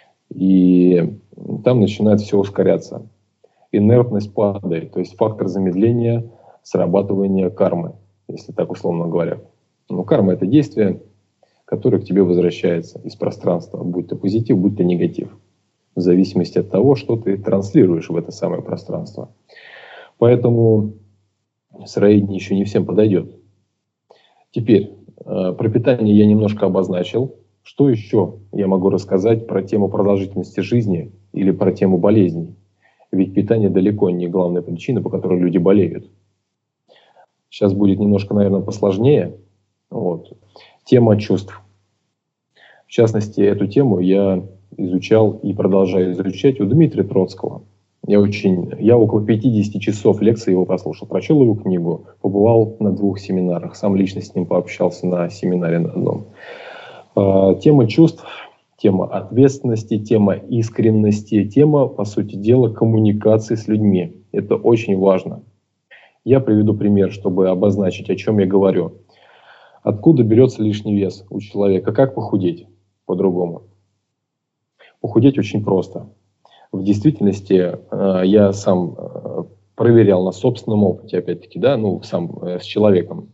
И там начинает все ускоряться. Инертность падает, то есть фактор замедления срабатывания кармы, если так условно говоря. Но карма – это действие, которое к тебе возвращается из пространства, будь то позитив, будь то негатив, в зависимости от того, что ты транслируешь в это самое пространство. Поэтому сыроедение еще не всем подойдет. Теперь, про питание я немножко обозначил. Что еще я могу рассказать про тему продолжительности жизни или про тему болезней? Ведь питание далеко не главная причина, по которой люди болеют. Сейчас будет немножко, наверное, посложнее. Вот. Тема чувств. В частности, эту тему я изучал и продолжаю изучать у Дмитрия Троцкого. Я, очень, я около пятьдесят часов лекций его послушал, прочел его книгу, побывал на двух семинарах, сам лично с ним пообщался на семинаре на одном. А, тема чувств, тема ответственности, тема искренности, тема, по сути дела, коммуникации с людьми. Это очень важно. Я приведу пример, чтобы обозначить, о чем я говорю. Откуда берется лишний вес у человека? Как похудеть по-другому? Похудеть очень просто. В действительности я сам проверял на собственном опыте, опять-таки, да, ну, сам с человеком.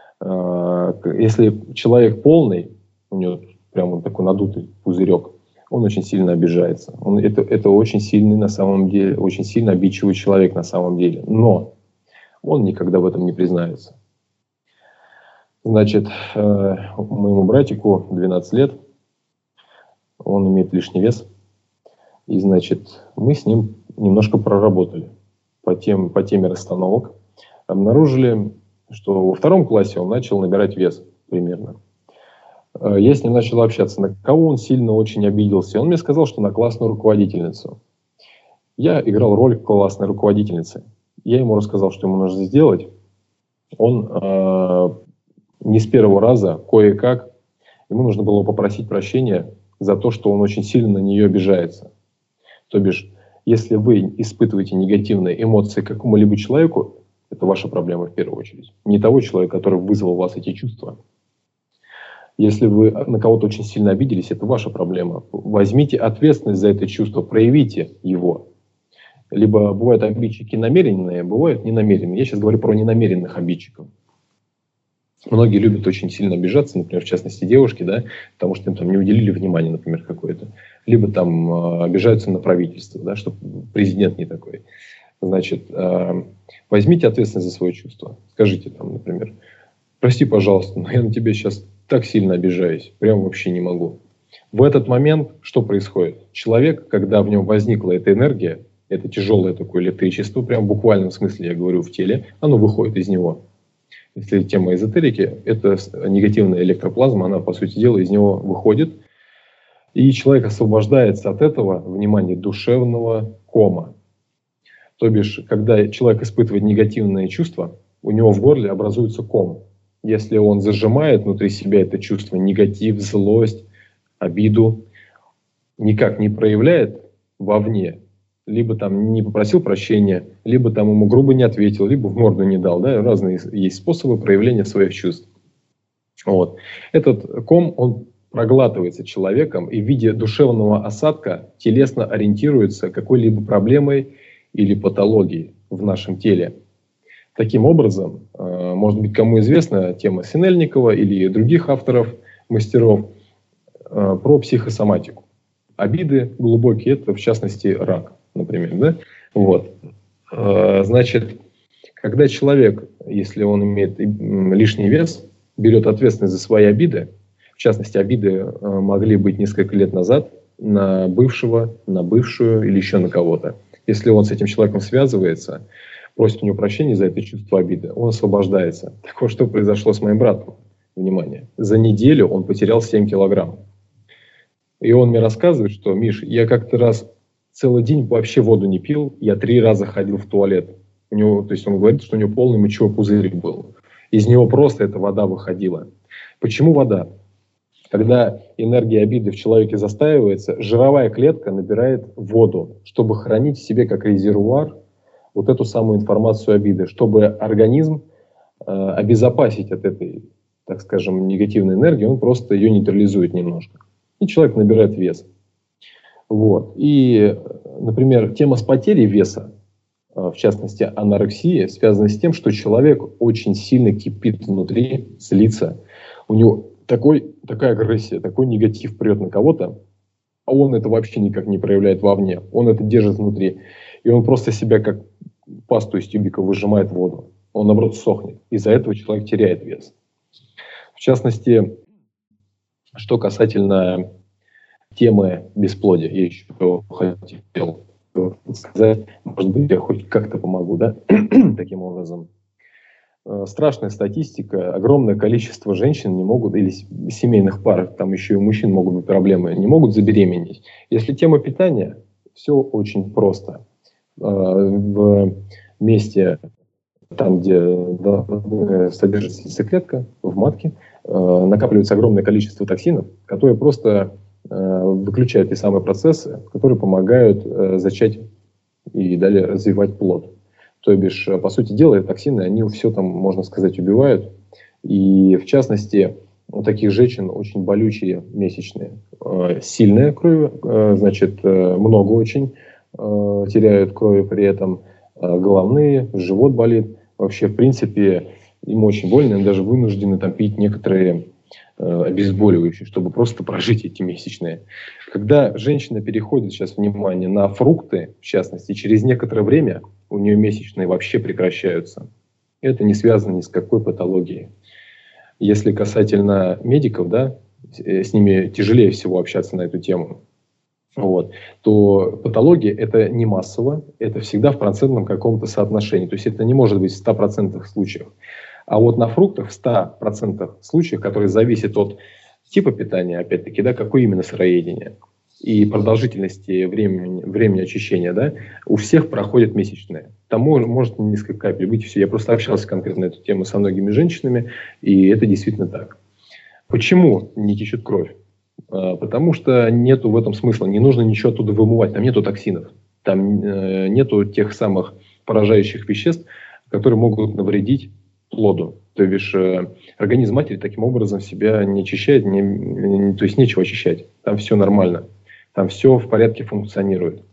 Если человек полный, у него прям вот такой надутый пузырек, он очень сильно обижается. Он, это, это очень сильный на самом деле, очень сильно обидчивый человек на самом деле. Но он никогда в этом не признается. Значит, моему братику двенадцать лет, он имеет лишний вес. И, значит, мы с ним немножко проработали по, тем, по теме расстановок. Обнаружили, что во втором классе он начал набирать вес примерно. Я с ним начал общаться, на кого он сильно очень обиделся. Он мне сказал, что на классную руководительницу. Я играл роль классной руководительницы. Я ему рассказал, что ему нужно сделать. Он э, не с первого раза, кое-как, ему нужно было попросить прощения за то, что он очень сильно на нее обижается. То бишь, если вы испытываете негативные эмоции к какому-либо человеку, это ваша проблема в первую очередь. Не того человека, который вызвал у вас эти чувства. Если вы на кого-то очень сильно обиделись, это ваша проблема. Возьмите ответственность за это чувство, проявите его. Либо бывают обидчики намеренные, бывают ненамеренные. Я сейчас говорю про ненамеренных обидчиков. Многие любят очень сильно обижаться, например, в частности девушки, да, потому что им там не уделили внимания, например, какое-то. Либо там э, обижаются на правительство, да, что президент не такой. Значит, э, возьмите ответственность за свои чувства. Скажите там, например, прости, пожалуйста, но я на тебя сейчас так сильно обижаюсь, прям вообще не могу. В этот момент что происходит? Человек, когда в нем возникла эта энергия, это тяжелое такое электричество, прям в буквальном смысле, я говорю, в теле, оно выходит из него. если тема эзотерики, это негативная электроплазма, она, по сути дела, из него выходит, и человек освобождается от этого, внимание, душевного кома. То бишь, когда человек испытывает негативные чувства, у него в горле образуется ком. Если он зажимает внутри себя это чувство, негатив, злость, обиду, никак не проявляет вовне, либо там не попросил прощения, либо там ему грубо не ответил, либо в морду не дал. Да? Разные есть способы проявления своих чувств. Вот. Этот ком, он проглатывается человеком и в виде душевного осадка телесно ориентируется какой-либо проблемой или патологией в нашем теле. Таким образом, может быть, кому известна тема Синельникова или других авторов, мастеров, про психосоматику. Обиды глубокие, это в частности рак, например. Да? Вот. Значит, когда человек, если он имеет лишний вес, берет ответственность за свои обиды, в частности, обиды могли быть несколько лет назад на бывшего, на бывшую или еще на кого-то. Если он с этим человеком связывается, просит у него прощения за это чувство обиды, он освобождается. Так вот, что произошло с моим братом? Внимание. За неделю он потерял семь килограмм. И он мне рассказывает, что, Миш, я как-то раз целый день вообще воду не пил, я три раза ходил в туалет. У него, то есть он говорит, что у него полный мочевой пузырь был. Из него просто эта вода выходила. Почему вода? Когда энергия обиды в человеке застаивается, жировая клетка набирает воду, чтобы хранить в себе как резервуар вот эту самую информацию обиды, чтобы организм э, обезопасить от этой, так скажем, негативной энергии, он просто ее нейтрализует немножко. И человек набирает вес. Вот. И, например, тема с потерей веса, в частности анорексия, связана с тем, что человек очень сильно кипит внутри, злится. У него такой, такая агрессия, такой негатив прет на кого-то, а он это вообще никак не проявляет вовне. Он это держит внутри. И он просто себя как пасту из тюбика выжимает воду. Он, наоборот, сохнет. Из-за этого человек теряет вес. В частности, что касательно темы бесплодия, я еще хотел сказать, может быть, я хоть как-то помогу, да, таким образом. Страшная статистика, огромное количество женщин не могут, или семейных пар, там еще и у мужчин могут быть проблемы, не могут забеременеть. Если тема питания, все очень просто. В месте, там, где содержится яйцеклетка, в матке, накапливается огромное количество токсинов, которые просто выключают те самые процессы, которые помогают зачать и далее развивать плод. То бишь, по сути дела, токсины, они все там, можно сказать, убивают. И, в частности, у таких женщин очень болючие месячные. Сильная кровь, значит, много очень теряют крови при этом. Головные, живот болит. Вообще, в принципе, им очень больно, им даже вынуждены там пить некоторые обезболивающие, чтобы просто прожить эти месячные. Когда женщина переходит, сейчас внимание, на фрукты, в частности, через некоторое время у нее месячные вообще прекращаются. Это не связано ни с какой патологией. Если касательно медиков, да, с ними тяжелее всего общаться на эту тему, вот, то патология это не массово, это всегда в процентном каком-то соотношении. То есть это не может быть в ста процентах случаев. А вот на фруктах в ста процентах случаев, которые зависят от типа питания, опять-таки, да, какое именно сыроедение и продолжительности времени, времени очищения, да, у всех проходят месячные. Там может, может несколько капель быть, все. Я просто общался конкретно на эту тему со многими женщинами, и это действительно так. Почему не течет кровь? А, потому что нету в этом смысла, не нужно ничего оттуда вымывать, там нету токсинов, там э, нету тех самых поражающих веществ, которые могут навредить плоду. То бишь, э, организм матери таким образом себя не очищает, не, не, то есть нечего очищать. Там все нормально. Там все в порядке функционирует.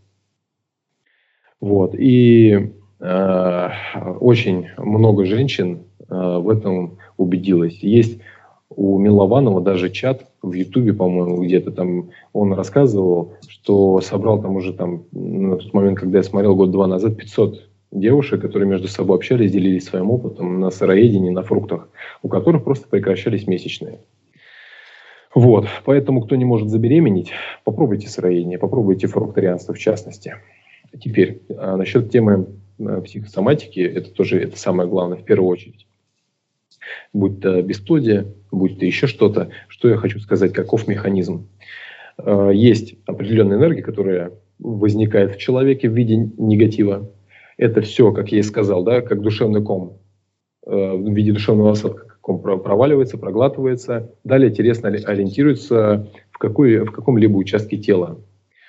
Вот. И э, очень много женщин э, в этом убедилось. Есть у Милованова даже чат в Ютубе, по-моему, где-то там он рассказывал, что собрал там уже там, на тот момент, когда я смотрел год-два назад, пятьсот девушек, которые между собой общались, делились своим опытом на сыроедении, на фруктах, у которых просто прекращались месячные. Вот. Поэтому, кто не может забеременеть, попробуйте сыроедение, попробуйте фрукторианство в частности. Теперь, а насчет темы психосоматики, это тоже это самое главное в первую очередь. будь то бесплодие, будь то еще что-то. Что я хочу сказать, каков механизм? Есть определенная энергия, которая возникает в человеке в виде негатива. Это все, как я и сказал, да, как душевный ком в виде душевного осадка, как ком проваливается, проглатывается. Далее телесно ориентируется в, какой, в каком-либо участке тела.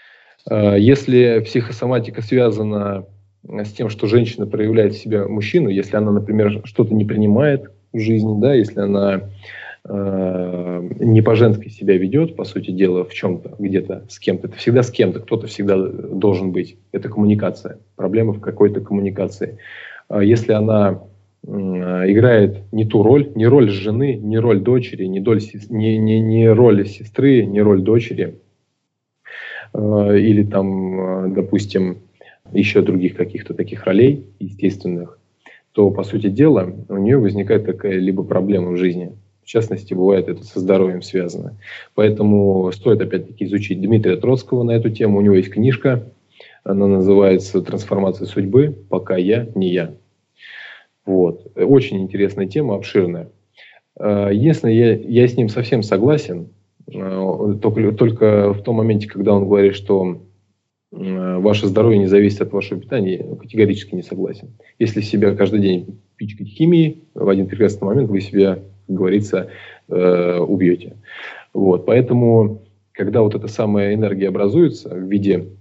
Если психосоматика связана с тем, что женщина проявляет в себе мужчину, если она, например, что-то не принимает в жизни, да, если она э, не по-женски себя ведет, по сути дела, в чем-то, где-то с кем-то, это всегда с кем-то, кто-то всегда должен быть. Это коммуникация, проблема в какой-то коммуникации. Если она э, играет не ту роль, не роль жены, не роль дочери, не, доль, не, не, не роль сестры, не роль дочери, э, или там, допустим, еще других каких-то таких ролей естественных, то, по сути дела, у нее возникает какая-либо проблема в жизни. В частности, бывает это со здоровьем связано. Поэтому стоит, опять-таки, изучить Дмитрия Троцкого на эту тему. У него есть книжка, она называется «Трансформация судьбы. Пока я не я». Вот. Очень интересная тема, обширная. Если я, я с ним совсем согласен, только, только в том моменте, когда он говорит, что ваше здоровье не зависит от вашего питания, я категорически не согласен. Если себя каждый день пичкать химией, в один прекрасный момент вы себя, как говорится, э, убьете. Вот. Поэтому, когда вот эта самая энергия образуется в виде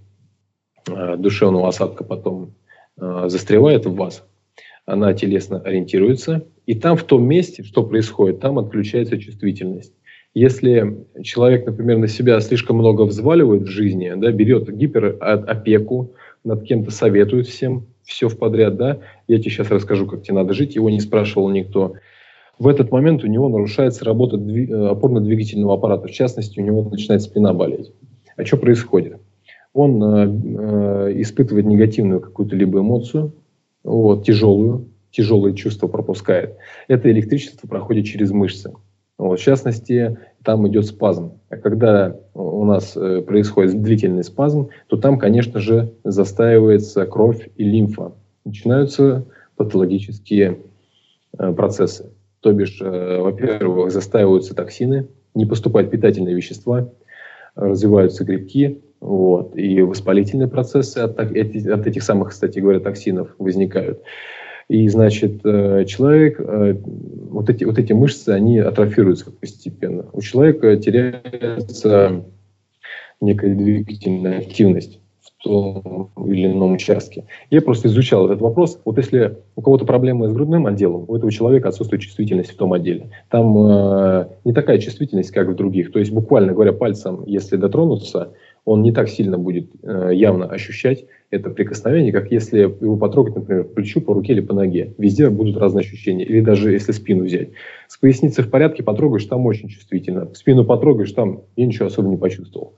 э, душевного осадка, потом э, застревает в вас, она телесно ориентируется, и там, в том месте, что происходит, там отключается чувствительность. Если человек, например, на себя слишком много взваливает в жизни, да, берет гиперопеку, над кем-то советует всем, все в подряд, да, я тебе сейчас расскажу, как тебе надо жить, его не спрашивал никто. В этот момент у него нарушается работа опорно-двигательного аппарата, в частности, у него начинает спина болеть. А что происходит? Он э, э, испытывает негативную какую-то либо эмоцию, вот, тяжелую, тяжелые чувства пропускает. Это электричество проходит через мышцы. Вот, в частности, там идет спазм. А когда у нас э, происходит длительный спазм, то там, конечно же, застаивается кровь и лимфа. Начинаются патологические э, процессы. То бишь, э, во-первых, застаиваются токсины, не поступают питательные вещества, развиваются грибки, вот, и воспалительные процессы от, от этих самых, кстати говоря, токсинов возникают. И, значит, человек, вот эти, вот эти мышцы, они атрофируются постепенно. У человека теряется некая двигательная активность в том или ином участке. Я просто изучал этот вопрос. Вот если у кого-то проблемы с грудным отделом, у этого человека отсутствует чувствительность в том отделе. Там э, не такая чувствительность, как в других. То есть, буквально говоря, пальцем, если дотронуться, он не так сильно будет э, явно ощущать это прикосновение, как если его потрогать, например, по плечу, по руке или по ноге. Везде будут разные ощущения. Или даже если спину взять. С поясницей в порядке, потрогаешь, там очень чувствительно. Спину потрогаешь, там я ничего особо не почувствовал.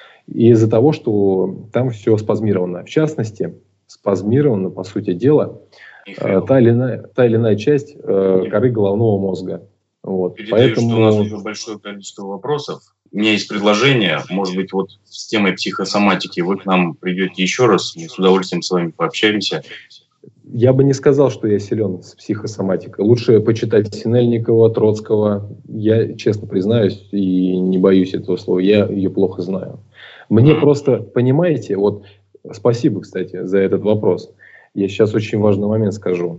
И из-за того, что там все спазмировано. В частности, спазмировано, по сути дела, э, та, или иная, та или иная часть э, коры головного мозга. Вот. Передаю, Поэтому... что у нас уже большое количество вопросов. У меня есть предложение, может быть, вот с темой психосоматики вы к нам придете еще раз, мы с удовольствием с вами пообщаемся. Я бы не сказал, что я силен с психосоматикой. Лучше почитать Синельникова, Троцкого. Я, честно признаюсь, и не боюсь этого слова, я ее плохо знаю. Мне mm-hmm. просто, понимаете, вот спасибо, кстати, за этот вопрос. Я сейчас очень важный момент скажу.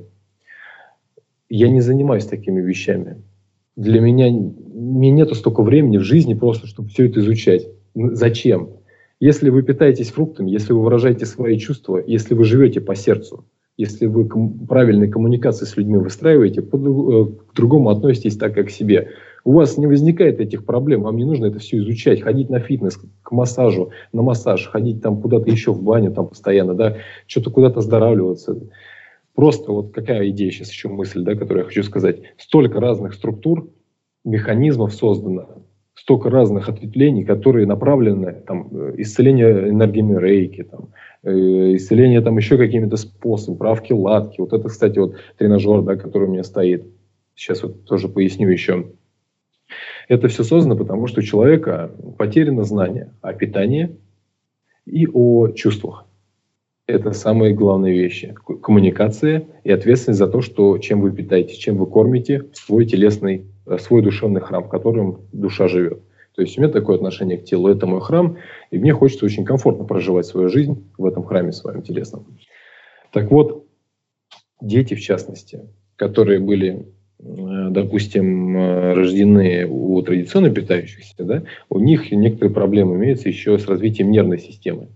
Я не занимаюсь такими вещами. Для меня, мне нету столько времени в жизни просто, чтобы все это изучать. Зачем? Если вы питаетесь фруктами, если вы выражаете свои чувства, если вы живете по сердцу, если вы ком- правильные коммуникации с людьми выстраиваете, по, к другому относитесь так, как к себе, у вас не возникает этих проблем, вам не нужно это все изучать, ходить на фитнес, к массажу, на массаж, ходить там куда-то еще в баню там постоянно, да, что-то куда-то оздоравливаться. Просто вот какая идея сейчас еще мысль, да, которую я хочу сказать. Столько разных структур, механизмов создано, столько разных ответвлений, которые направлены, там, исцеление энергиями рейки, там, э, исцеление там еще какими-то способами, правки, латки. Вот это, кстати, вот тренажер, да, который у меня стоит. Сейчас вот тоже поясню еще. Это все создано, потому что у человека потеряно знание о питании и о чувствах. Это самые главные вещи. Коммуникация и ответственность за то, что, чем вы питаетесь, чем вы кормите свой телесный, свой душевный храм, в котором душа живет. То есть у меня такое отношение к телу. Это мой храм, и мне хочется очень комфортно проживать свою жизнь в этом храме своем телесном. Так вот, дети, в частности, которые были, допустим, рождены у традиционно питающихся, да, у них некоторые проблемы имеются еще с развитием нервной системы.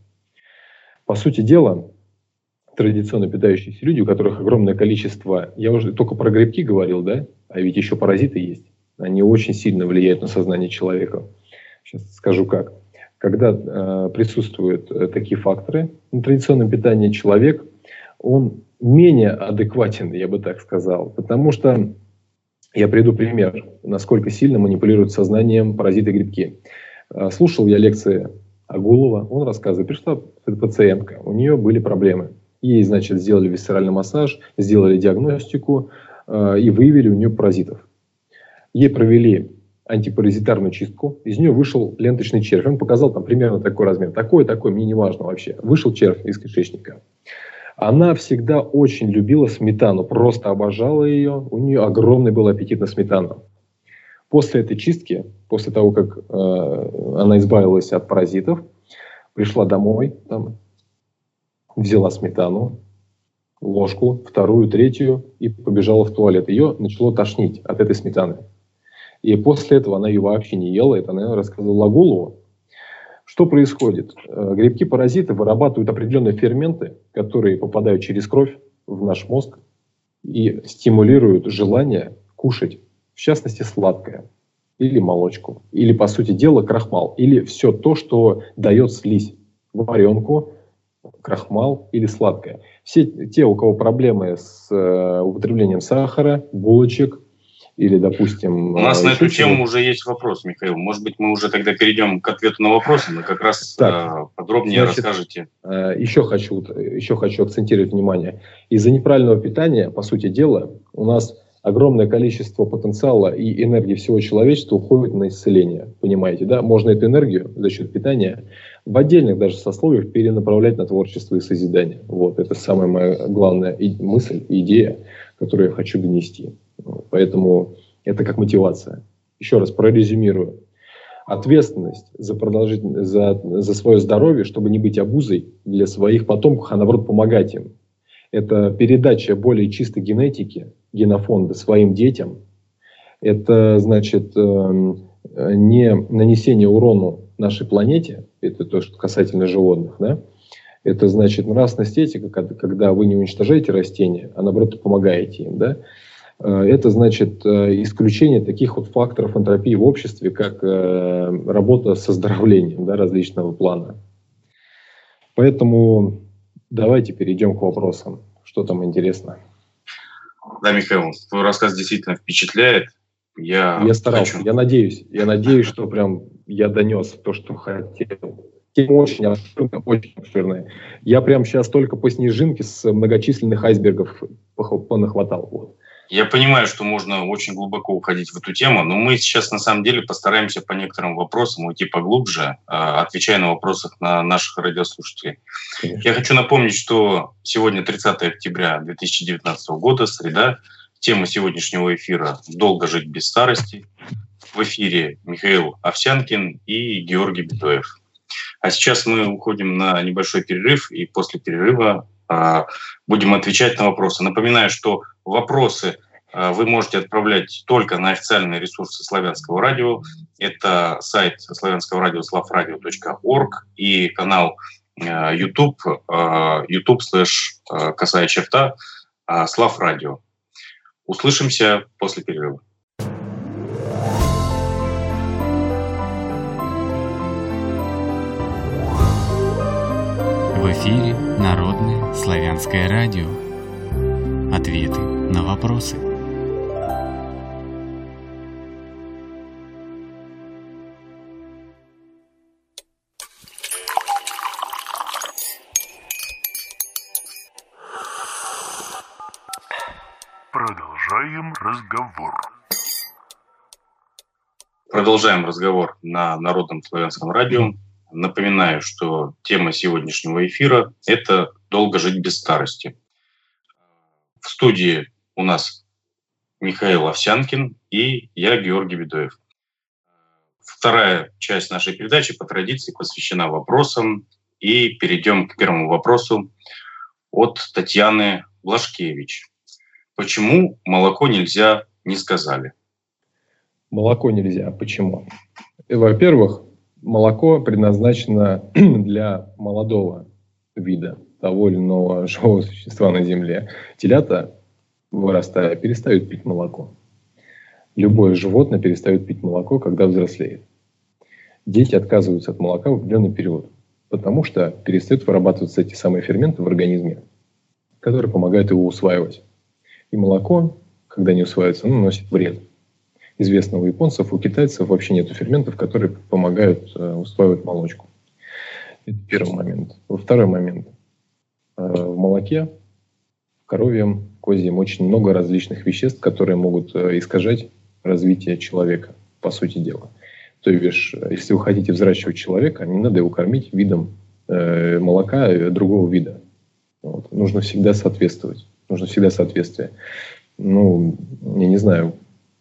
По сути дела, традиционно питающиеся люди, у которых огромное количество, я уже только про грибки говорил, да, а ведь еще паразиты есть, они очень сильно влияют на сознание человека. Сейчас скажу как. Когда э, присутствуют э, такие факторы на традиционном питании, человек, он менее адекватен, я бы так сказал, потому что, я приведу пример, насколько сильно манипулируют сознанием паразиты грибки. Э, слушал я лекции Агулова, он рассказывает, пришла пациентка, у нее были проблемы. Ей, значит, сделали висцеральный массаж, сделали диагностику э, и выявили у нее паразитов. Ей провели антипаразитарную чистку, из нее вышел ленточный червь. Он показал там примерно такой размер. Такой, такой, мне не важно вообще. Вышел червь из кишечника. Она всегда очень любила сметану, просто обожала ее. У нее огромный был аппетит на сметану. После этой чистки, после того, как э, она избавилась от паразитов, пришла домой, там, взяла сметану, ложку, вторую, третью и побежала в туалет. Ее начало тошнить от этой сметаны. И после этого она ее вообще не ела. Это она рассказывала Агулову. Что происходит? Грибки-паразиты вырабатывают определенные ферменты, которые попадают через кровь в наш мозг и стимулируют желание кушать, в частности, сладкое, или молочку, или, по сути дела, крахмал, или все то, что дает слизь, варенку, крахмал или сладкое. Все те, у кого проблемы с э, употреблением сахара, булочек, или, допустим... У нас на эту тему уже есть вопрос, Михаил. Может быть, мы уже тогда перейдем к ответу на вопросы, но как раз так, подробнее значит, расскажете. Еще хочу, еще хочу акцентировать внимание. Из-за неправильного питания, по сути дела, у нас огромное количество потенциала и энергии всего человечества уходит на исцеление. Понимаете, да? Можно эту энергию за счет питания в отдельных даже сословиях перенаправлять на творчество и созидание. Вот. Это самая моя главная мысль, идея, которую я хочу донести. Поэтому это как мотивация. Еще раз прорезюмирую. Ответственность за, продолжительность, за, за свое здоровье, чтобы не быть обузой для своих потомков, а наоборот помогать им. Это передача более чистой генетики, генофонда своим детям. Это значит не нанесение урона нашей планете, это то, что касательно животных, да? Это значит нравственность, этика, когда вы не уничтожаете растения, а наоборот помогаете им, да? Это значит исключение таких вот факторов энтропии в обществе, как работа с оздоровлением, да, различного плана. Поэтому давайте перейдем к вопросам. Что там интересно? Да, Михаил, твой рассказ действительно впечатляет. Я, я старался, хочу... я надеюсь. Я надеюсь, что прям я донес то, что хотел. Тема очень обширная, очень обширная. Я прям сейчас только по снежинке с многочисленных айсбергов понахватал. Вот. Я понимаю, что можно очень глубоко уходить в эту тему, но мы сейчас на самом деле постараемся по некоторым вопросам уйти поглубже, отвечая на вопросы на наших радиослушателей. Конечно. Я хочу напомнить, что сегодня тридцатое октября две тысячи девятнадцатого года, среда. Тема сегодняшнего эфира «Долго жить без старости». В эфире Михаил Овсянкин и Георгий Бедоев. А сейчас мы уходим на небольшой перерыв, и после перерыва а, будем отвечать на вопросы. Напоминаю, что вопросы а, вы можете отправлять только на официальные ресурсы Славянского радио. Это сайт славянского радио славрадио точка орг и канал а, YouTube, а, YouTube слэш косая черта а, Славрадио. Услышимся после перерыва. В эфире Народное славянское радио. Ответы на вопросы. Продолжаем разговор. Продолжаем разговор на Народном славянском радио. Напоминаю, что тема сегодняшнего эфира – это «Долго жить без старости». В студии у нас Михаил Овсянкин и я, Георгий Бедоев. Вторая часть нашей передачи по традиции посвящена вопросам. И перейдем к первому вопросу от Татьяны Блашкевич. Почему молоко нельзя, не сказали? Молоко нельзя. Почему? Во-первых, молоко предназначено для молодого вида того или иного живого существа на Земле. Телята, вырастая, перестают пить молоко. Любое животное перестает пить молоко, когда взрослеет. Дети отказываются от молока в определенный период, потому что перестают вырабатываться эти самые ферменты в организме, которые помогают его усваивать. И молоко, когда не усваивается, оно наносит вред. Известно у японцев, у китайцев вообще нет ферментов, которые помогают э, усваивать молочку. Это первый момент. Второй момент. Э, в молоке, в коровьем, козьем очень много различных веществ, которые могут э, искажать развитие человека, по сути дела. То есть, если вы хотите взращивать человека, не надо его кормить видом э, молока другого вида. Вот. Нужно всегда соответствовать. Нужно всегда соответствие. Ну, я не знаю,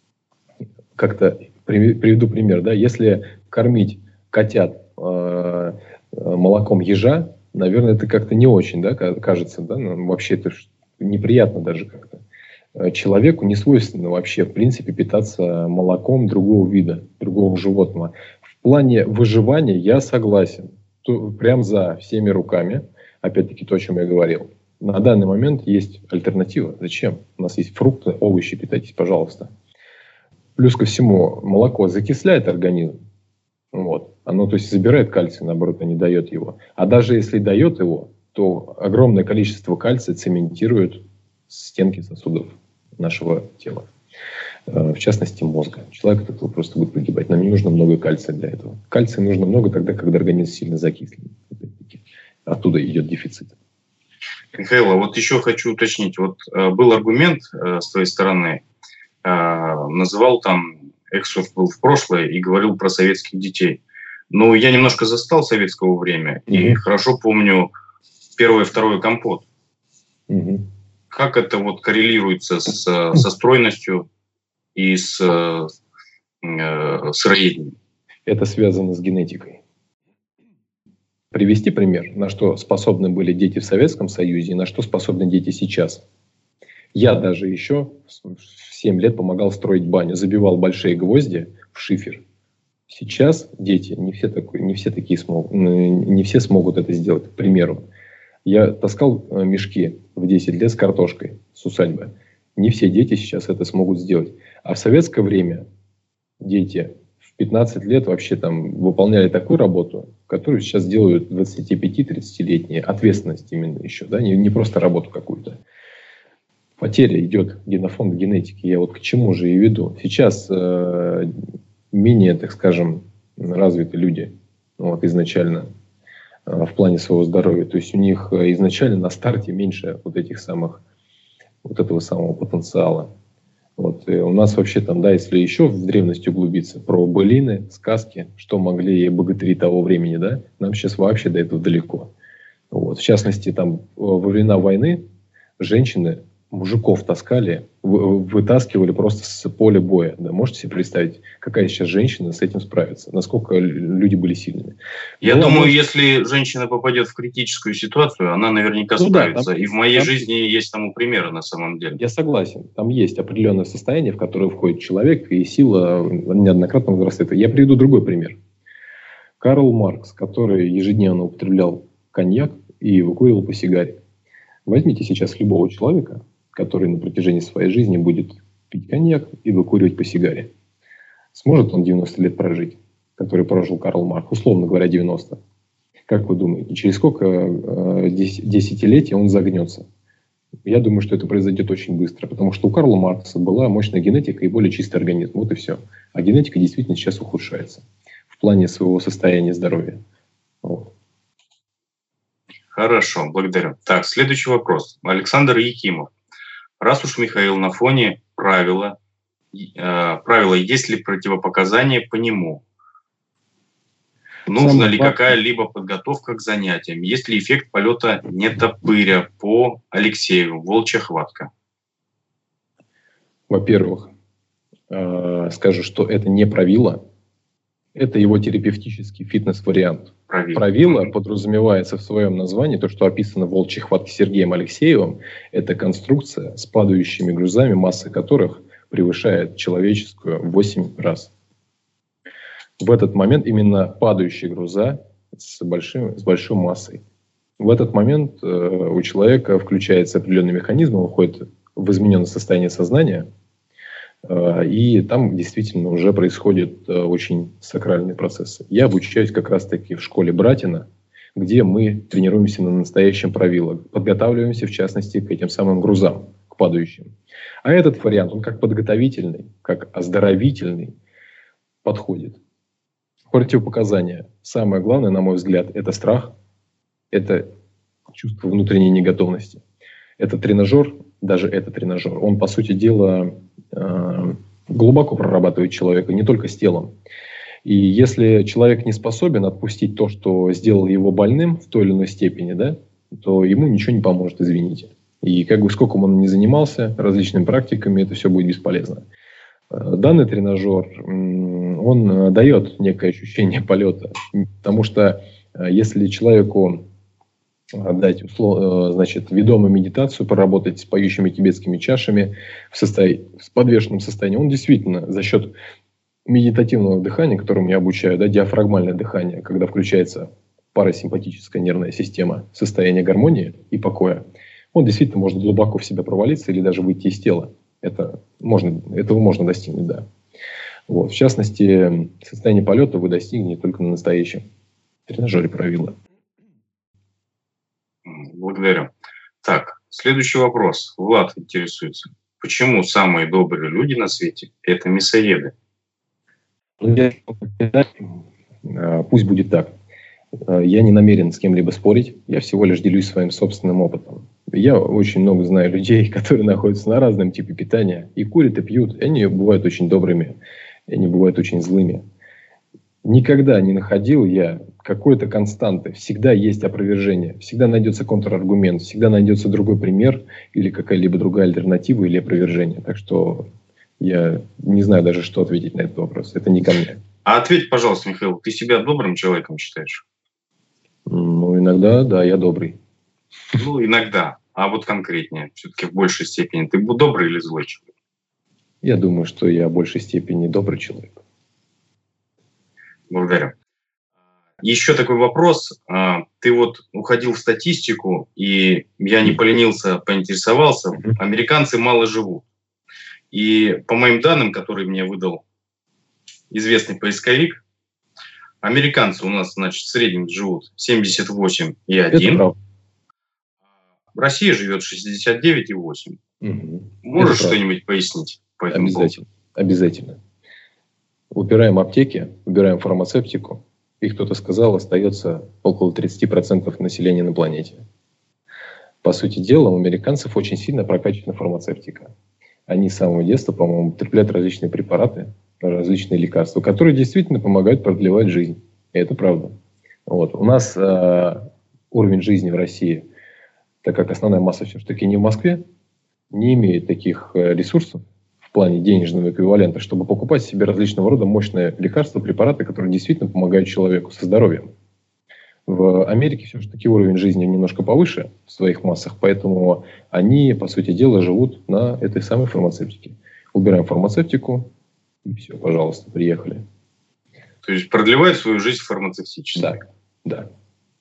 как-то приведу пример. Да? Если кормить котят э, молоком ежа, наверное, это как-то не очень, да, кажется. Да? Ну, вообще это неприятно даже как-то. Человеку не свойственно вообще, в принципе, питаться молоком другого вида, другого животного. В плане выживания я согласен. То, прям за всеми руками. Опять-таки то, о чем я говорил. На данный момент есть альтернатива. Зачем? У нас есть фрукты, овощи, питайтесь, пожалуйста. Плюс ко всему, молоко закисляет организм. Вот. Оно, то есть, забирает кальций, наоборот, а не дает его. А даже если дает его, то огромное количество кальция цементирует стенки сосудов нашего тела. В частности, мозга. Человек от этого просто будет погибать. Нам не нужно много кальция для этого. Кальция нужно много тогда, когда организм сильно закислен. Оттуда идет дефицит. Михаил, а вот еще хочу уточнить. Вот э, был аргумент э, с твоей стороны, э, называл там, экскурс был в прошлое и говорил про советских детей. Но я немножко застал советского времени mm-hmm. и хорошо помню первое и второе компот. Mm-hmm. Как это вот коррелируется с, со стройностью и с э, сыроедением? Это связано с генетикой. Привести пример, на что способны были дети в Советском Союзе и на что способны дети сейчас. Я даже еще в семь лет помогал строить баню, забивал большие гвозди в шифер. Сейчас дети, не все, такие, не все, такие смогут, не все смогут это сделать, к примеру. Я таскал мешки в десять лет с картошкой с усадьбы. Не все дети сейчас это смогут сделать. А в советское время дети в пятнадцать лет вообще там выполняли такую работу, которую сейчас делают двадцати-пяти-тридцатилетние. Ответственность именно еще, да, не, не просто работу какую-то. Потеря идет генофонда генетики. Я вот к чему же и веду. Сейчас э, менее, так скажем, развиты люди вот, изначально в плане своего здоровья. То есть у них изначально на старте меньше вот этих самых, вот этого самого потенциала. Вот. И у нас вообще там, да, если еще в древности углубиться, про былины, сказки, что могли богатыри того времени, да, нам сейчас вообще до этого далеко. Вот. В частности, там во времена войны женщины мужиков таскали, вытаскивали просто с поля боя. Да, можете себе представить, какая сейчас женщина с этим справится? Насколько люди были сильными? Я ну, думаю, может... если женщина попадет в критическую ситуацию, она наверняка ну, справится. Да, там, И в моей там... жизни есть тому примеры на самом деле. Я согласен. Там есть определенное состояние, в которое входит человек, и сила неоднократно возрастает. Я приведу другой пример. Карл Маркс, который ежедневно употреблял коньяк и выкуривал по сигаре. Возьмите сейчас любого человека, который на протяжении своей жизни будет пить коньяк и выкуривать по сигаре. Сможет он девяносто лет прожить, который прожил Карл Маркс, условно говоря, девяносто? Как вы думаете, через сколько э, десятилетий он загнется? Я думаю, что это произойдет очень быстро, потому что у Карла Маркса была мощная генетика и более чистый организм. Вот и все. А генетика действительно сейчас ухудшается в плане своего состояния здоровья. Вот. Хорошо, благодарю. Так, следующий вопрос. Александр Якимов. Раз уж Михаил на фоне правила, э, правила, есть ли противопоказания по нему? Нужна ли какая-либо подготовка к занятиям? Есть ли эффект полета нетопыря по Алексееву, волчья хватка? Во-первых, скажу, что это не правило, это его терапевтический фитнес-вариант. Правило. Правило подразумевается в своем названии, то, что описано в волчьей хватке Сергеем Алексеевым, это конструкция с падающими грузами, масса которых превышает человеческую в восемь раз. В этот момент именно падающие груза с, большим, с большой массой. В этот момент э, у человека включается определенный механизм, он уходит в измененное состояние сознания, э, и там действительно уже происходят э, очень сакральные процессы. Я обучаюсь как раз-таки в школе Братина, где мы тренируемся на настоящем правиле, подготавливаемся в частности к этим самым грузам, к падающим. А этот вариант, он как подготовительный, как оздоровительный подходит. Противопоказания. Самое главное, на мой взгляд, это страх, это чувство внутренней неготовности. Это тренажер, даже это тренажер, он, по сути дела, глубоко прорабатывает человека, не только с телом. И если человек не способен отпустить то, что сделал его больным в той или иной степени, да, то ему ничего не поможет, извините. И как бы сколько бы он ни занимался различными практиками, это все будет бесполезно. Данный тренажер, он дает некое ощущение полета, потому что если человеку дать услов... значит, ведомую медитацию, поработать с поющими тибетскими чашами в, состоя... в подвешенном состоянии, он действительно за счет медитативного дыхания, которому я обучаю, да, диафрагмальное дыхание, когда включается парасимпатическая нервная система, состояние гармонии и покоя, он действительно может глубоко в себя провалиться или даже выйти из тела. Это можно, этого можно достигнуть, да. Вот. В частности, состояние полета вы достигнете только на настоящем тренажере правила. Благодарю. Так, следующий вопрос. Влад интересуется. Почему самые добрые люди на свете – это мясоеды? Ну, я... Пусть будет так. Я не намерен с кем-либо спорить. Я всего лишь делюсь своим собственным опытом. Я очень много знаю людей, которые находятся на разном типе питания. И курят, и пьют. И они бывают очень добрыми. И они бывают очень злыми. Никогда не находил я какой-то константы. Всегда есть опровержение. Всегда найдется контраргумент. Всегда найдется другой пример. Или какая-либо другая альтернатива или опровержение. Так что я не знаю даже, что ответить на этот вопрос. Это не ко мне. А ответь, пожалуйста, Михаил, ты себя добрым человеком считаешь? Ну, иногда, да, я добрый. Ну, иногда. А вот конкретнее, все-таки в большей степени. Ты был добрый или злой человек? Я думаю, что я в большей степени добрый человек. Благодарю. Еще такой вопрос. Ты вот уходил в статистику, и я не поленился, поинтересовался. Американцы мало живут. И по моим данным, которые мне выдал известный поисковик, американцы у нас, значит, в среднем живут семьдесят восемь и один. Россия живет шестьдесят девять и восемь. Угу. Можешь что-нибудь пояснить по этому Обязательно. поводу? Обязательно. Убираем аптеки, убираем фармацевтику, и кто-то сказал, остается около тридцать процентов населения на планете. По сути дела, у американцев очень сильно прокачана фармацевтика. Они с самого детства, по-моему, употребляют различные препараты, различные лекарства, которые действительно помогают продлевать жизнь. И это правда. Вот. У нас э, уровень жизни в России, так как основная масса все-таки не в Москве, не имеет таких э, ресурсов в плане денежного эквивалента, чтобы покупать себе различного рода мощные лекарства, препараты, которые действительно помогают человеку со здоровьем. В Америке все-таки уровень жизни немножко повыше в своих массах, поэтому они, по сути дела, живут на этой самой фармацевтике. Убираем фармацевтику, и все, пожалуйста, приехали. То есть продлевают свою жизнь фармацевтически? Да, да.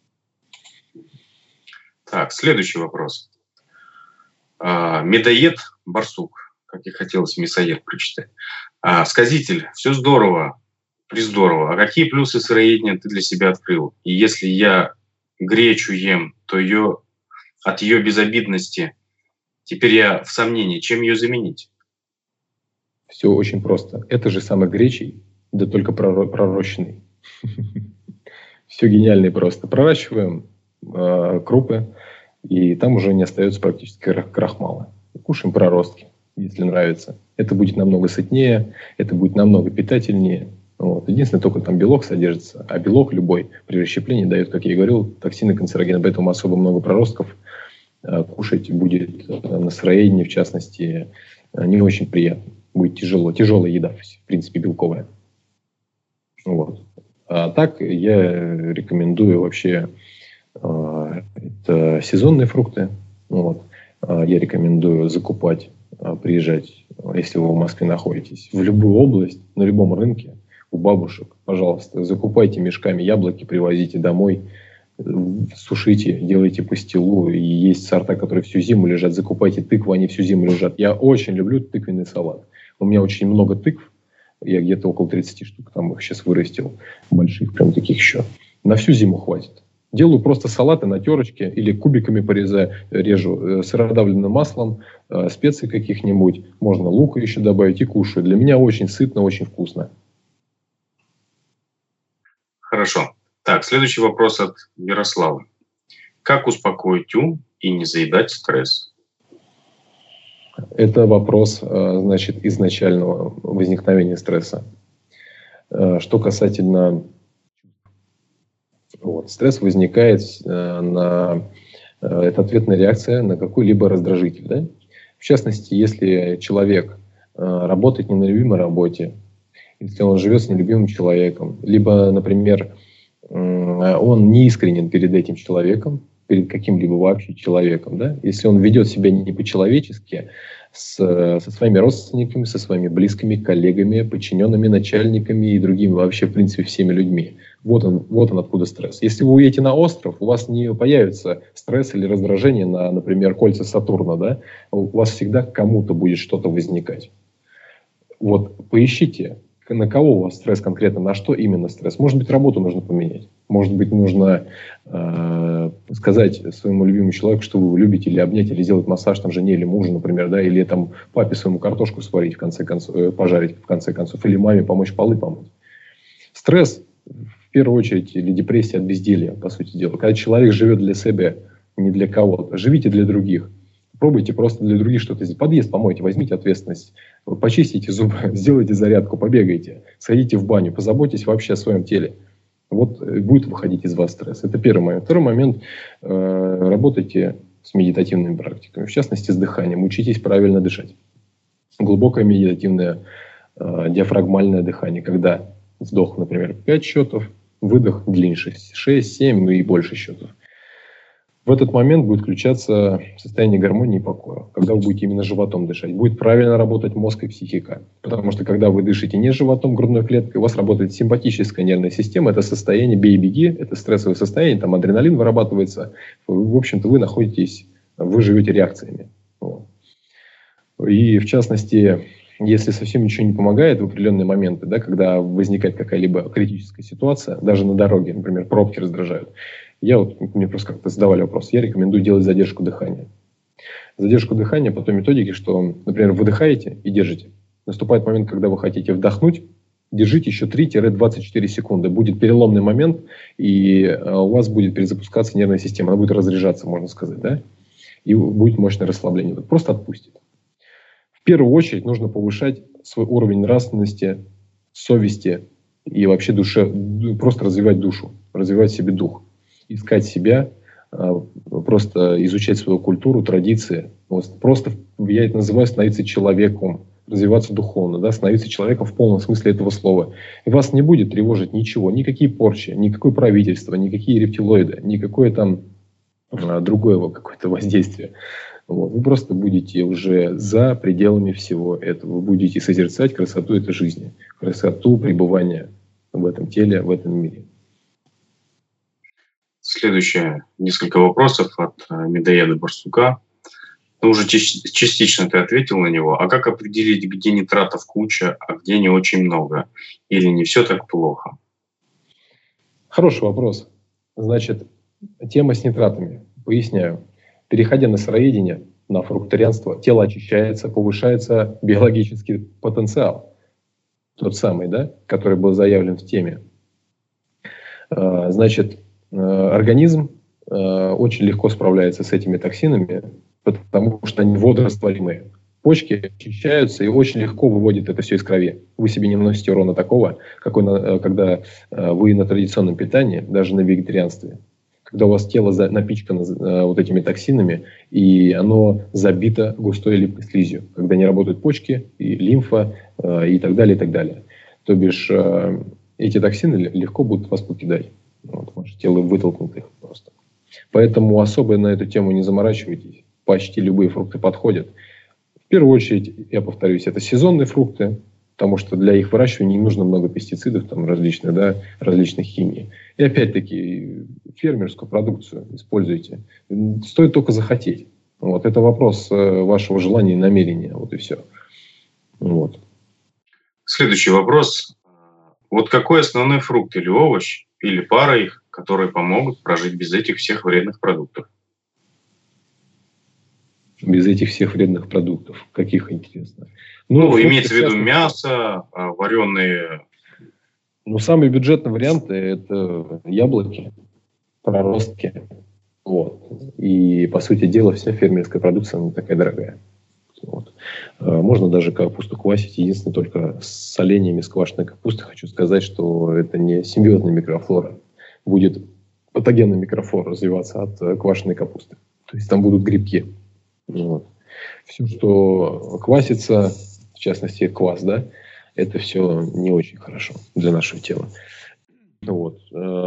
Так, следующий вопрос. А, медоед барсук, как и хотелось мясоед прочитать. А, сказитель, все здорово, приздорово. А какие плюсы сыроедения ты для себя открыл? И если я гречу ем, то ее, от ее безобидности теперь я в сомнении, чем ее заменить? Все очень просто. Это же самый гречий, да только пророщенный. Все гениально и просто. Проращиваем э, крупы, и там уже не остается практически крахмала. Кушаем проростки, если нравится. Это будет намного сытнее, это будет намного питательнее. Вот. Единственное, только там белок содержится, а белок любой при расщеплении дает, как я и говорил, токсины, канцерогены, поэтому особо много проростков э, кушать будет э, настроение, в частности, э, не очень приятно. Будет тяжело. Тяжелая еда, в принципе, белковая. Вот. А так я рекомендую вообще э, это сезонные фрукты. Вот. А я рекомендую закупать, э, приезжать, если вы в Москве находитесь, в любую область, на любом рынке, у бабушек, пожалуйста, закупайте мешками яблоки, привозите домой, сушите, делайте пастилу. И есть сорта, которые всю зиму лежат. Закупайте тыкву, они всю зиму лежат. Я очень люблю тыквенный салат. У меня очень много тыкв. Я где-то около тридцати штук там их сейчас вырастил. Больших, прям таких еще. На всю зиму хватит. Делаю просто салаты на терочке или кубиками порезаю, режу сыродавленным маслом, специй каких-нибудь. Можно лука еще добавить и кушаю. Для меня очень сытно, очень вкусно. Хорошо. Так, следующий вопрос от Ярослава. Как успокоить ум и не заедать стресс? Это вопрос, значит, изначального возникновения стресса. Что касательно... Вот, стресс возникает на... Это ответная реакция на какой-либо раздражитель. Да? В частности, если человек работает не на любимой работе, если он живет с нелюбимым человеком, либо, например, он не искренен перед этим человеком, перед каким-либо вообще человеком, да? Если он ведет себя не по-человечески с, со своими родственниками, со своими близкими, коллегами, подчиненными, начальниками и другими, вообще, в принципе, всеми людьми. Вот он, вот он откуда стресс. Если вы уедете на остров, у вас не появится стресс или раздражение на, например, кольца Сатурна, да? У вас всегда к кому-то будет что-то возникать. Вот поищите, на кого у вас стресс конкретно, на что именно стресс. Может быть, работу нужно поменять. Может быть, нужно э, сказать своему любимому человеку, что вы его любите, или обнять, или сделать массаж там, жене или мужу, например, да, или там папе своему картошку сварить, в конце концов, э, пожарить, в конце концов, или маме помочь полы помыть. Стресс, в первую очередь, или депрессия от безделья, по сути дела. Когда человек живет для себя, не для кого-то. Живите для других. Пробуйте просто для других что-то сделать. Подъезд помойте, возьмите ответственность. Почистите зубы, сделайте зарядку, побегайте, сходите в баню, позаботьтесь вообще о своем теле. Вот будет выходить из вас стресс. Это первый момент. Второй момент. Э, работайте с медитативными практиками. В частности, с дыханием. Учитесь правильно дышать. Глубокое медитативное э, диафрагмальное дыхание. Когда вдох, например, пять счетов, выдох длиннее шесть, семь, ну и больше счетов. В этот момент будет включаться состояние гармонии и покоя, когда вы будете именно животом дышать. Будет правильно работать мозг и психика. Потому что когда вы дышите не животом, грудной клеткой, у вас работает симпатическая нервная система. Это состояние бей-беги, это стрессовое состояние, там адреналин вырабатывается. В общем-то, вы находитесь, вы живете реакциями. Вот. И в частности, если совсем ничего не помогает в определенные моменты, да, когда возникает какая-либо критическая ситуация, даже на дороге, например, пробки раздражают, я вот, мне просто как-то задавали вопрос, я рекомендую делать задержку дыхания. Задержку дыхания по той методике, что, например, выдыхаете и держите. Наступает момент, когда вы хотите вдохнуть, держите еще три-двадцать четыре секунды. Будет переломный момент, и у вас будет перезапускаться нервная система. Она будет разряжаться, можно сказать, да? И будет мощное расслабление. Вот просто отпустит. В первую очередь нужно повышать свой уровень нравственности, совести и вообще душе, просто развивать душу, развивать в себе дух. Искать себя, просто изучать свою культуру, традиции. Вот просто, я это называю, становиться человеком, развиваться духовно, да, становиться человеком в полном смысле этого слова. И вас не будет тревожить ничего, никакие порчи, никакое правительство, никакие рептилоиды, никакое там другое какое-то воздействие. Вот. Вы просто будете уже за пределами всего этого. Вы будете созерцать красоту этой жизни, красоту пребывания в этом теле, в этом мире. Следующее несколько вопросов от Медоеда Барсука. Ну, уже частично ты ответил на него. А как определить, где нитратов куча, а где не очень много? Или не все так плохо? Хороший вопрос. Значит, тема с нитратами. Поясняю. Переходя на сыроедение, на фрукторианство, тело очищается, повышается биологический потенциал. Тот самый, да, который был заявлен в теме. Значит, организм очень легко справляется с этими токсинами, потому что они водорастворимые. почки очищаются и очень легко выводят это все из крови. Вы себе не наносите урона такого, какой на, когда вы на традиционном питании, даже на вегетарианстве. Когда у вас тело за, напичкано э, вот этими токсинами, и оно забито густой липкой слизью, когда не работают почки, и лимфа, э, и так далее, и так далее. То бишь, э, эти токсины легко будут вас покидать. Вот, ваше тело вытолкнет их просто. Поэтому особо на эту тему не заморачивайтесь. Почти любые фрукты подходят. В первую очередь, я повторюсь, это сезонные фрукты, потому что для их выращивания не нужно много пестицидов, там различных, да, различных химий. И опять-таки фермерскую продукцию используйте. Стоит только захотеть. Вот. Это вопрос вашего желания и намерения. Вот и все. Вот. Следующий вопрос. Вот какой основной фрукт или овощ, или пара их, которые помогут прожить без этих всех вредных продуктов? Без этих всех вредных продуктов. Каких, интересно? Ну, ну имеется в виду мясо, вареные... Ну, самый бюджетный вариант – это яблоки, проростки. Вот. И, по сути дела, вся фермерская продукция не такая дорогая. Вот. Можно даже капусту квасить. Единственное, только с соленьями, с квашеной капустой хочу сказать, что это не симбиозная микрофлора. Будет патогенный микрофлора развиваться от квашеной капусты. То есть там будут грибки. Вот. Все, что квасится, в частности квас, да, это все не очень хорошо для нашего тела. Вот.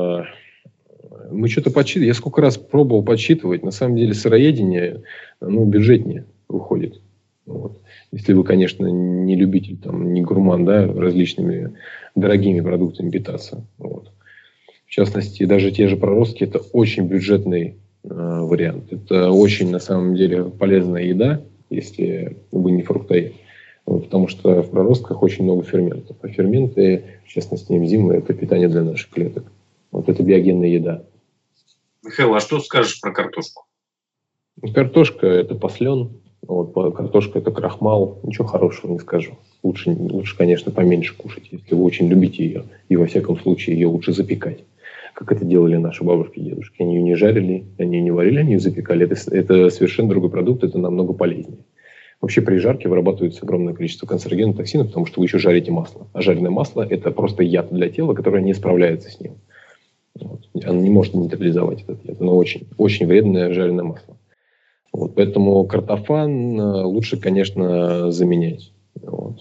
Мы что-то подсчитывали. Я сколько раз пробовал подсчитывать. На самом деле сыроедение, ну, бюджетнее выходит. Вот. Если вы, конечно, не любитель, там, не гурман, да, различными дорогими продуктами питаться. Вот. В частности, даже те же проростки – это очень бюджетный э, вариант. Это очень, на самом деле, полезная еда, если вы не фруктоед. Вот, потому что в проростках очень много ферментов. А ферменты, в частности, энзимы – это питание для наших клеток. Вот это биогенная еда. Михаил, а что скажешь про картошку? Картошка – это послен. Вот, картошка – это крахмал. Ничего хорошего не скажу. Лучше, лучше, конечно, поменьше кушать, если вы очень любите ее. И, во всяком случае, ее лучше запекать. Как это делали наши бабушки и дедушки. Они ее не жарили, они ее не варили, они ее запекали. Это, это совершенно другой продукт, это намного полезнее. Вообще при жарке вырабатывается огромное количество канцерогенных токсинов, потому что вы еще жарите масло. А жареное масло – это просто яд для тела, которое не справляется с ним. Вот. Оно не может нейтрализовать этот яд. Оно очень, очень вредное жареное масло. Вот. Поэтому картофан лучше, конечно, заменять. Вот.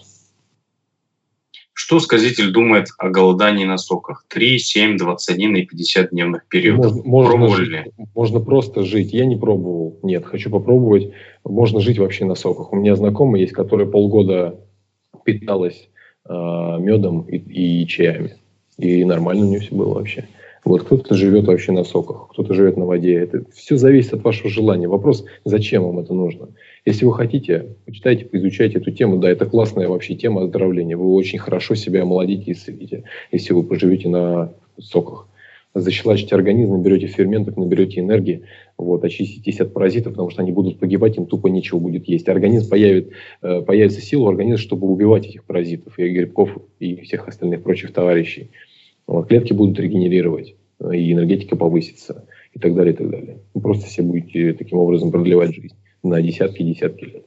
Что сказитель думает о голодании на соках? три, семь, двадцать один и пятьдесят дневных периодов. Можно, можно Пробовали жить, ли? Можно просто жить. Я не пробовал. Нет, хочу попробовать. Можно жить вообще на соках. У меня знакомая есть, которая полгода питалась э, медом и, и чаями. И нормально у нее все было вообще. Вот кто-то живет вообще на соках, кто-то живет на воде. Это все зависит от вашего желания. Вопрос, зачем вам это нужно. Если вы хотите, почитайте, поизучайте эту тему. Да, это классная вообще тема оздоровления. Вы очень хорошо себя омолодите и исцелите, если вы поживете на соках. Защелачите организм, наберете ферментов, наберете энергии, вот, очиститесь от паразитов, потому что они будут погибать, им тупо нечего будет есть. Организм появит, появится сила у организма, чтобы убивать этих паразитов, и грибков, и всех остальных прочих товарищей. Вот, клетки будут регенерировать, и энергетика повысится, и так далее, и так далее. Вы просто все будете таким образом продлевать жизнь на десятки-десятки лет.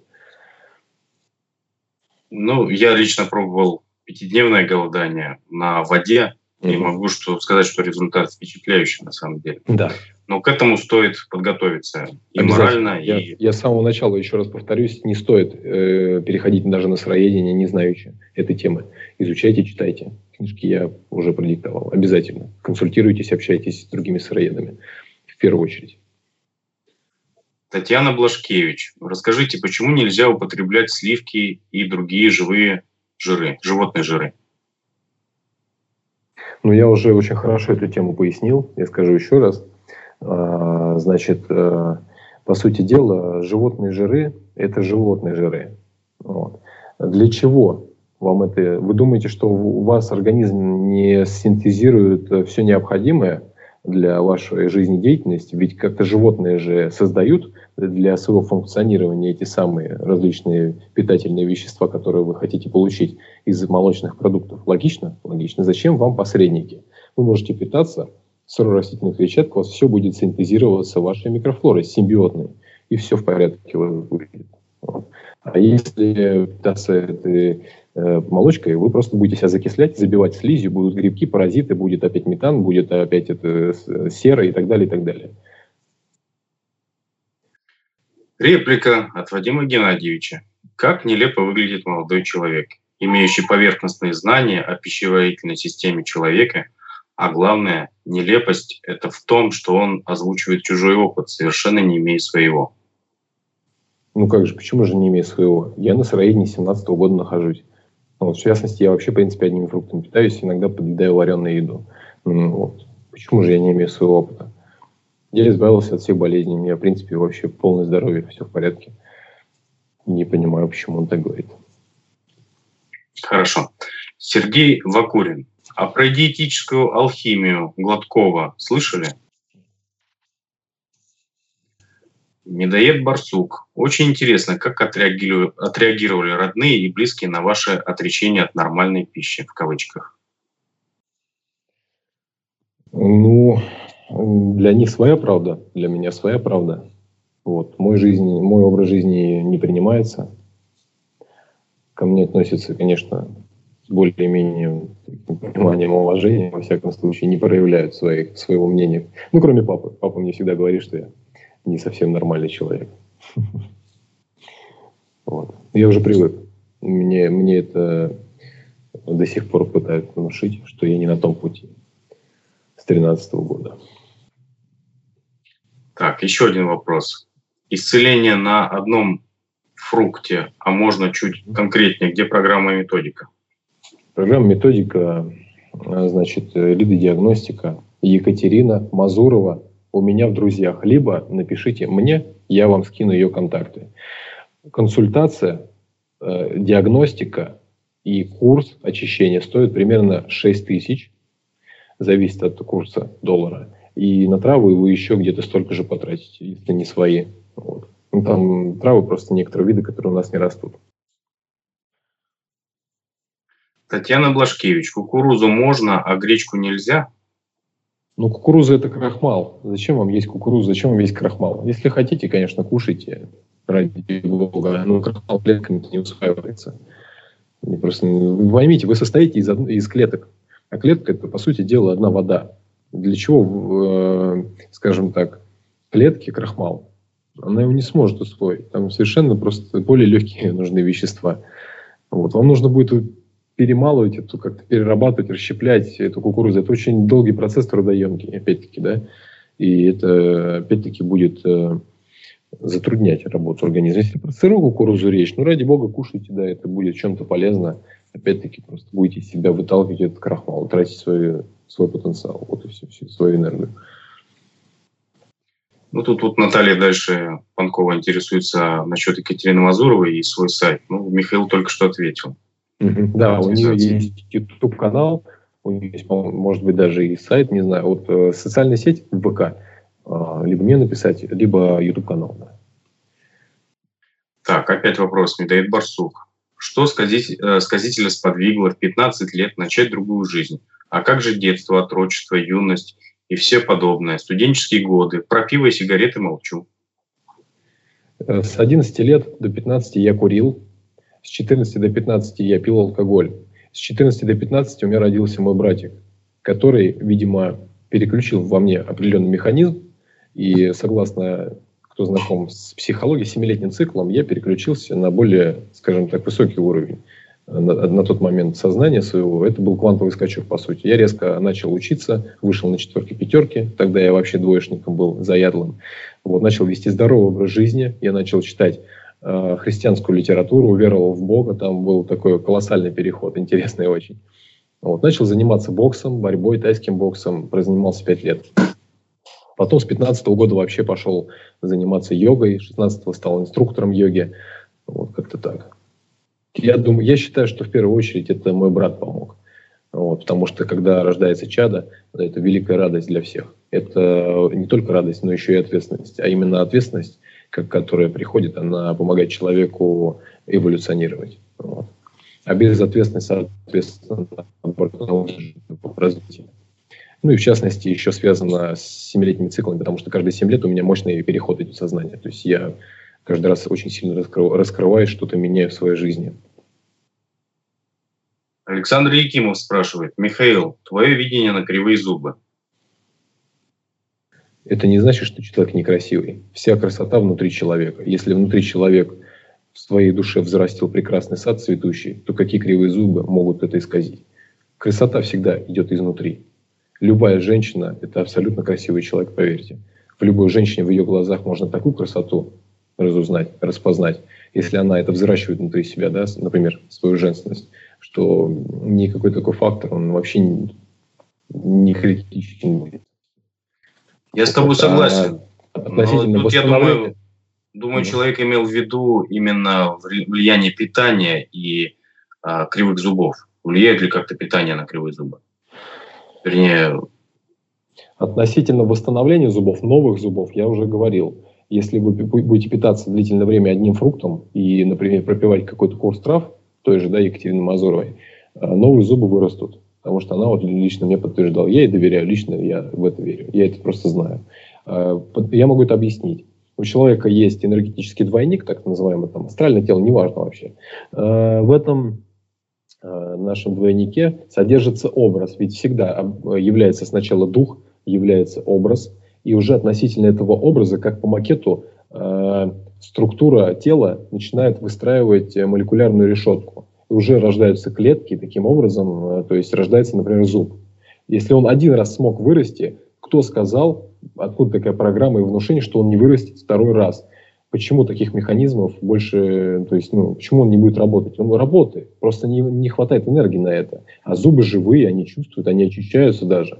Ну, я лично пробовал пятидневное голодание на воде. Mm-hmm. И могу что, сказать, что результат впечатляющий на самом деле. Да. Но к этому стоит подготовиться и морально, я, и... Я с самого начала, еще раз повторюсь, не стоит э, переходить даже на сыроедение, не знаючи этой темы. Изучайте, читайте. Книжки я уже продиктовал. Обязательно. Консультируйтесь, общайтесь с другими сыроедами. В первую очередь. Татьяна Блашкевич. Расскажите, почему нельзя употреблять сливки и другие живые жиры, животные жиры? Ну, я уже очень хорошо эту тему пояснил. Я скажу еще раз. Значит, по сути дела, животные жиры – это животные жиры. Вот. Для чего вам это? Вы думаете, что у вас организм не синтезирует все необходимое для вашей жизнедеятельности? Ведь как-то животные же создают для своего функционирования эти самые различные питательные вещества, которые вы хотите получить из молочных продуктов. Логично? Логично. Зачем вам посредники? Вы можете питаться сырорастительных клетчаток, у вас все будет синтезироваться вашей микрофлорой, симбиотной, и все в порядке будет. Вот. А если питаться этой э, молочкой, вы просто будете себя закислять, забивать слизью, будут грибки, паразиты, будет опять метан, будет опять это, сера и так далее, и так далее. Реплика от Вадима Геннадьевича. Как нелепо выглядит молодой человек, имеющий поверхностные знания о пищеварительной системе человека, а главное, нелепость – это в том, что он озвучивает чужой опыт, совершенно не имея своего. Ну как же, почему же не имея своего? Я на сыроедении семнадцатого года нахожусь. Вот, в частности, я вообще, в принципе, одними фруктами питаюсь, иногда подъедаю вареную еду. Вот. Почему же я не имею своего опыта? Я избавился от всех болезней, у меня, в принципе, вообще полное здоровье, все в порядке. Не понимаю, почему он так говорит. Хорошо. Сергей Вакурин. А про диетическую алхимию Гладкова слышали? Медоед Барсук. Очень интересно, как отреагировали, отреагировали родные и близкие на ваше отречение от нормальной пищи, в кавычках. Ну, для них своя правда, для меня своя правда. Вот. Мой, жизнь, мой образ жизни не принимается. Ко мне относятся, конечно, с более-менее пониманием и уважением, во всяком случае, не проявляют своих, своего мнения. Ну, кроме папы. Папа мне всегда говорит, что я не совсем нормальный человек. Вот. Я уже привык. Мне, мне это до сих пор пытаются внушить, что я не на том пути. С тринадцатого года. Так, еще один вопрос. Исцеление на одном фрукте, а можно чуть конкретнее, где программа и методика? Программа методика, значит, лидодиагностика. Екатерина Мазурова у меня в друзьях. Либо напишите мне, я вам скину ее контакты. Консультация, э, диагностика и курс очищения стоит примерно шесть тысяч. Зависит от курса доллара. И на травы вы еще где-то столько же потратите, если не свои. Вот. Ну, там травы просто некоторые виды, которые у нас не растут. Татьяна Блашкевич. Кукурузу можно, а гречку нельзя? Ну, кукуруза – это крахмал. Зачем вам есть кукуруза? Зачем вам есть крахмал? Если хотите, конечно, кушайте. Ради бога. Но крахмал клетками не усваивается. Не просто... Вы поймите, вы состоите из, од... из клеток. А клетка – это, по сути дела, одна вода. Для чего, э, скажем так, клетки крахмал? Она его не сможет усвоить. Там совершенно просто более легкие нужны вещества. Вот. Вам нужно будет перемалывать эту, как-то перерабатывать, расщеплять эту кукурузу. Это очень долгий процесс, трудоемкий, опять-таки, да. И это, опять-таки, будет э, затруднять работу организма. Если про сырую кукурузу речь, ну, ради бога, кушайте, да, это будет чем-то полезно. Опять-таки, просто будете из себя выталкивать этот крахмал, тратить свой, свой потенциал, вот и все, всю свою энергию. Ну, тут вот Наталья дальше Панкова интересуется насчет Екатерины Мазуровой и свой сайт. Ну, Михаил только что ответил. Mm-hmm. Да, у нее есть YouTube-канал, у нее есть, может быть, даже и сайт, не знаю, вот э, социальная сеть ВК, э, либо мне написать, либо YouTube-канал. Да. Так, опять вопрос. Медоед Барсук. Что сказитель, э, сказителя сподвигло в пятнадцать лет начать другую жизнь? А как же детство, отрочество, юность и все подобное? Студенческие годы. Про пиво и сигареты молчу. С одиннадцати лет до пятнадцати я курил. С четырнадцати до пятнадцати я пил алкоголь. С четырнадцати до пятнадцати у меня родился мой братик, который, видимо, переключил во мне определенный механизм. И согласно, кто знаком с психологией, семилетним циклом, я переключился на более, скажем так, высокий уровень. На, на тот момент сознания своего. Это был квантовый скачок, по сути. Я резко начал учиться, вышел на четверки, пятерки. Тогда я вообще двоечником был заядлым. Вот, начал вести здоровый образ жизни. Я начал читать э, христианскую литературу, уверовал в Бога. Там был такой колоссальный переход, интересный очень. Вот, начал заниматься боксом, борьбой, тайским боксом. Прозанимался пять лет. Потом с пятнадцатого года вообще пошел заниматься йогой. С шестнадцатого стал инструктором йоги. Вот как-то так. Я думаю, я считаю, что в первую очередь это мой брат помог. Вот, потому что когда рождается чадо, это великая радость для всех. Это не только радость, но еще и ответственность. А именно ответственность, как, которая приходит, она помогает человеку эволюционировать. Вот. А без ответственности, соответственно, развитие. Ну и в частности еще связано с семилетними циклами, потому что каждые семь лет у меня мощный переход идет в сознание. То есть я каждый раз очень сильно раскрываю, раскрываюсь, что-то меняю в своей жизни. Александр Якимов спрашивает: Михаил, твое видение на кривые зубы? Это не значит, что человек некрасивый. Вся красота внутри человека. Если внутри человек в своей душе взрастил прекрасный сад цветущий, то какие кривые зубы могут это исказить? Красота всегда идет изнутри. Любая женщина – это абсолютно красивый человек, поверьте. В любой женщине, в ее глазах можно такую красоту разузнать, распознать, если она это взращивает внутри себя, да, например, свою женственность, что никакой такой фактор, он вообще не, не критичен. Я с тобой вот, согласен. А, относительно тут, я думаю, думаю, да. человек имел в виду именно влияние питания и а, кривых зубов. Влияет ли как-то питание на кривые зубы? Вернее... Относительно восстановления зубов, новых зубов, я уже говорил. Если вы будете питаться длительное время одним фруктом и, например, пропивать какой-то курс трав, той же, да, Екатерины Мазуровой, новые зубы вырастут. Потому что она вот лично мне подтверждала. Я ей доверяю, лично я в это верю. Я это просто знаю. Я могу это объяснить. У человека есть энергетический двойник, так называемый, там, астральное тело, неважно вообще. В этом нашем двойнике содержится образ. Ведь всегда является сначала дух, является образ. И уже относительно этого образа, как по макету, структура тела начинает выстраивать молекулярную решетку. И уже рождаются клетки таким образом, то есть рождается, например, зуб. Если он один раз смог вырасти, кто сказал, откуда такая программа и внушение, что он не вырастет второй раз? Почему таких механизмов больше, то есть, ну, почему он не будет работать? Он работает, просто не, не хватает энергии на это. А зубы живые, они чувствуют, они очищаются даже.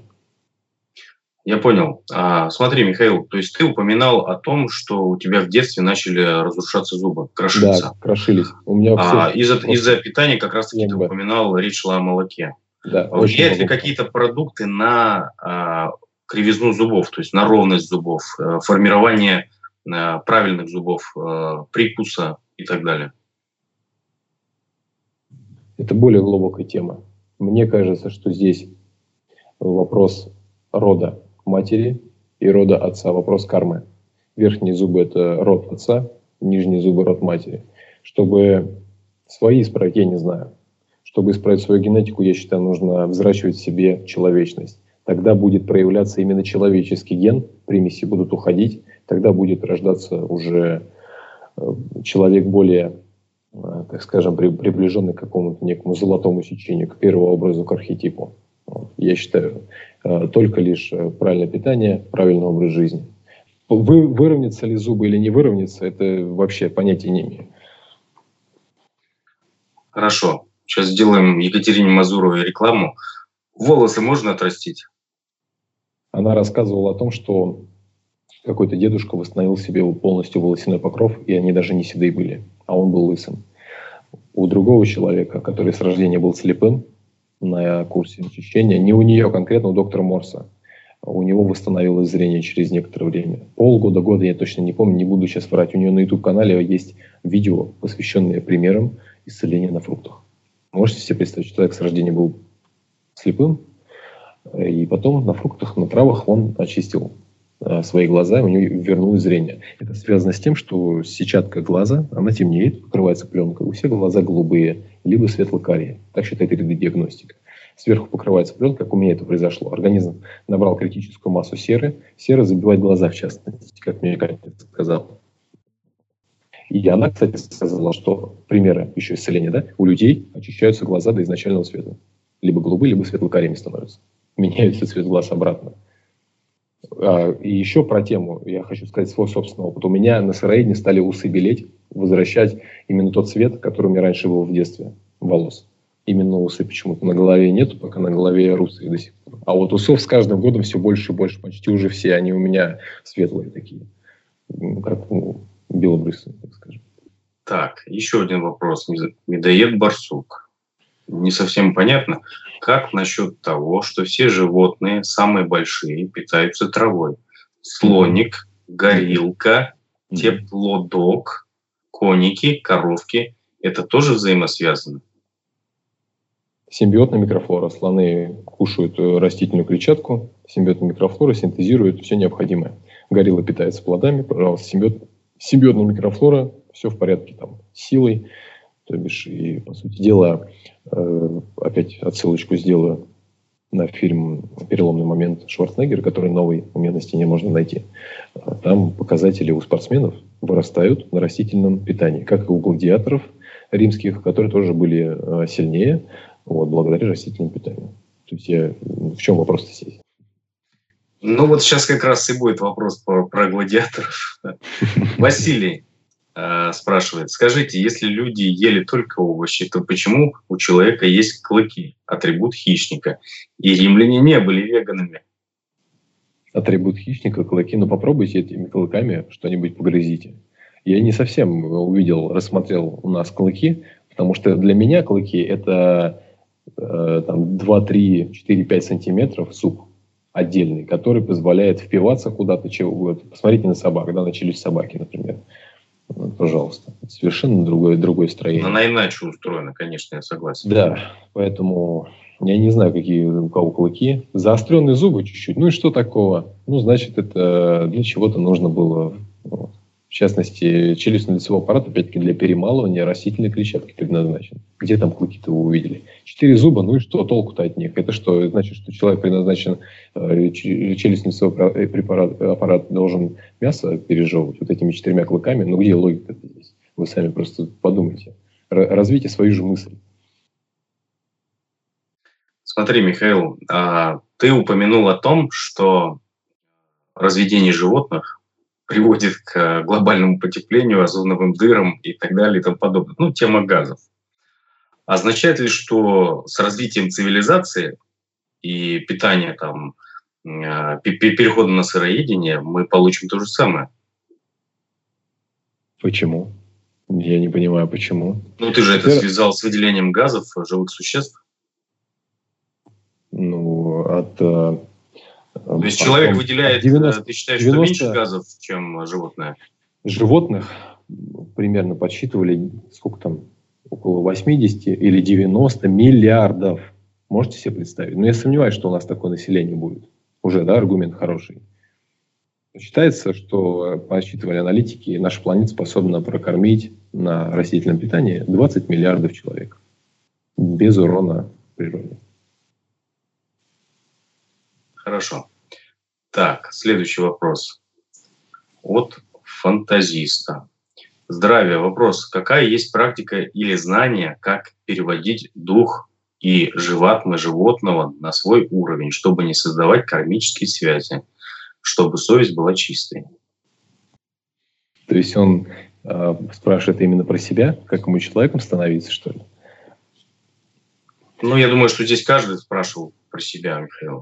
Я понял. А, смотри, Михаил, то есть ты упоминал о том, что у тебя в детстве начали разрушаться зубы, крошиться. Да, крошились. У меня а, из-за, из-за питания как раз-таки ты упоминал, речь шла о молоке. Да, влияют ли какие-то продукты на а, кривизну зубов, то есть на ровность зубов, а, формирование а, правильных зубов, а, прикуса и так далее? Это более глубокая тема. Мне кажется, что здесь вопрос рода матери и рода отца, вопрос кармы. Верхние зубы – это род отца, нижние зубы – род матери. Чтобы свои исправить, я не знаю. Чтобы исправить свою генетику, я считаю, нужно взращивать в себе человечность. Тогда будет проявляться именно человеческий ген, примеси будут уходить, тогда будет рождаться уже человек более, так скажем, приближенный к какому-то некому золотому сечению, к первому образу, к архетипу. Я считаю, только лишь правильное питание, правильный образ жизни. Вы, выровнятся ли зубы или не выровнятся, это вообще понятия не имею. Хорошо. Сейчас сделаем Екатерине Мазуровой рекламу. Волосы можно отрастить? Она рассказывала о том, что какой-то дедушка восстановил себе полностью волосяной покров, и они даже не седые были, а он был лысым. У другого человека, который с рождения был слепым, на курсе очищения, не у нее конкретно, у доктора Морса, у него восстановилось зрение через некоторое время. Полгода, года, я точно не помню, не буду сейчас врать. У нее на YouTube-канале есть видео, посвященные примерам исцеления на фруктах. Можете себе представить, что человек с рождения был слепым, и потом на фруктах, на травах он очистил свои глаза, и у него вернулось зрение. Это связано с тем, что сетчатка глаза, она темнеет, покрывается пленкой. У всех глаза голубые, либо светло-карие. Так считает диагностика. Сверху покрывается пленка, как у меня это произошло. Организм набрал критическую массу серы. Сера забивает глаза, в частности, как мне Катя сказала. И она, кстати, сказала, что примеры еще исцеления, да, у людей очищаются глаза до изначального цвета. Либо голубые, либо светло-карими становятся. Меняется цвет глаз обратно. И еще про тему я хочу сказать свой собственный опыт. У меня на сыроедении стали усы белеть, возвращать именно тот цвет, который у меня раньше был в детстве, волос. Именно усы почему-то на голове нету, пока на голове русые до сих пор. А вот усов с каждым годом все больше и больше, почти уже все, они у меня светлые такие, как ну, белобрысые, так скажем. Так, еще один вопрос. Медоед барсук. Не совсем понятно, как насчет того, что все животные, самые большие, питаются травой. Слоник, горилка, теплодок, коники, коровки. Это тоже взаимосвязано? Симбиотная микрофлора. Слоны кушают растительную клетчатку, симбиотная микрофлора синтезирует все необходимое. Горилла питается плодами, пожалуйста, симбиот симбиотная микрофлора, все в порядке там с силой. То бишь, и, по сути дела, э, опять отсылочку сделаю на фильм «Переломный момент» Шварценеггера, который новый у меня на стене можно найти. Там показатели у спортсменов вырастают на растительном питании, как и у гладиаторов римских, которые тоже были э, сильнее, вот, благодаря растительному питанию. То есть я... В чем вопрос здесь? Ну вот сейчас как раз и будет вопрос про, про гладиаторов. Василий э, спрашивает, скажите, если люди ели только овощи, то почему у человека есть клыки, атрибут хищника, и римляне не были веганами? Атрибут хищника, клыки, ну попробуйте этими клыками что-нибудь погрызите. Я не совсем увидел, рассмотрел у нас клыки, потому что для меня клыки это э, там, два, три, четыре, пять сантиметров суп отдельный, который позволяет впиваться куда-то. Чего. Посмотрите на собак, да, на челюсть собаки, например. Вот, пожалуйста. Это совершенно другое, другое строение. Она иначе устроена, конечно, я согласен. Да, поэтому я не знаю, какие у кого клыки. Заостренные зубы чуть-чуть. Ну и что такого? Ну, значит, это для чего-то нужно было. Вот. В частности, челюстно-лицевой аппарат, опять-таки, для перемалывания растительной клетчатки предназначен. Где там клыки-то вы увидели? Четыре зуба, ну и что толку-то от них? Это что, значит, что человек предназначен, э, челюстно-лицевой препарат, аппарат должен мясо пережевывать вот этими четырьмя клыками? Ну где логика здесь? Вы сами просто подумайте. Р- развейте свою же мысль. Смотри, Михаил, а, ты упомянул о том, что разведение животных приводит к глобальному потеплению, озоновым дырам и так далее и тому подобное. Ну, тема газов. Означает ли, что с развитием цивилизации и питания, там, перехода на сыроедение мы получим то же самое? Почему? Я не понимаю, почему. Ну, ты же это связал с выделением газов живых существ. Ну, от... То есть человек выделяет, девяносто, ты считаешь, девяносто что меньше газов, чем животное? Животных примерно подсчитывали, сколько там, около восемьдесят или девяносто миллиардов. Можете себе представить? Но я сомневаюсь, что у нас такое население будет. Уже, да, аргумент хороший. Считается, что, подсчитывали аналитики, наша планета способна прокормить на растительном питании двадцать миллиардов человек. Без урона природе. Хорошо. Так, следующий вопрос. От фантазиста. Здравия. Вопрос. Какая есть практика или знание, как переводить дух и живатмы животного на свой уровень, чтобы не создавать кармические связи, чтобы совесть была чистой? То есть он э, спрашивает именно про себя, как ему человеком становиться, что ли? Ну, я думаю, что здесь каждый спрашивал про себя, Михаил.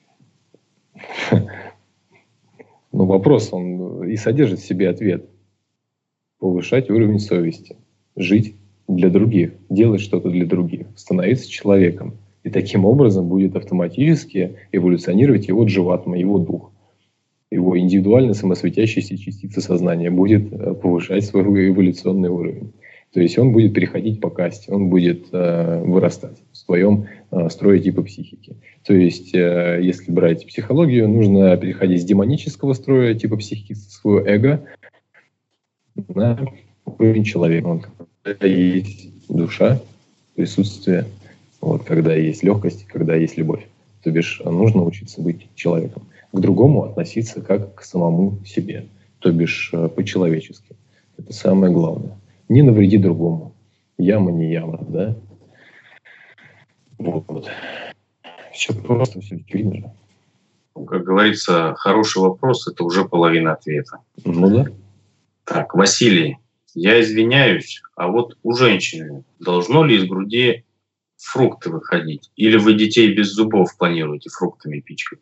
Ну, вопрос, он и содержит в себе ответ. Повышать уровень совести. Жить для других. Делать что-то для других. Становиться человеком. И таким образом будет автоматически эволюционировать его дживатма, его дух. Его индивидуально самосветящаяся частица сознания будет повышать свой эволюционный уровень. То есть он будет переходить по касте, он будет э, вырастать в своем э, строе типа психики. То есть, э, если брать психологию, нужно переходить с демонического строя типа психики, своего эго, на уровень человека. Когда есть душа, присутствие, вот, когда есть легкость, когда есть любовь. То бишь, нужно учиться быть человеком. К другому относиться как к самому себе. То бишь, э, по-человечески. Это самое главное. Не навреди другому. Яма не яма, да? Вот. Все просто, все очевидно же. Как говорится, хороший вопрос – это уже половина ответа. Ну да. Так, Василий, я извиняюсь, а вот у женщины должно ли из груди фрукты выходить? Или вы детей без зубов планируете фруктами пичкать?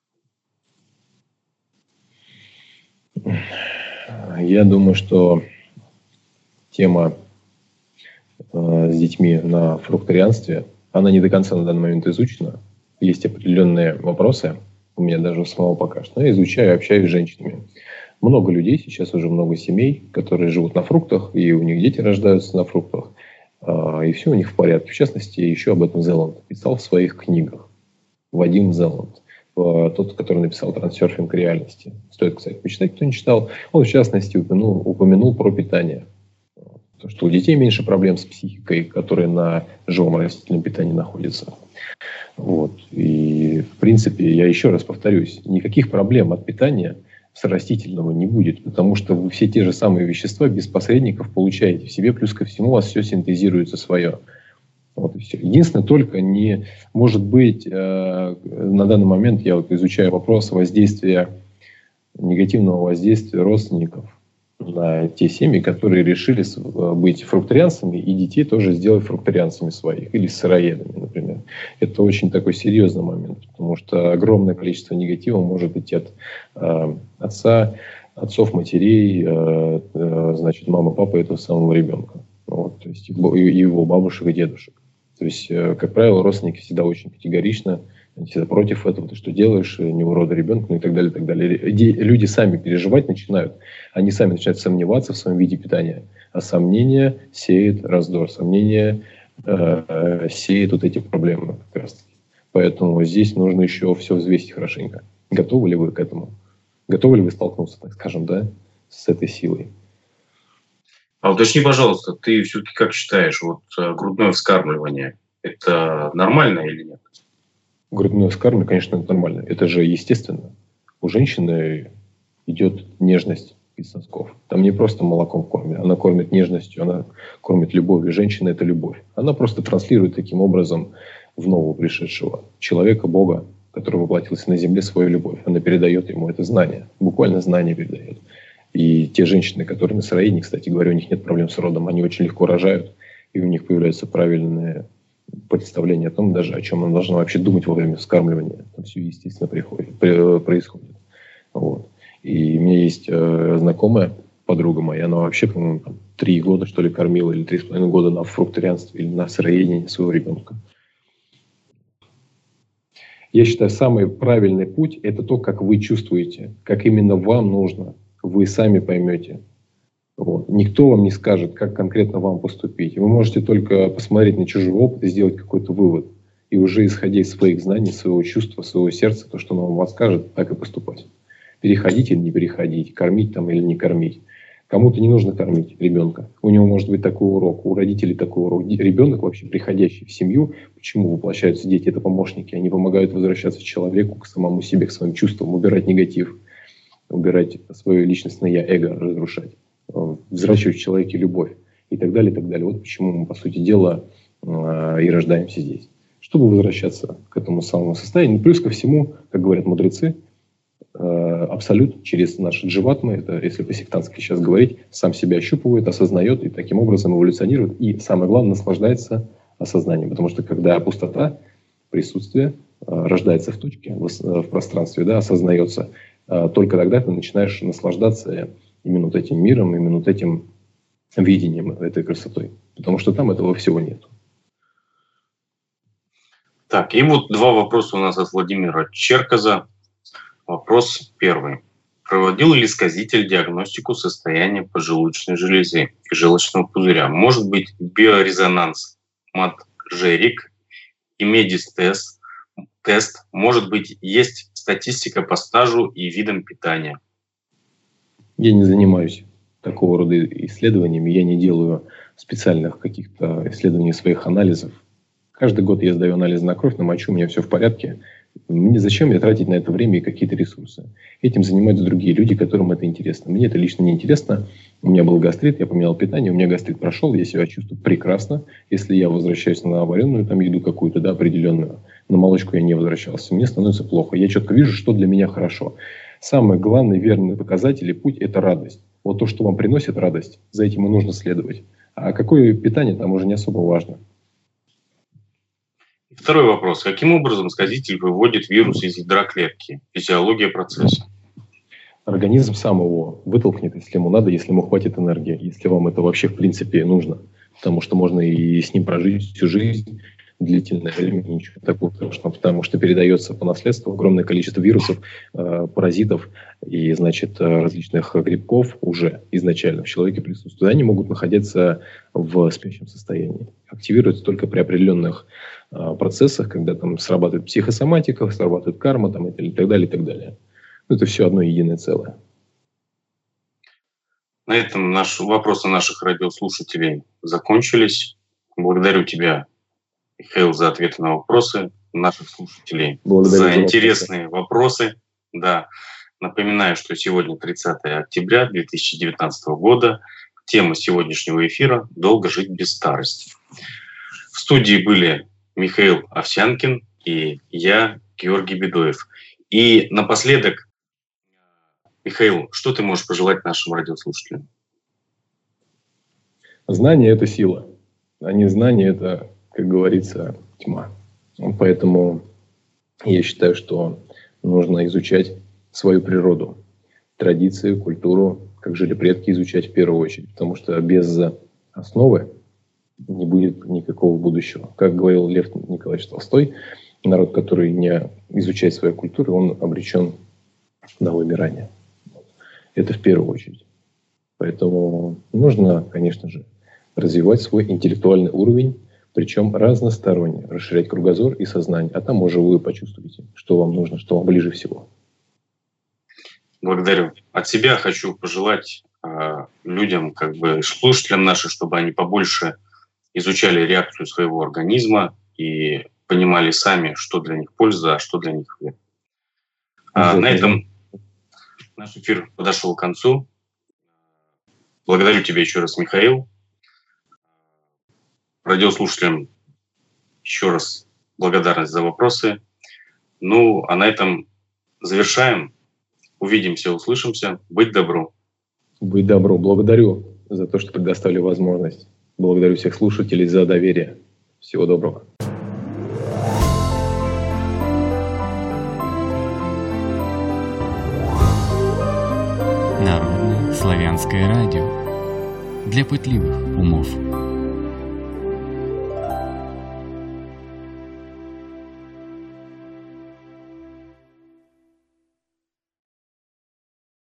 Я думаю, что тема э, с детьми на фрукторианстве, она не до конца на данный момент изучена. Есть определенные вопросы, у меня даже самого пока что. Я изучаю, общаюсь с женщинами. Много людей, сейчас уже много семей, которые живут на фруктах, и у них дети рождаются на фруктах, э, и все у них в порядке. В частности, еще об этом Зеланд писал в своих книгах. Вадим Зеланд. тот, который написал «Трансерфинг реальности». Стоит, кстати, почитать, кто не читал. Он, в частности, упомянул, упомянул про питание. То, что у детей меньше проблем с психикой, которые на живом растительном питании находятся. Вот. И, в принципе, я еще раз повторюсь, никаких проблем от питания с растительного не будет, потому что вы все те же самые вещества без посредников получаете в себе, плюс ко всему у вас все синтезируется свое. Вот и все. Единственное, только не может быть, э, на данный момент я вот изучаю вопрос воздействия, негативного воздействия родственников на те семьи, которые решили быть фрукторианцами, и детей тоже сделать фрукторианцами своих, или сыроедами, например. Это очень такой серьезный момент, потому что огромное количество негатива может идти от э, отца, отцов, матерей, э, э, значит, мамы, папы этого самого ребенка. Вот, то есть его, его бабушек и дедушек. То есть, э, как правило, родственники всегда очень категорично, всегда против этого, ты что делаешь, не урода ребенка, ну и так далее, и так далее. Люди сами переживать начинают, они сами начинают сомневаться в своем виде питания, а сомнение сеет раздор, сомнение э, сеет вот эти проблемы как раз. Поэтому здесь нужно еще все взвесить хорошенько. Готовы ли вы к этому? Готовы ли вы столкнуться, так скажем, да, с этой силой? А уточни, пожалуйста, ты все-таки как считаешь, вот грудное вскармливание, это нормально или нет? Грудное вскармливание, конечно, это нормально. Это же естественно. У женщины идет нежность из сосков. Там не просто молоком кормит. Она кормит нежностью, она кормит любовью. Женщина – это любовь. Она просто транслирует таким образом в нового пришедшего человека, Бога, который воплотился на земле, свою любовь. Она передает ему это знание. Буквально знание передает. И те женщины, которые на сыроедении, кстати говоря, у них нет проблем с родом. Они очень легко рожают. И у них появляются правильные представление о том, даже о чем она должна вообще думать во время вскармливания. Там все, естественно, приходит, происходит. Вот. И у меня есть э, знакомая, подруга моя, она вообще, по-моему, там, три года, что ли, кормила, или три с половиной года на фрукторианстве, или на сыроедении своего ребенка. Я считаю, самый правильный путь – это то, как вы чувствуете, как именно вам нужно. Вы сами поймете. Вот. Никто вам не скажет, как конкретно вам поступить. Вы можете только посмотреть на чужой опыт и сделать какой-то вывод. И уже исходя из своих знаний, своего чувства, своего сердца, то, что оно вам скажет, так и поступать. Переходить или не переходить, кормить там или не кормить. Кому-то не нужно кормить ребенка. У него может быть такой урок, у родителей такой урок. Ребенок, вообще приходящий в семью, почему воплощаются дети? Это помощники. Они помогают возвращаться человеку, к самому себе, к своим чувствам, убирать негатив, убирать свое личностное я, эго, разрушать. Взращивать в человеке любовь и так далее, и так далее. Вот почему мы, по сути дела, и рождаемся здесь. Чтобы возвращаться к этому самому состоянию. Плюс ко всему, как говорят мудрецы, абсолют через наши дживатмы, это если по-сектантски сейчас говорить, сам себя ощупывает, осознает и таким образом эволюционирует. И самое главное, наслаждается осознанием. Потому что когда пустота, присутствие рождается в точке, в пространстве, да, осознается, только тогда ты начинаешь наслаждаться именно вот этим миром, именно вот этим видением, этой красотой. Потому что там этого всего нет. Так, и вот два вопроса у нас от Владимира Черказа. Вопрос первый. Проводил ли сказитель диагностику состояния поджелудочной железы и желчного пузыря? Может быть, биорезонанс, маджерик и медис-тест? Тест. Может быть, есть статистика по стажу и видам питания? Я не занимаюсь такого рода исследованиями, я не делаю специальных каких-то исследований своих анализов. Каждый год я сдаю анализ на кровь, на мочу, у меня все в порядке. Мне зачем мне тратить на это время и какие-то ресурсы? Этим занимаются другие люди, которым это интересно. Мне это лично не интересно. У меня был гастрит, я поменял питание, у меня гастрит прошел, я себя чувствую прекрасно. Если я возвращаюсь на вареную там, еду какую-то, да, определенную, на молочку я не возвращался, мне становится плохо. Я четко вижу, что для меня хорошо. Самый главный верный показатель и путь – это радость. Вот то, что вам приносит радость, за этим и нужно следовать. А какое питание, там уже не особо важно. Второй вопрос. Каким образом сказитель выводит вирус из ядра клетки? Физиология процесса. Организм сам его вытолкнет, если ему надо, если ему хватит энергии, если вам это вообще в принципе нужно. Потому что можно и с ним прожить всю жизнь, длительное время, ничего такого страшного, потому что передается по наследству огромное количество вирусов, э, паразитов и, значит, различных грибков уже изначально в человеке присутствуют. Они могут находиться в спящем состоянии. Активируются только при определенных процессах, когда там срабатывает психосоматика, срабатывает карма там, и так далее, и так далее. Это все одно единое целое. На этом наши вопросы наших радиослушателей закончились. Благодарю тебя, Михаил, за ответы на вопросы наших слушателей. Благодарю за, за интересные вопросы. вопросы. Да. Напоминаю, что сегодня тридцатое октября две тысячи девятнадцатого года. Тема сегодняшнего эфира «Долго жить без старости». В студии были Михаил Овсянкин и я, Георгий Бедоев. И напоследок, Михаил, что ты можешь пожелать нашим радиослушателям? Знание – это сила, а незнание – это, как говорится, тьма. Поэтому я считаю, что нужно изучать свою природу, традиции, культуру, как жили предки, изучать в первую очередь. Потому что без основы не будет никакого будущего. Как говорил Лев Николаевич Толстой, народ, который не изучает свою культуру, он обречен на вымирание. Это в первую очередь. Поэтому нужно, конечно же, развивать свой интеллектуальный уровень, причем разносторонне, расширять кругозор и сознание. А там уже вы почувствуете, что вам нужно, что вам ближе всего. Благодарю. От себя хочу пожелать э, людям, как бы слушателям нашим, чтобы они побольше изучали реакцию своего организма и понимали сами, что для них польза, а что для них вред. А, на этом наш эфир подошел к концу. Благодарю тебя еще раз, Михаил. Радиослушателям еще раз благодарность за вопросы. Ну, а на этом завершаем. Увидимся, услышимся. Быть добру. Быть добру. Благодарю за то, что предоставили возможность. Благодарю всех слушателей за доверие. Всего доброго. Народное славянское радио для пытливых умов.